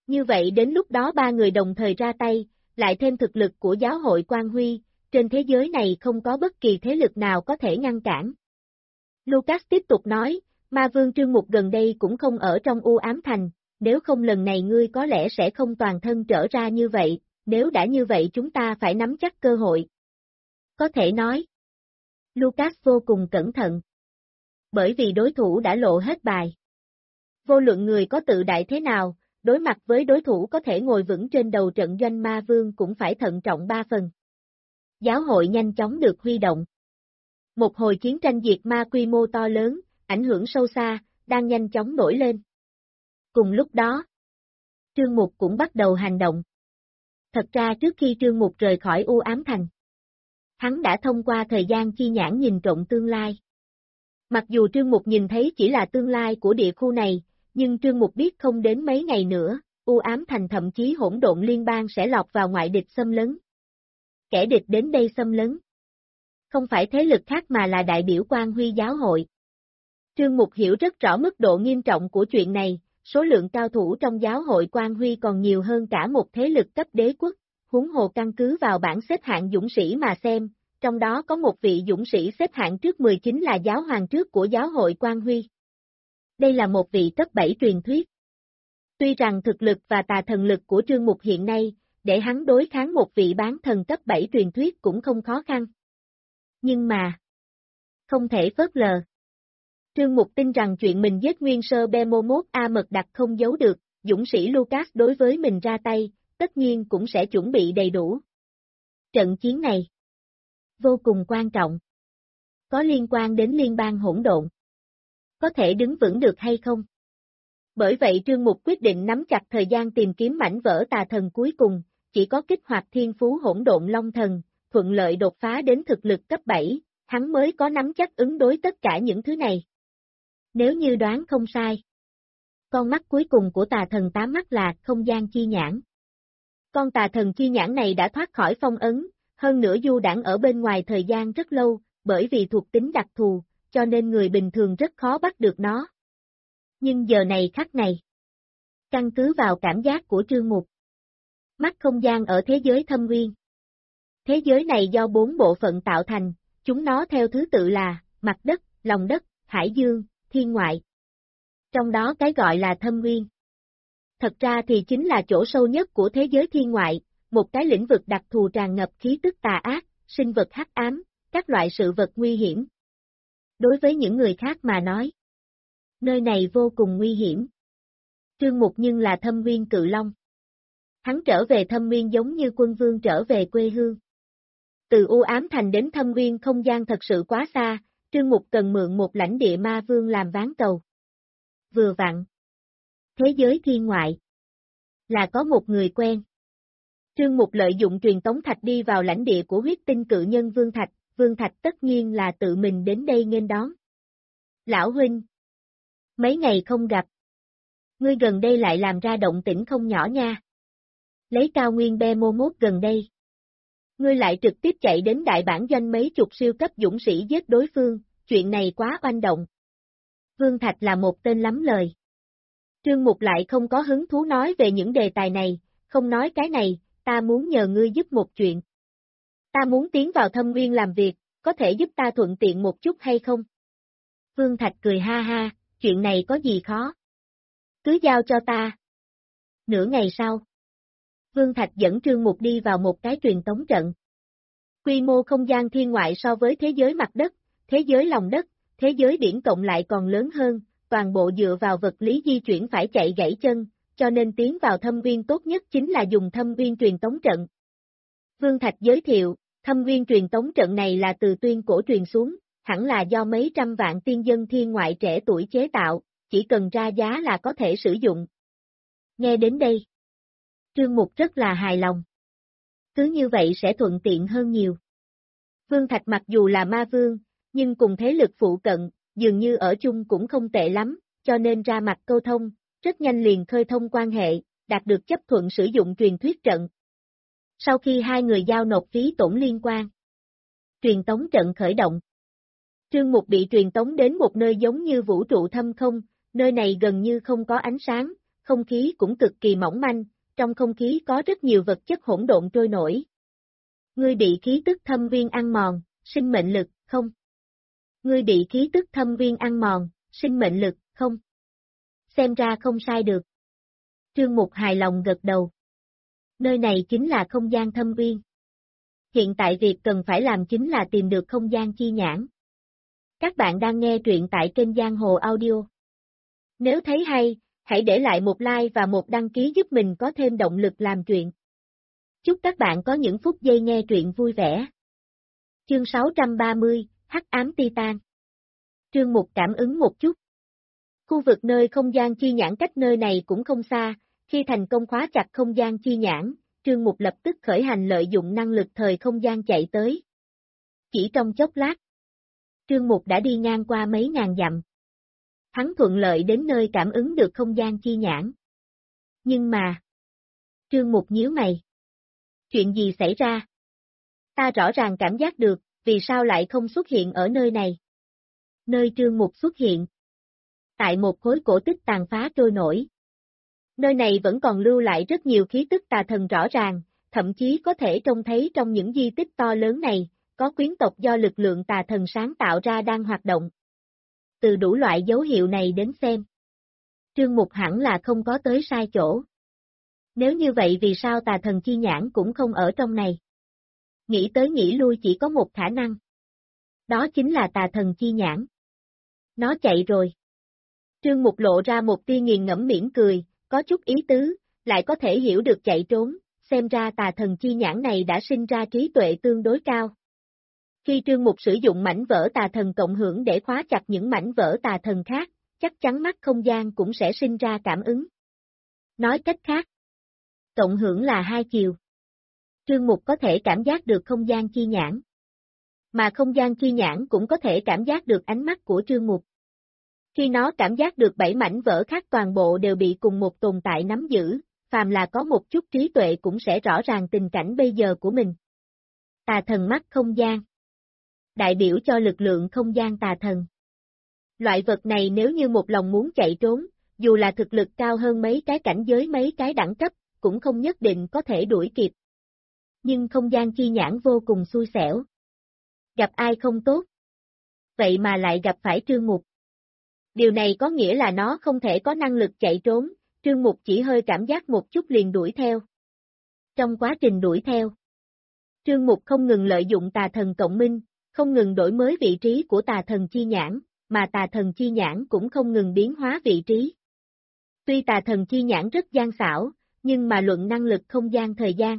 Như vậy đến lúc đó ba người đồng thời ra tay, lại thêm thực lực của giáo hội Quan Huy, trên thế giới này không có bất kỳ thế lực nào có thể ngăn cản. Lucas tiếp tục nói, Ma Vương Trương Mục gần đây cũng không ở trong U Ám Thành, nếu không lần này ngươi có lẽ sẽ không toàn thân trở ra như vậy, nếu đã như vậy chúng ta phải nắm chắc cơ hội. Có thể nói, Lucas vô cùng cẩn thận. Bởi vì đối thủ đã lộ hết bài. Vô luận người có tự đại thế nào, đối mặt với đối thủ có thể ngồi vững trên đầu trận doanh Ma Vương cũng phải thận trọng ba phần. Giáo hội nhanh chóng được huy động. Một hồi chiến tranh diệt ma quy mô to lớn, ảnh hưởng sâu xa, đang nhanh chóng nổi lên. Cùng lúc đó, Trương Mục cũng bắt đầu hành động. Thật ra trước khi Trương Mục rời khỏi U Ám Thành, hắn đã thông qua thời gian chi nhãn nhìn trộm tương lai. Mặc dù Trương Mục nhìn thấy chỉ là tương lai của địa khu này, nhưng Trương Mục biết không đến mấy ngày nữa, U Ám Thành thậm chí hỗn độn liên bang sẽ lọt vào ngoại địch xâm lấn. Kẻ địch đến đây xâm lấn. Không phải thế lực khác mà là đại biểu Quan Huy giáo hội. Trương Mục hiểu rất rõ mức độ nghiêm trọng của chuyện này, số lượng cao thủ trong giáo hội Quan Huy còn nhiều hơn cả một thế lực cấp đế quốc, huống hồ căn cứ vào bảng xếp hạng dũng sĩ mà xem, trong đó có một vị dũng sĩ xếp hạng trước 19 là giáo hoàng trước của giáo hội Quan Huy. Đây là một vị cấp 7 truyền thuyết. Tuy rằng thực lực và tà thần lực của Trương Mục hiện nay, để hắn đối kháng một vị bán thần cấp 7 truyền thuyết cũng không khó khăn. Nhưng mà, không thể phớt lờ. Trương Mục tin rằng chuyện mình giết nguyên sơ Behemoth A Mật Đặc không giấu được, dũng sĩ Lucas đối với mình ra tay, tất nhiên cũng sẽ chuẩn bị đầy đủ. Trận chiến này vô cùng quan trọng. Có liên quan đến liên bang hỗn độn. Có thể đứng vững được hay không? Bởi vậy Trương Mục quyết định nắm chặt thời gian tìm kiếm mảnh vỡ tà thần cuối cùng, chỉ có kích hoạt thiên phú hỗn độn long thần, thuận lợi đột phá đến thực lực cấp 7, hắn mới có nắm chắc ứng đối tất cả những thứ này. Nếu như đoán không sai, con mắt cuối cùng của tà thần tám mắt là không gian chi nhãn. Con tà thần chi nhãn này đã thoát khỏi phong ấn, hơn nữa du đãng ở bên ngoài thời gian rất lâu, bởi vì thuộc tính đặc thù, cho nên người bình thường rất khó bắt được nó. Nhưng giờ này khắc này, căn cứ vào cảm giác của Trương Mục, mắt không gian ở thế giới thâm nguyên. Thế giới này do 4 bộ phận tạo thành, chúng nó theo thứ tự là mặt đất, lòng đất, hải dương, thiên ngoại. Trong đó cái gọi là thâm nguyên. Thật ra thì chính là chỗ sâu nhất của thế giới thiên ngoại, một cái lĩnh vực đặc thù tràn ngập khí tức tà ác, sinh vật hắc ám, các loại sự vật nguy hiểm. Đối với những người khác mà nói, nơi này vô cùng nguy hiểm. Trương Mục nhưng là thâm nguyên cự long. Hắn trở về thâm nguyên giống như quân vương trở về quê hương. Từ U Ám Thành đến thâm nguyên không gian thật sự quá xa, Trương Mục cần mượn một lãnh địa ma vương làm ván cầu. Vừa vặn. Thế giới thiên ngoại. Là có một người quen. Trương Mục lợi dụng truyền tống thạch đi vào lãnh địa của huyết tinh cự nhân Vương Thạch tất nhiên là tự mình đến đây nghênh đón. Lão huynh. Mấy ngày không gặp. Ngươi gần đây lại làm ra động tĩnh không nhỏ nha. Lấy cao nguyên Behemoth gần đây. Ngươi lại trực tiếp chạy đến đại bản doanh mấy chục siêu cấp dũng sĩ giết đối phương, chuyện này quá oanh động. Vương Thạch là một tên lắm lời. Trương Mục lại không có hứng thú nói về những đề tài này, không nói cái này, ta muốn nhờ ngươi giúp một chuyện. Ta muốn tiến vào thâm nguyên làm việc, có thể giúp ta thuận tiện một chút hay không? Vương Thạch cười ha ha, chuyện này có gì khó? Cứ giao cho ta. Nửa ngày sau, Vương Thạch dẫn Trương Mục đi vào một cái truyền tống trận. Quy mô không gian thiên ngoại so với thế giới mặt đất, thế giới lòng đất, thế giới biển cộng lại còn lớn hơn, toàn bộ dựa vào vật lý di chuyển phải chạy gãy chân, cho nên tiến vào thâm nguyên tốt nhất chính là dùng thâm nguyên truyền tống trận. Vương Thạch giới thiệu, thâm nguyên truyền tống trận này là từ tuyên cổ truyền xuống, hẳn là do mấy trăm vạn tiên dân thiên ngoại trẻ tuổi chế tạo, chỉ cần ra giá là có thể sử dụng. Nghe đến đây, Trương Mục rất là hài lòng. Cứ như vậy sẽ thuận tiện hơn nhiều. Vương Thạch mặc dù là ma vương, nhưng cùng thế lực phụ cận, dường như ở chung cũng không tệ lắm, cho nên ra mặt câu thông, rất nhanh liền khơi thông quan hệ, đạt được chấp thuận sử dụng truyền thuyết trận. Sau khi hai người giao nộp phí tổn liên quan, truyền tống trận khởi động. Trương Mục bị truyền tống đến một nơi giống như vũ trụ thâm không, nơi này gần như không có ánh sáng, không khí cũng cực kỳ mỏng manh, trong không khí có rất nhiều vật chất hỗn độn trôi nổi. Ngươi bị khí tức thâm viên ăn mòn, sinh mệnh lực, không? Ngươi bị khí tức thâm viên ăn mòn, sinh mệnh lực, không? Xem ra không sai được. Trương Mục hài lòng gật đầu. Nơi này chính là không gian thâm viên. Hiện tại việc cần phải làm chính là tìm được không gian chi nhãn. Các bạn đang nghe truyện tại kênh Giang Hồ Audio. Nếu thấy hay, hãy để lại một like và một đăng ký giúp mình có thêm động lực làm truyện. Chúc các bạn có những phút giây nghe truyện vui vẻ. Chương 630, Hắc ám Titan. Trương Mục cảm ứng một chút. Khu vực nơi không gian chi nhãn cách nơi này cũng không xa, khi thành công khóa chặt không gian chi nhãn, Trương Mục lập tức khởi hành lợi dụng năng lực thời không gian chạy tới. Chỉ trong chốc lát, Trương Mục đã đi ngang qua mấy ngàn dặm. Hắn thuận lợi đến nơi cảm ứng được không gian chi nhãn. Nhưng mà, Trương Mục nhíu mày. Chuyện gì xảy ra? Ta rõ ràng cảm giác được, vì sao lại không xuất hiện ở nơi này? Nơi Trương Mục xuất hiện. Tại một khối cổ tích tàn phá trôi nổi. Nơi này vẫn còn lưu lại rất nhiều khí tức tà thần rõ ràng, thậm chí có thể trông thấy trong những di tích to lớn này, có quyến tộc do lực lượng tà thần sáng tạo ra đang hoạt động. Từ đủ loại dấu hiệu này đến xem, Trương Mục hẳn là không có tới sai chỗ. Nếu như vậy vì sao tà thần chi nhãn cũng không ở trong này? Nghĩ tới nghĩ lui chỉ có một khả năng. Đó chính là tà thần chi nhãn. Nó chạy rồi. Trương Mục lộ ra một tia nghiền ngẫm mỉm cười, có chút ý tứ, lại có thể hiểu được chạy trốn, xem ra tà thần chi nhãn này đã sinh ra trí tuệ tương đối cao. Khi Trương Mục sử dụng mảnh vỡ tà thần cộng hưởng để khóa chặt những mảnh vỡ tà thần khác, chắc chắn mắt không gian cũng sẽ sinh ra cảm ứng. Nói cách khác, cộng hưởng là hai chiều. Trương Mục có thể cảm giác được không gian chi nhãn. Mà không gian chi nhãn cũng có thể cảm giác được ánh mắt của Trương Mục. Khi nó cảm giác được 7 mảnh vỡ khác toàn bộ đều bị cùng một tồn tại nắm giữ, phàm là có một chút trí tuệ cũng sẽ rõ ràng tình cảnh bây giờ của mình. Tà thần mắt không gian. Đại biểu cho lực lượng không gian tà thần. Loại vật này nếu như một lòng muốn chạy trốn, dù là thực lực cao hơn mấy cái cảnh giới mấy cái đẳng cấp, cũng không nhất định có thể đuổi kịp. Nhưng không gian chi nhãn vô cùng xui xẻo. Gặp ai không tốt. Vậy mà lại gặp phải Trương Mục. Điều này có nghĩa là nó không thể có năng lực chạy trốn, Trương Mục chỉ hơi cảm giác một chút liền đuổi theo. Trong quá trình đuổi theo, Trương Mục không ngừng lợi dụng tà thần cộng minh, không ngừng đổi mới vị trí của tà thần chi nhãn, mà tà thần chi nhãn cũng không ngừng biến hóa vị trí. Tuy tà thần chi nhãn rất gian xảo, nhưng mà luận năng lực không gian thời gian.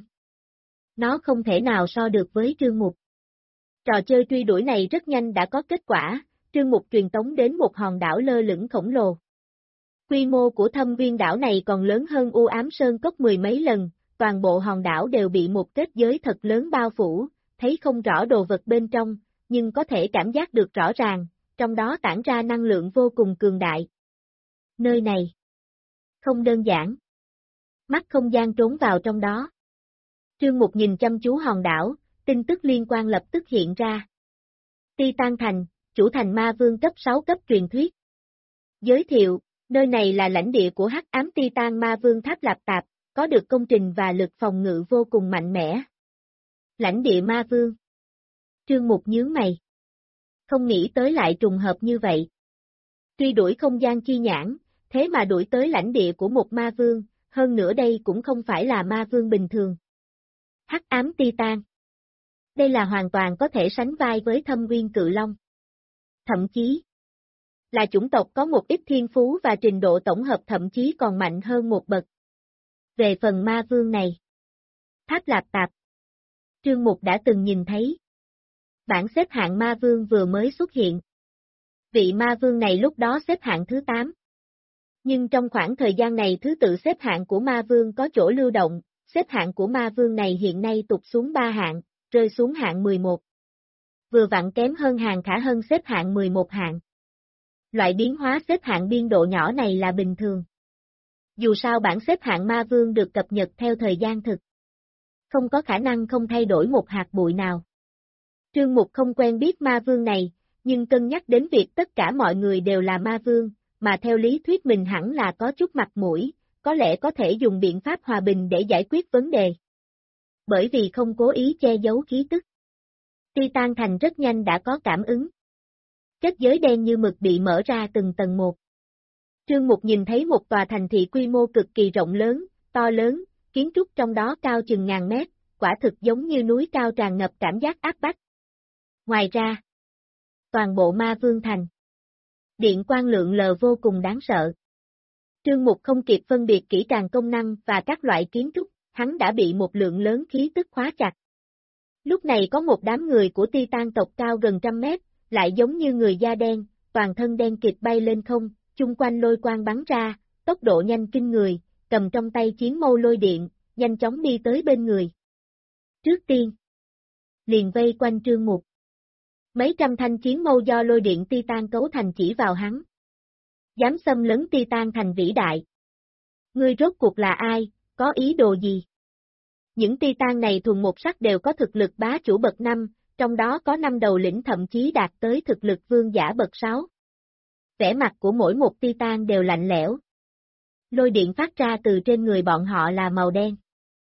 Nó không thể nào so được với Trương Mục. Trò chơi truy đuổi này rất nhanh đã có kết quả, Trương Mục truyền tống đến một hòn đảo lơ lửng khổng lồ. Quy mô của thâm viên đảo này còn lớn hơn U Ám Sơn Cốc mười mấy lần, toàn bộ hòn đảo đều bị một kết giới thật lớn bao phủ, thấy không rõ đồ vật bên trong, nhưng có thể cảm giác được rõ ràng, trong đó tản ra năng lượng vô cùng cường đại. Nơi này không đơn giản. Mắt không gian trốn vào trong đó. Trương Mục nhìn chăm chú hòn đảo, tin tức liên quan lập tức hiện ra. Titan Thành, chủ thành ma vương cấp 6 cấp truyền thuyết. Giới thiệu, nơi này là lãnh địa của Hắc ám Titan ma vương Tháp Lạp Tạp, có được công trình và lực phòng ngự vô cùng mạnh mẽ. Lãnh địa ma vương. Trương Mục nhướng mày. Không nghĩ tới lại trùng hợp như vậy. Truy đuổi không gian chi nhãn, thế mà đuổi tới lãnh địa của một ma vương, hơn nữa đây cũng không phải là ma vương bình thường. Hắc ám Titan. Đây là hoàn toàn có thể sánh vai với Thâm Nguyên Cự Long. Thậm chí, là chủng tộc có một ít thiên phú và trình độ tổng hợp thậm chí còn mạnh hơn một bậc. Về phần ma vương này, Tháp Lạp Tạp, Trương Mục đã từng nhìn thấy. Bảng xếp hạng ma vương vừa mới xuất hiện. Vị ma vương này lúc đó xếp hạng thứ 8. Nhưng trong khoảng thời gian này thứ tự xếp hạng của ma vương có chỗ lưu động, xếp hạng của ma vương này hiện nay tụt xuống 3 hạng, rơi xuống hạng 11. Vừa vặn kém hơn Hàng Khả Hân xếp hạng 11 hạng. Loại biến hóa xếp hạng biên độ nhỏ này là bình thường. Dù sao bảng xếp hạng ma vương được cập nhật theo thời gian thực. Không có khả năng không thay đổi một hạt bụi nào. Trương Mục không quen biết ma vương này, nhưng cân nhắc đến việc tất cả mọi người đều là ma vương, mà theo lý thuyết mình hẳn là có chút mặt mũi, có lẽ có thể dùng biện pháp hòa bình để giải quyết vấn đề. Bởi vì không cố ý che giấu khí tức. Titan Thành rất nhanh đã có cảm ứng. Kết giới đen như mực bị mở ra từng tầng một. Trương Mục nhìn thấy một tòa thành thị quy mô cực kỳ rộng lớn, to lớn, kiến trúc trong đó cao chừng ngàn mét, quả thực giống như núi cao tràn ngập cảm giác áp bách. Ngoài ra, toàn bộ Ma Vương Thành, điện quang lượng lờ vô cùng đáng sợ. Trương Mục không kịp phân biệt kỹ càng công năng và các loại kiến trúc, hắn đã bị một lượng lớn khí tức khóa chặt. Lúc này có một đám người của Titan tộc cao gần 100 mét, lại giống như người da đen, toàn thân đen kịt bay lên không, chung quanh lôi quang bắn ra, tốc độ nhanh kinh người, cầm trong tay chiến mâu lôi điện, nhanh chóng đi tới bên người. Trước tiên, liền vây quanh Trương Mục. Mấy trăm thanh chiến mâu do lôi điện Titan cấu thành chỉ vào hắn. Dám xâm lấn Titan Thành vĩ đại. Ngươi rốt cuộc là ai, có ý đồ gì? Những Titan này thuần một sắc đều có thực lực bá chủ bậc 5, trong đó có 5 đầu lĩnh thậm chí đạt tới thực lực vương giả bậc 6. Vẻ mặt của mỗi một Titan đều lạnh lẽo. Lôi điện phát ra từ trên người bọn họ là màu đen.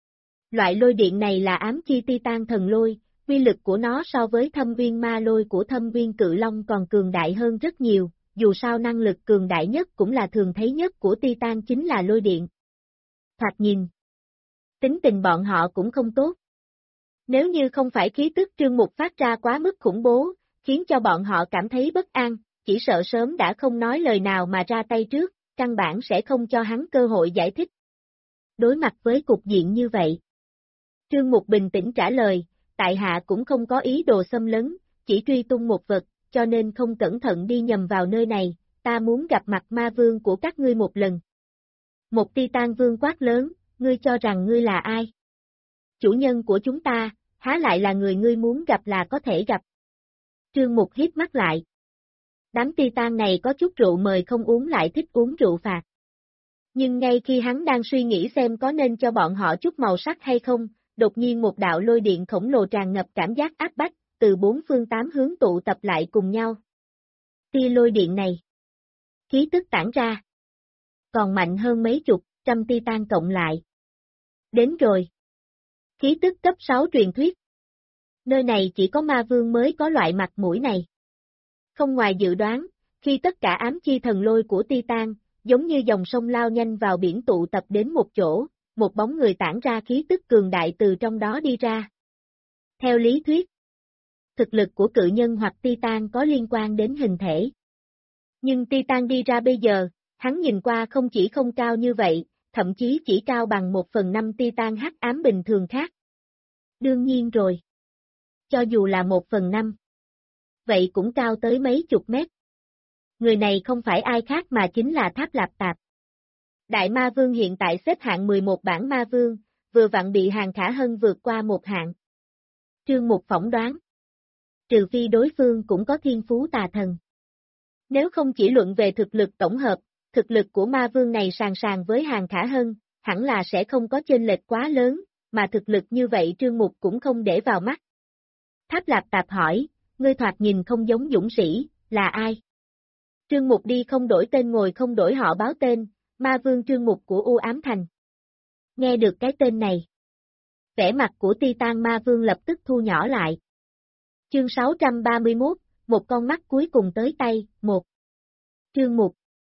Loại lôi điện này là ám chi Titan thần lôi, uy lực của nó so với thâm uyên ma lôi của thâm uyên cự long còn cường đại hơn rất nhiều, dù sao năng lực cường đại nhất cũng là thường thấy nhất của Titan chính là lôi điện. Thoạt nhìn, tính tình bọn họ cũng không tốt. Nếu như không phải khí tức Trương Mục phát ra quá mức khủng bố, khiến cho bọn họ cảm thấy bất an, chỉ sợ sớm đã không nói lời nào mà ra tay trước, căn bản sẽ không cho hắn cơ hội giải thích. Đối mặt với cục diện như vậy, Trương Mục bình tĩnh trả lời, tại hạ cũng không có ý đồ xâm lấn, chỉ truy tung một vật, cho nên không cẩn thận đi nhầm vào nơi này, ta muốn gặp mặt ma vương của các ngươi một lần. Một Titan vương quát lớn, ngươi cho rằng ngươi là ai? Chủ nhân của chúng ta, há lại là người ngươi muốn gặp là có thể gặp. Trương Mục hít mắt lại. Đám Titan này có chút rượu mời không uống lại thích uống rượu phạt. Nhưng ngay khi hắn đang suy nghĩ xem có nên cho bọn họ chút màu sắc hay không, đột nhiên một đạo lôi điện khổng lồ tràn ngập cảm giác áp bách, từ 4 phương 8 hướng tụ tập lại cùng nhau. Tia lôi điện này, khí tức tản ra, còn mạnh hơn mấy chục, trăm Titan cộng lại. Đến rồi. Khí tức cấp 6 truyền thuyết. Nơi này chỉ có ma vương mới có loại mặt mũi này. Không ngoài dự đoán, khi tất cả ám chi thần lôi của Titan, giống như dòng sông lao nhanh vào biển tụ tập đến một chỗ, một bóng người tản ra khí tức cường đại từ trong đó đi ra. Theo lý thuyết, thực lực của cự nhân hoặc Titan có liên quan đến hình thể. Nhưng Titan đi ra bây giờ, hắn nhìn qua không chỉ không cao như vậy, thậm chí chỉ cao bằng 1/5 Titan hắc ám bình thường khác. Đương nhiên rồi. Cho dù là 1/5, vậy cũng cao tới mấy chục mét. Người này không phải ai khác mà chính là Tháp Lạp Tạp. Đại Ma Vương hiện tại xếp hạng 11 bảng Ma Vương, vừa vặn bị Hàng Khả Hân vượt qua một hạng. Trương Mục phỏng đoán. Trừ phi đối phương cũng có thiên phú tà thần. Nếu không chỉ luận về thực lực tổng hợp, thực lực của Ma Vương này sàn sàn với Hàng Khả Hân, hẳn là sẽ không có chênh lệch quá lớn, mà thực lực như vậy Trương Mục cũng không để vào mắt. Tháp Lạp Tạp hỏi, ngươi thoạt nhìn không giống dũng sĩ, là ai? Trương Mục đi không đổi tên ngồi không đổi họ báo tên, Ma Vương Trương Mục của U Ám Thành. Nghe được cái tên này, vẻ mặt của Titan Ma Vương lập tức thu nhỏ lại. Chương 631, một con mắt cuối cùng tới tay, 1. Trương Mục.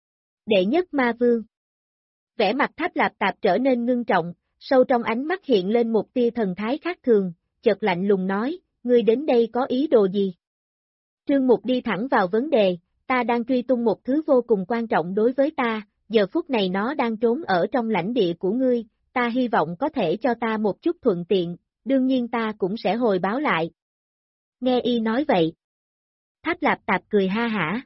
Đệ nhất Ma Vương. Vẻ mặt Tháp Lạp Tạp trở nên ngưng trọng, sâu trong ánh mắt hiện lên một tia thần thái khác thường, chợt lạnh lùng nói, ngươi đến đây có ý đồ gì? Trương Mục đi thẳng vào vấn đề, ta đang truy tung một thứ vô cùng quan trọng đối với ta, giờ phút này nó đang trốn ở trong lãnh địa của ngươi, ta hy vọng có thể cho ta một chút thuận tiện, đương nhiên ta cũng sẽ hồi báo lại. Nghe y nói vậy. Tháp Lạp Tạp cười ha hả.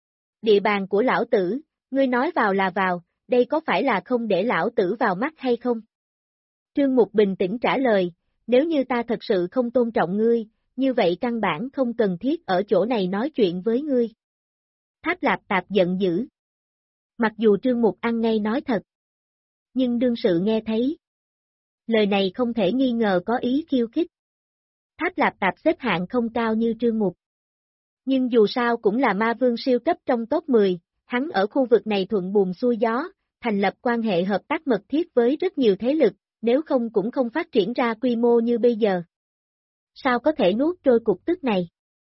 Địa bàn của lão tử, ngươi nói vào là vào, đây có phải là không để lão tử vào mắt hay không? Trương Mục bình tĩnh trả lời, nếu như ta thật sự không tôn trọng ngươi, như vậy căn bản không cần thiết ở chỗ này nói chuyện với ngươi. Tháp Lạp Tạp giận dữ. Mặc dù Trương Mục ăn ngay nói thật, nhưng đương sự nghe thấy. Lời này không thể nghi ngờ có ý khiêu khích. Tháp Lạp Tạp xếp hạng không cao như Trương Mục. Nhưng dù sao cũng là ma vương siêu cấp trong top 10, hắn ở khu vực này thuận buồm xuôi gió, thành lập quan hệ hợp tác mật thiết với rất nhiều thế lực, nếu không cũng không phát triển ra quy mô như bây giờ. Sao có thể nuốt trôi cục tức này?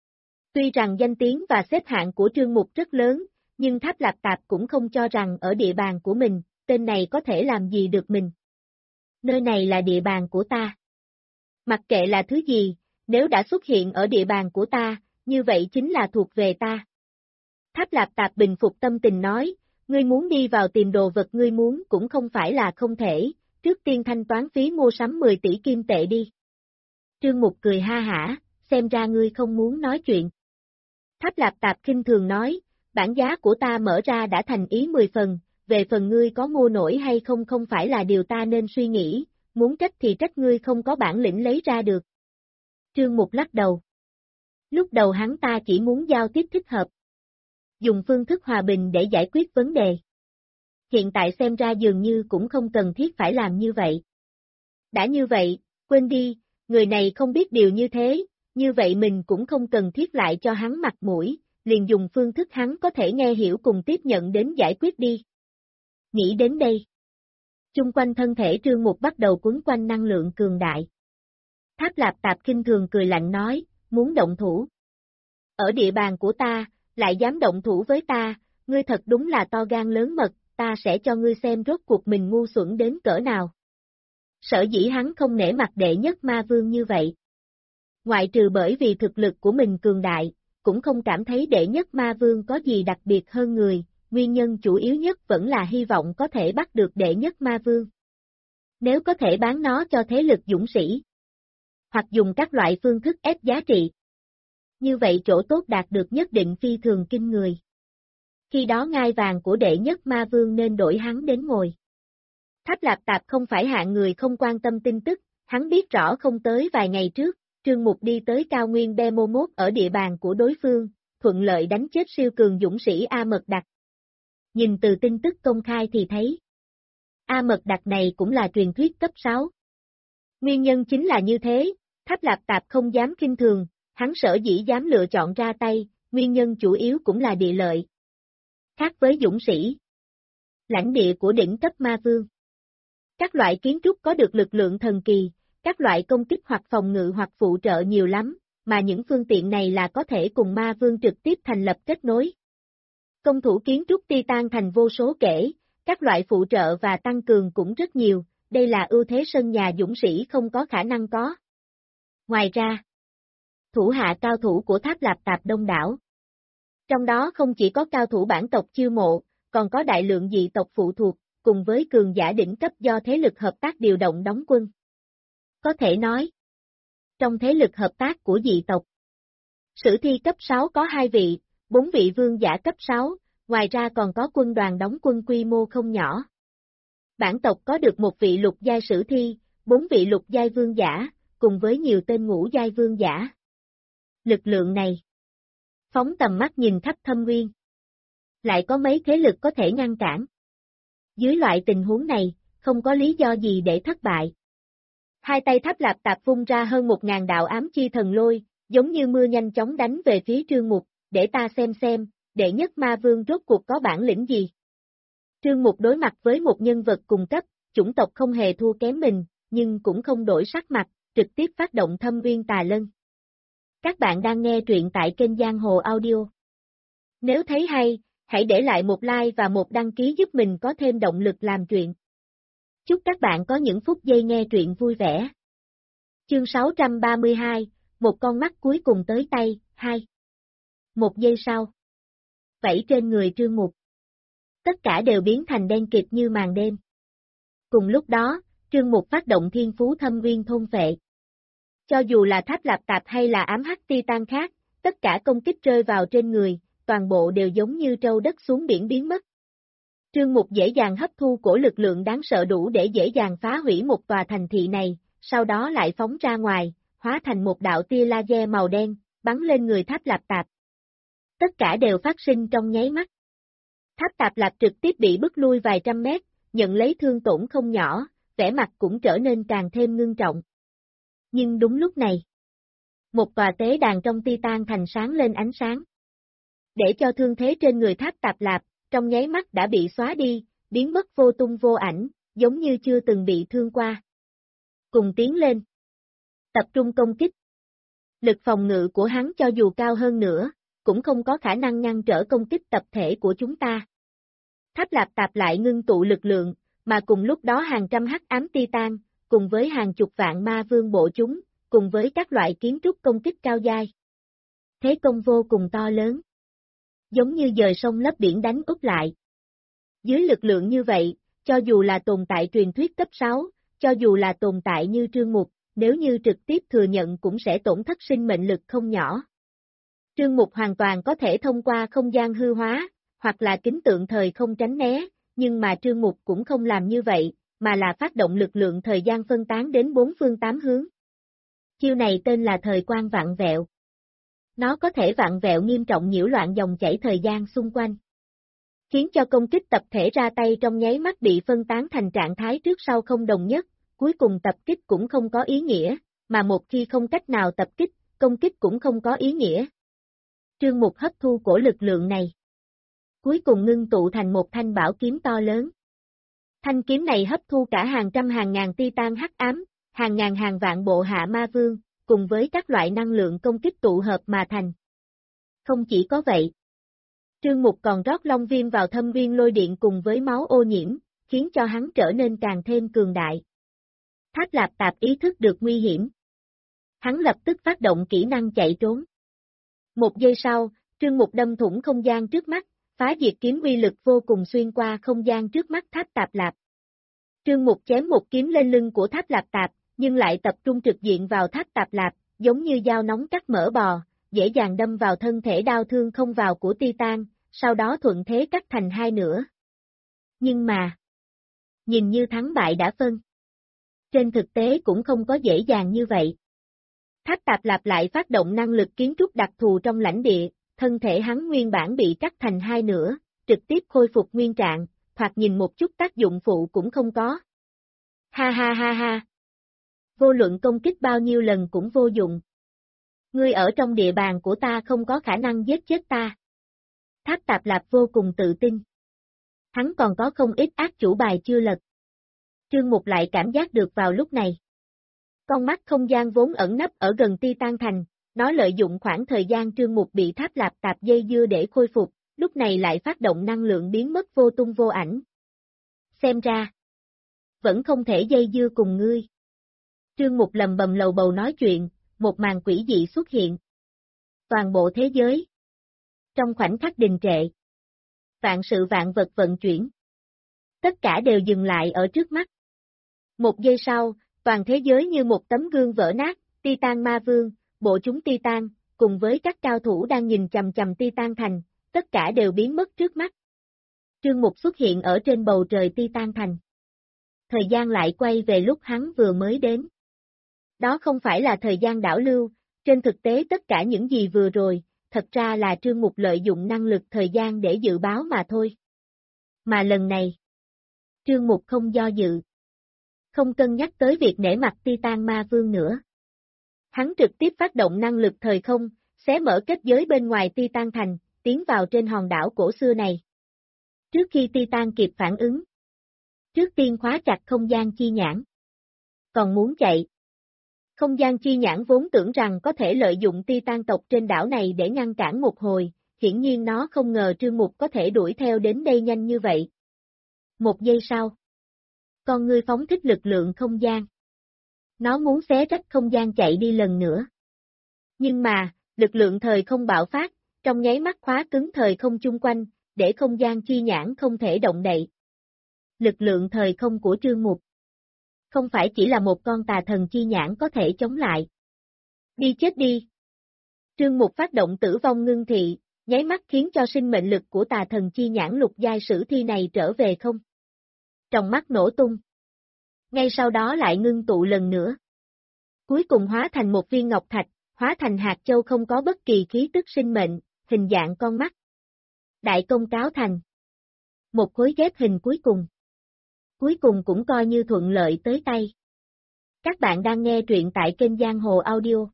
Tuy rằng danh tiếng và xếp hạng của Trương Mục rất lớn, nhưng Tháp Lạp Tạp cũng không cho rằng ở địa bàn của mình, tên này có thể làm gì được mình. Nơi này là địa bàn của ta. Mặc kệ là thứ gì, nếu đã xuất hiện ở địa bàn của ta, như vậy chính là thuộc về ta. Tháp Lạp Tạp bình phục tâm tình nói, ngươi muốn đi vào tìm đồ vật ngươi muốn cũng không phải là không thể, trước tiên thanh toán phí mua sắm 10 tỷ kim tệ đi. Trương Mục cười ha hả, xem ra ngươi không muốn nói chuyện. Tháp Lạp Tạp khinh thường nói, bản giá của ta mở ra đã thành ý 10 phần, về phần ngươi có mua nổi hay không không phải là điều ta nên suy nghĩ, muốn trách thì trách ngươi không có bản lĩnh lấy ra được. Trương Mục lắc đầu. Lúc đầu hắn ta chỉ muốn giao tiếp thích hợp, dùng phương thức hòa bình để giải quyết vấn đề. Hiện tại xem ra dường như cũng không cần thiết phải làm như vậy. Đã như vậy, quên đi, người này không biết điều như thế, như vậy mình cũng không cần thiết lại cho hắn mặt mũi, liền dùng phương thức hắn có thể nghe hiểu cùng tiếp nhận đến giải quyết đi. Nghĩ đến đây, chung quanh thân thể Trương Mục bắt đầu quấn quanh năng lượng cường đại. Tháp Lạp Tạp khinh thường cười lạnh nói, muốn động thủ. Ở địa bàn của ta, lại dám động thủ với ta, ngươi thật đúng là to gan lớn mật, ta sẽ cho ngươi xem rốt cuộc mình ngu xuẩn đến cỡ nào. Sở dĩ hắn không nể mặt đệ nhất ma vương như vậy. Ngoại trừ bởi vì thực lực của mình cường đại, cũng không cảm thấy đệ nhất ma vương có gì đặc biệt hơn người, nguyên nhân chủ yếu nhất vẫn là hy vọng có thể bắt được đệ nhất ma vương. Nếu có thể bán nó cho thế lực dũng sĩ, hoặc dùng các loại phương thức ép giá trị. Như vậy chỗ tốt đạt được nhất định phi thường kinh người. Khi đó ngai vàng của đệ nhất ma vương nên đổi hắn đến ngồi. Tháp Lạp Tạp không phải hạng người không quan tâm tin tức, hắn biết rõ không tới vài ngày trước, Trương Mục đi tới cao nguyên Bemomot ở địa bàn của đối phương, thuận lợi đánh chết siêu cường dũng sĩ A Mật Đặc. Nhìn từ tin tức công khai thì thấy, A Mật Đặc này cũng là truyền thuyết cấp 6. Nguyên nhân chính là như thế, Tháp Lạp Tạp không dám khinh thường, hắn sở dĩ dám lựa chọn ra tay, nguyên nhân chủ yếu cũng là địa lợi. Khác với dũng sĩ, lãnh địa của đỉnh cấp ma vương. Các loại kiến trúc có được lực lượng thần kỳ, các loại công kích hoặc phòng ngự hoặc phụ trợ nhiều lắm, mà những phương tiện này là có thể cùng ma vương trực tiếp thành lập kết nối. Công thủ kiến trúc Titan thành vô số kể, các loại phụ trợ và tăng cường cũng rất nhiều, đây là ưu thế sân nhà dũng sĩ không có khả năng có. Ngoài ra, thủ hạ cao thủ của Tháp Lạp Tạp đông đảo. Trong đó không chỉ có cao thủ bản tộc chiêu mộ, còn có đại lượng dị tộc phụ thuộc, cùng với cường giả đỉnh cấp do thế lực hợp tác điều động đóng quân. Có thể nói, trong thế lực hợp tác của dị tộc, sử thi cấp 6 có 2 vị, 4 vị vương giả cấp 6, ngoài ra còn có quân đoàn đóng quân quy mô không nhỏ. Bản tộc có được 1 vị lục giai sử thi, 4 vị lục giai vương giả, cùng với nhiều tên ngũ giai vương giả. Lực lượng này, phóng tầm mắt nhìn khắp thâm nguyên, lại có mấy thế lực có thể ngăn cản. Dưới loại tình huống này, không có lý do gì để thất bại. Hai tay Tháp Lạp Tạp vung ra hơn 1000 đạo ám chi thần lôi, giống như mưa nhanh chóng đánh về phía Trương Mục, để ta xem, đệ nhất ma vương rốt cuộc có bản lĩnh gì. Trương Mục đối mặt với một nhân vật cùng cấp, chủng tộc không hề thua kém mình, nhưng cũng không đổi sắc mặt, trực tiếp phát động thâm uyên tà lân. Các bạn đang nghe truyện tại kênh Giang Hồ Audio. Nếu thấy hay, hãy để lại một like và một đăng ký giúp mình có thêm động lực làm truyện. Chúc các bạn có những phút giây nghe truyện vui vẻ. Chương 632, một con mắt cuối cùng tới tay, 2. Một giây sau. Vảy trên người Trương Mục. Tất cả đều biến thành đen kịt như màn đêm. Cùng lúc đó, Trương Mục phát động thiên phú thâm uyên thôn phệ. Cho dù là Tháp Lạp Tạp hay là ám hắc titan khác, tất cả công kích rơi vào trên người, toàn bộ đều giống như trâu đất xuống biển biến mất. Trương Mục dễ dàng hấp thu cổ lực lượng đáng sợ đủ để dễ dàng phá hủy một tòa thành thị này, sau đó lại phóng ra ngoài, hóa thành một đạo tia laser màu đen, bắn lên người Tháp Lạp Tạp. Tất cả đều phát sinh trong nháy mắt. Tháp Tạp Lạp trực tiếp bị bức lui vài trăm mét, nhận lấy thương tổn không nhỏ, vẻ mặt cũng trở nên càng thêm ngưng trọng. Nhưng đúng lúc này, một tòa tế đàn trong Titan thành sáng lên ánh sáng. Để cho thương thế trên người Tháp Tạp Lạp, trong nháy mắt đã bị xóa đi, biến mất vô tung vô ảnh, giống như chưa từng bị thương qua. Cùng tiến lên. Tập trung công kích. Lực phòng ngự của hắn cho dù cao hơn nữa, cũng không có khả năng ngăn trở công kích tập thể của chúng ta. Tháp Lạp Tạp lại ngưng tụ lực lượng, mà cùng lúc đó hàng trăm hắc ám Titan, cùng với hàng chục vạn ma vương bộ chúng, cùng với các loại kiến trúc công kích cao dai. Thế công vô cùng to lớn. Giống như dời sông lấp biển đánh úp lại. Dưới lực lượng như vậy, cho dù là tồn tại truyền thuyết cấp 6, cho dù là tồn tại như Trương Mục, nếu như trực tiếp thừa nhận cũng sẽ tổn thất sinh mệnh lực không nhỏ. Trương Mục hoàn toàn có thể thông qua không gian hư hóa, hoặc là kính tượng thời không tránh né, nhưng mà Trương Mục cũng không làm như vậy, mà là phát động lực lượng thời gian phân tán đến 4 phương 8 hướng. Chiêu này tên là thời quang vặn vẹo. Nó có thể vặn vẹo nghiêm trọng nhiễu loạn dòng chảy thời gian xung quanh, khiến cho công kích tập thể ra tay trong nháy mắt bị phân tán thành trạng thái trước sau không đồng nhất, cuối cùng tập kích cũng không có ý nghĩa, mà một khi không cách nào tập kích, công kích cũng không có ý nghĩa. Trương Mục hấp thu của lực lượng này, cuối cùng ngưng tụ thành một thanh bảo kiếm to lớn. Thanh kiếm này hấp thu cả hàng trăm hàng ngàn Titan hắc ám, hàng ngàn hàng vạn bộ hạ ma vương, cùng với các loại năng lượng công kích tụ hợp mà thành. Không chỉ có vậy, Trương Mục còn rót long viêm vào thâm viên lôi điện cùng với máu ô nhiễm, khiến cho hắn trở nên càng thêm cường đại. Tháp Lạp Tạp ý thức được nguy hiểm. Hắn lập tức phát động kỹ năng chạy trốn. Một giây sau, Trương Mục đâm thủng không gian trước mắt, phá diệt kiếm uy lực vô cùng xuyên qua không gian trước mắt Tháp Tạp Lạp. Trương Mục chém một kiếm lên lưng của Tháp Lạp Tạp, nhưng lại tập trung trực diện vào Tháp Tạp Lạp, giống như dao nóng cắt mỡ bò, dễ dàng đâm vào thân thể đau thương không vào của Titan, sau đó thuận thế cắt thành hai nửa. Nhưng mà, nhìn như thắng bại đã phân. Trên thực tế cũng không có dễ dàng như vậy. Tháp Tạp Lạp lại phát động năng lực kiến trúc đặc thù trong lãnh địa, thân thể hắn nguyên bản bị cắt thành hai nửa, trực tiếp khôi phục nguyên trạng, thoạt nhìn một chút tác dụng phụ cũng không có. Ha ha ha ha. Vô luận công kích bao nhiêu lần cũng vô dụng. Ngươi ở trong địa bàn của ta không có khả năng giết chết ta. Tháp Tạp Lạp vô cùng tự tin. Hắn còn có không ít ác chủ bài chưa lật. Trương Mục lại cảm giác được vào lúc này. Con mắt không gian vốn ẩn nấp ở gần Titan Thành, nó lợi dụng khoảng thời gian Trương Mục bị Tháp Lạp Tạp dây dưa để khôi phục, lúc này lại phát động năng lượng biến mất vô tung vô ảnh. Xem ra, vẫn không thể dây dưa cùng ngươi. Trương Mục lầm bầm lầu bầu nói chuyện, một màn quỷ dị xuất hiện. Toàn bộ thế giới. Trong khoảnh khắc đình trệ. Vạn sự vạn vật vận chuyển. Tất cả đều dừng lại ở trước mắt. Một giây sau, toàn thế giới như một tấm gương vỡ nát, Titan Ma Vương, bộ chúng Titan, cùng với các cao thủ đang nhìn chằm chằm Titan Thành, tất cả đều biến mất trước mắt. Trương Mục xuất hiện ở trên bầu trời Titan Thành. Thời gian lại quay về lúc hắn vừa mới đến. Đó không phải là thời gian đảo lưu, trên thực tế tất cả những gì vừa rồi, thật ra là Trương Mục lợi dụng năng lực thời gian để dự báo mà thôi. Mà lần này, Trương Mục không do dự. Không cân nhắc tới việc nể mặt Titan Ma Vương nữa. Hắn trực tiếp phát động năng lực thời không, xé mở kết giới bên ngoài Titan Thành, tiến vào trên hòn đảo cổ xưa này. Trước khi Titan kịp phản ứng, trước tiên khóa chặt không gian chi nhãn. Còn muốn chạy. Không gian chi nhãn vốn tưởng rằng có thể lợi dụng Titan tộc trên đảo này để ngăn cản một hồi, hiển nhiên nó không ngờ Trương Mục có thể đuổi theo đến đây nhanh như vậy. Một giây sau, con ngươi phóng thích lực lượng không gian. Nó muốn xé rách không gian chạy đi lần nữa. Nhưng mà, lực lượng thời không bạo phát, trong nháy mắt khóa cứng thời không chung quanh, để không gian chi nhãn không thể động đậy. Lực lượng thời không của Trương Mục không phải chỉ là một con tà thần chi nhãn có thể chống lại. Đi chết đi. Trương Mục phát động tử vong ngưng thị, nháy mắt khiến cho sinh mệnh lực của tà thần chi nhãn lục giai sử thi này trở về không. Trong mắt nổ tung. Ngay sau đó lại ngưng tụ lần nữa. Cuối cùng hóa thành một viên ngọc thạch, hóa thành hạt châu không có bất kỳ khí tức sinh mệnh, hình dạng con mắt. Đại công cáo thành. Một khối ghép hình cuối cùng. Cuối cùng cũng coi như thuận lợi tới tay. Các bạn đang nghe truyện tại kênh Giang Hồ Audio.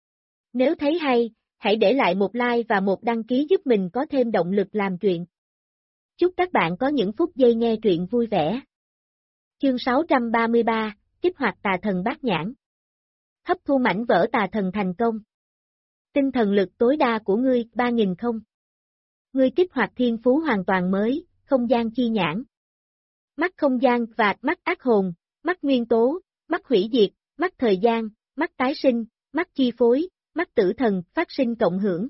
Nếu thấy hay, hãy để lại một like và một đăng ký giúp mình có thêm động lực làm truyện. Chúc các bạn có những phút giây nghe truyện vui vẻ. Chương 633, kích hoạt tà thần bát nhãn. Hấp thu mảnh vỡ tà thần thành công. Tinh thần lực tối đa của ngươi 3000 không. Ngươi kích hoạt thiên phú hoàn toàn mới, không gian chi nhãn. Mắt không gian và mắt ác hồn, mắt nguyên tố, mắt hủy diệt, mắt thời gian, mắt tái sinh, mắt chi phối, mắt tử thần, phát sinh cộng hưởng.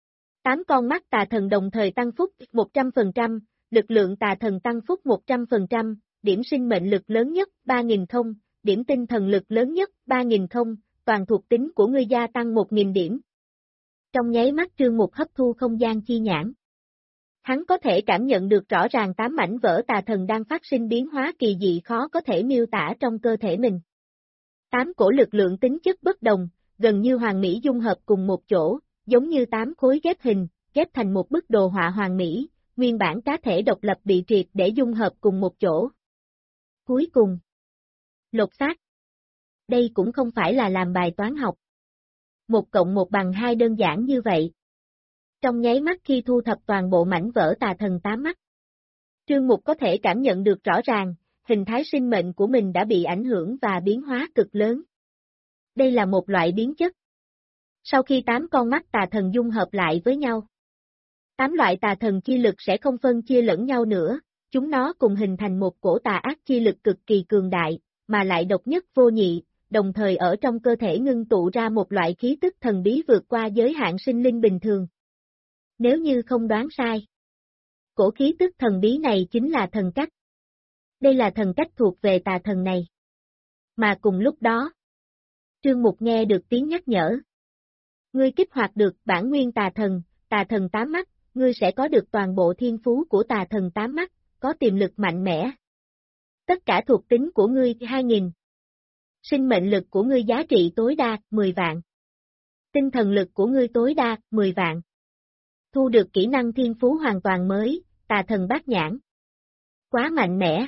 8 con mắt tà thần đồng thời tăng phúc 100%, lực lượng tà thần tăng phúc 100%, điểm sinh mệnh lực lớn nhất 3000 không, điểm tinh thần lực lớn nhất 3000 không, toàn thuộc tính của ngươi gia tăng 1000 điểm. Trong nháy mắt Trương Mục hấp thu không gian chi nhãn. Hắn có thể cảm nhận được rõ ràng 8 mảnh vỡ tà thần đang phát sinh biến hóa kỳ dị khó có thể miêu tả trong cơ thể mình. 8 cổ lực lượng tính chất bất đồng, gần như hoàn mỹ dung hợp cùng một chỗ, giống như 8 khối ghép hình, ghép thành một bức đồ họa hoàn mỹ, nguyên bản cá thể độc lập bị triệt để dung hợp cùng một chỗ. Cuối cùng, lột xác. Đây cũng không phải là làm bài toán học. 1 cộng 1 bằng 2 đơn giản như vậy. Trong nháy mắt khi thu thập toàn bộ mảnh vỡ tà thần 8 mắt, Trương Mục có thể cảm nhận được rõ ràng, hình thái sinh mệnh của mình đã bị ảnh hưởng và biến hóa cực lớn. Đây là một loại biến chất. Sau khi 8 con mắt tà thần dung hợp lại với nhau, 8 loại tà thần chi lực sẽ không phân chia lẫn nhau nữa, chúng nó cùng hình thành một cổ tà ác chi lực cực kỳ cường đại, mà lại độc nhất vô nhị, đồng thời ở trong cơ thể ngưng tụ ra một loại khí tức thần bí vượt qua giới hạn sinh linh bình thường. Nếu như không đoán sai, cổ khí tức thần bí này chính là thần cách. Đây là thần cách thuộc về tà thần này. Mà cùng lúc đó, Trương Mục nghe được tiếng nhắc nhở. Ngươi kích hoạt được bản nguyên tà thần 8 mắt, ngươi sẽ có được toàn bộ thiên phú của tà thần 8 mắt, có tiềm lực mạnh mẽ. Tất cả thuộc tính của ngươi 2000. Sinh mệnh lực của ngươi giá trị tối đa 10 vạn. Tinh thần lực của ngươi tối đa 10 vạn. Thu được kỹ năng thiên phú hoàn toàn mới, tà thần bát nhãn. Quá mạnh mẽ.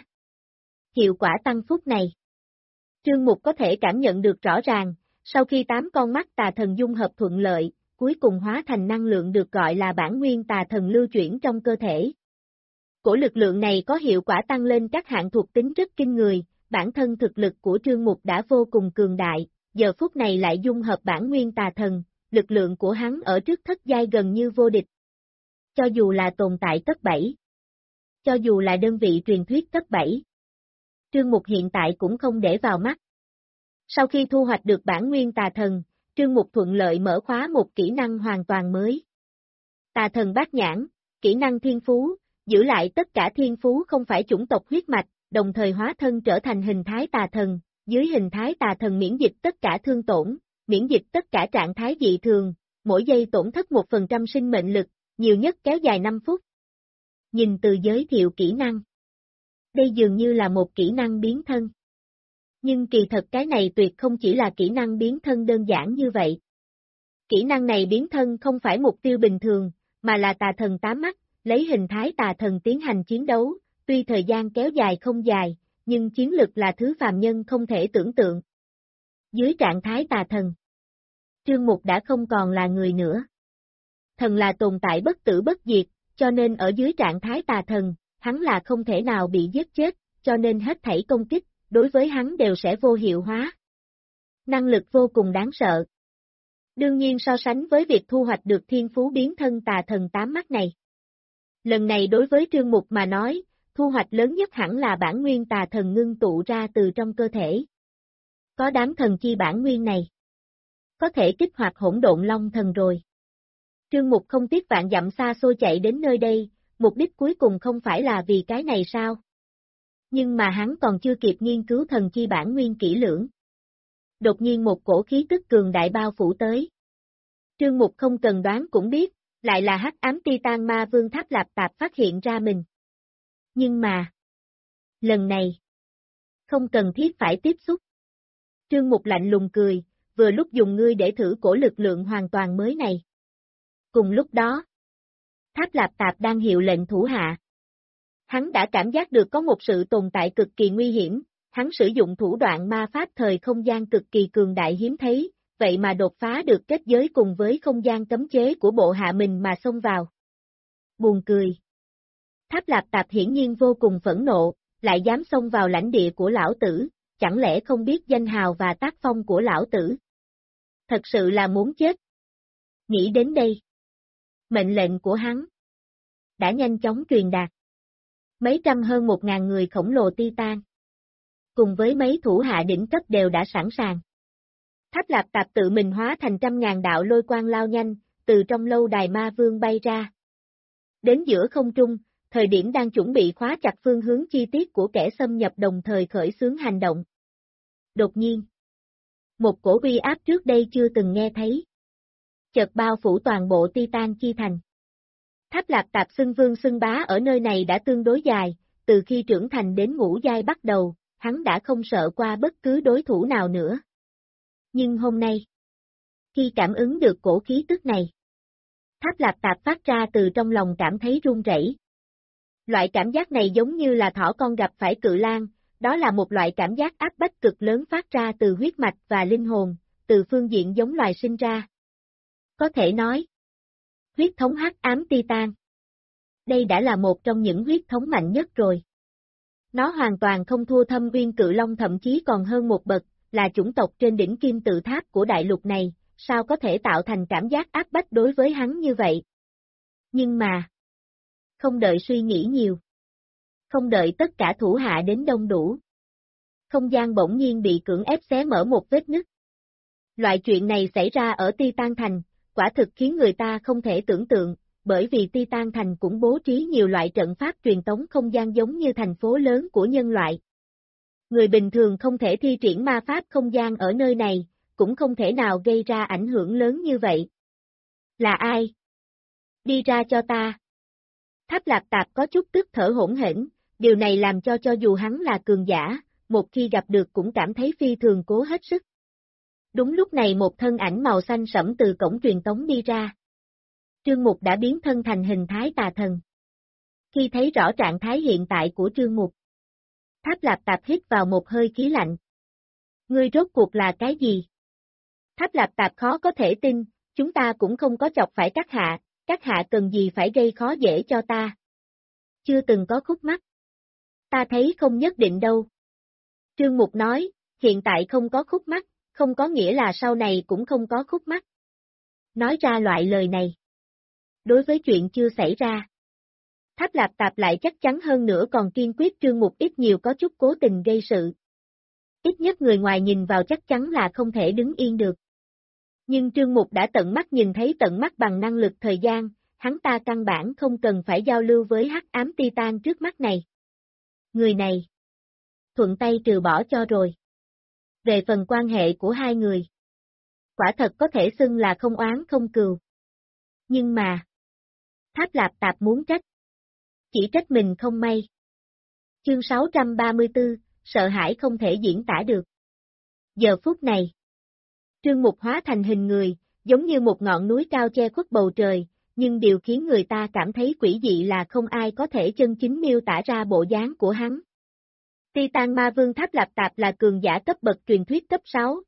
Hiệu quả tăng phúc này. Trương Mục có thể cảm nhận được rõ ràng, sau khi 8 con mắt tà thần dung hợp thuận lợi, cuối cùng hóa thành năng lượng được gọi là bản nguyên tà thần lưu chuyển trong cơ thể. Cổ lực lượng này có hiệu quả tăng lên các hạng thuộc tính rất kinh người, bản thân thực lực của Trương Mục đã vô cùng cường đại, giờ phút này lại dung hợp bản nguyên tà thần, lực lượng của hắn ở trước thất giai gần như vô địch. Cho dù là tồn tại cấp 7, cho dù là đơn vị truyền thuyết cấp 7, Trương Mục hiện tại cũng không để vào mắt. Sau khi thu hoạch được bản nguyên tà thần, Trương Mục thuận lợi mở khóa một kỹ năng hoàn toàn mới. Tà thần bát nhãn, kỹ năng thiên phú, giữ lại tất cả thiên phú không phải chủng tộc huyết mạch, đồng thời hóa thân trở thành hình thái tà thần, dưới hình thái tà thần miễn dịch tất cả thương tổn, miễn dịch tất cả trạng thái dị thường, mỗi giây tổn thất 1% sinh mệnh lực, nhiều nhất kéo dài 5 phút. Nhìn từ giới thiệu kỹ năng, đây dường như là một kỹ năng biến thân. Nhưng kỳ thật cái này tuyệt không chỉ là kỹ năng biến thân đơn giản như vậy. Kỹ năng này biến thân không phải mục tiêu bình thường, mà là tà thần 8 mắt, lấy hình thái tà thần tiến hành chiến đấu, tuy thời gian kéo dài không dài, nhưng chiến lực là thứ phàm nhân không thể tưởng tượng. Dưới trạng thái tà thần, Trương Mục đã không còn là người nữa. Thần là tồn tại bất tử bất diệt, cho nên ở dưới trạng thái tà thần, hắn là không thể nào bị giết chết, cho nên hết thảy công kích, đối với hắn đều sẽ vô hiệu hóa. Năng lực vô cùng đáng sợ. Đương nhiên so sánh với việc thu hoạch được thiên phú biến thân tà thần 8 mắt này. Lần này đối với Trương Mục mà nói, thu hoạch lớn nhất hẳn là bản nguyên tà thần ngưng tụ ra từ trong cơ thể. Có đám thần chi bản nguyên này, có thể kích hoạt hỗn độn long thần rồi. Trương Mục không tiếc vạn dặm xa xôi chạy đến nơi đây, mục đích cuối cùng không phải là vì cái này sao? Nhưng mà hắn còn chưa kịp nghiên cứu thần chi bản nguyên kỹ lưỡng. Đột nhiên một cổ khí tức cường đại bao phủ tới. Trương Mục không cần đoán cũng biết, lại là hắc ám Titan Ma Vương Tháp Lạp Tạp phát hiện ra mình. Nhưng mà, lần này, không cần thiết phải tiếp xúc. Trương Mục lạnh lùng cười, vừa lúc dùng ngươi để thử cổ lực lượng hoàn toàn mới này. Cùng lúc đó, Tháp Lạp Tạp đang hiệu lệnh thủ hạ. Hắn đã cảm giác được có một sự tồn tại cực kỳ nguy hiểm, hắn sử dụng thủ đoạn ma pháp thời không gian cực kỳ cường đại hiếm thấy, vậy mà đột phá được kết giới cùng với không gian cấm chế của bộ hạ mình mà xông vào. Buồn cười. Tháp Lạp Tạp hiển nhiên vô cùng phẫn nộ, lại dám xông vào lãnh địa của lão tử, chẳng lẽ không biết danh hào và tác phong của lão tử? Thật sự là muốn chết. Nghĩ đến đây, mệnh lệnh của hắn đã nhanh chóng truyền đạt. Mấy trăm hơn 1.000 người khổng lồ Titan, cùng với mấy thủ hạ đỉnh cấp đều đã sẵn sàng. Tháp Lạp Tạp tự mình hóa thành trăm ngàn đạo lôi quang lao nhanh, từ trong lâu đài ma vương bay ra. Đến giữa không trung, thời điểm đang chuẩn bị khóa chặt phương hướng chi tiết của kẻ xâm nhập đồng thời khởi xướng hành động. Đột nhiên, một cổ uy áp trước đây chưa từng nghe thấy, chợt bao phủ toàn bộ Titan chi thành. Tháp Lạp Tạp xưng vương xưng bá ở nơi này đã tương đối dài, từ khi trưởng thành đến ngũ giai bắt đầu, hắn đã không sợ qua bất cứ đối thủ nào nữa. Nhưng hôm nay, khi cảm ứng được cổ khí tức này, Tháp Lạp Tạp phát ra từ trong lòng cảm thấy run rẩy. Loại cảm giác này giống như là thỏ con gặp phải cự lang, đó là một loại cảm giác áp bách cực lớn phát ra từ huyết mạch và linh hồn, từ phương diện giống loài sinh ra. Có thể nói, huyết thống hắc ám Titan. Đây đã là một trong những huyết thống mạnh nhất rồi. Nó hoàn toàn không thua Thâm Uyên Cự Long, thậm chí còn hơn một bậc, là chủng tộc trên đỉnh kim tự tháp của đại lục này, sao có thể tạo thành cảm giác áp bách đối với hắn như vậy? Nhưng mà, không đợi suy nghĩ nhiều, không đợi tất cả thủ hạ đến đông đủ, không gian bỗng nhiên bị cưỡng ép xé mở một vết nứt. Loại chuyện này xảy ra ở Titan Thành, quả thực khiến người ta không thể tưởng tượng, bởi vì Titan Thành cũng bố trí nhiều loại trận pháp truyền tống không gian giống như thành phố lớn của nhân loại. Người bình thường không thể thi triển ma pháp không gian ở nơi này, cũng không thể nào gây ra ảnh hưởng lớn như vậy. Là ai? Đi ra cho ta. Tháp Lạp Tạp có chút tức thở hỗn hển, điều này làm cho dù hắn là cường giả, một khi gặp được cũng cảm thấy phi thường cố hết sức. Đúng lúc này một thân ảnh màu xanh sẫm từ cổng truyền tống đi ra. Trương Mục đã biến thân thành hình thái tà thần. Khi thấy rõ trạng thái hiện tại của Trương Mục, Tháp Lạp Tạp hít vào một hơi khí lạnh. Ngươi rốt cuộc là cái gì? Tháp Lạp Tạp khó có thể tin, chúng ta cũng không có chọc phải các hạ cần gì phải gây khó dễ cho ta. Chưa từng có khúc mắc. Ta thấy không nhất định đâu. Trương Mục nói, hiện tại không có khúc mắc, không có nghĩa là sau này cũng không có khúc mắc. Nói ra loại lời này, đối với chuyện chưa xảy ra, Tháp Lạp Tạp lại chắc chắn hơn nữa còn kiên quyết Trương Mục ít nhiều có chút cố tình gây sự. Ít nhất người ngoài nhìn vào chắc chắn là không thể đứng yên được. Nhưng Trương Mục đã tận mắt nhìn thấy tận mắt bằng năng lực thời gian, hắn ta căn bản không cần phải giao lưu với hắc ám Titan trước mắt này. Người này, thuận tay trừ bỏ cho rồi. Về phần quan hệ của hai người, quả thật có thể xưng là không oán không cừu. Nhưng mà, Tháp Lạp Tạp muốn trách, chỉ trách mình không may. Chương 634, sợ hãi không thể diễn tả được. Giờ phút này, Trương Mục hóa thành hình người, giống như một ngọn núi cao che khuất bầu trời, nhưng điều khiến người ta cảm thấy quỷ dị là không ai có thể chân chính miêu tả ra bộ dáng của hắn. Titan Ma Vương Tháp Lạp Tạp là cường giả cấp bậc truyền thuyết cấp 6,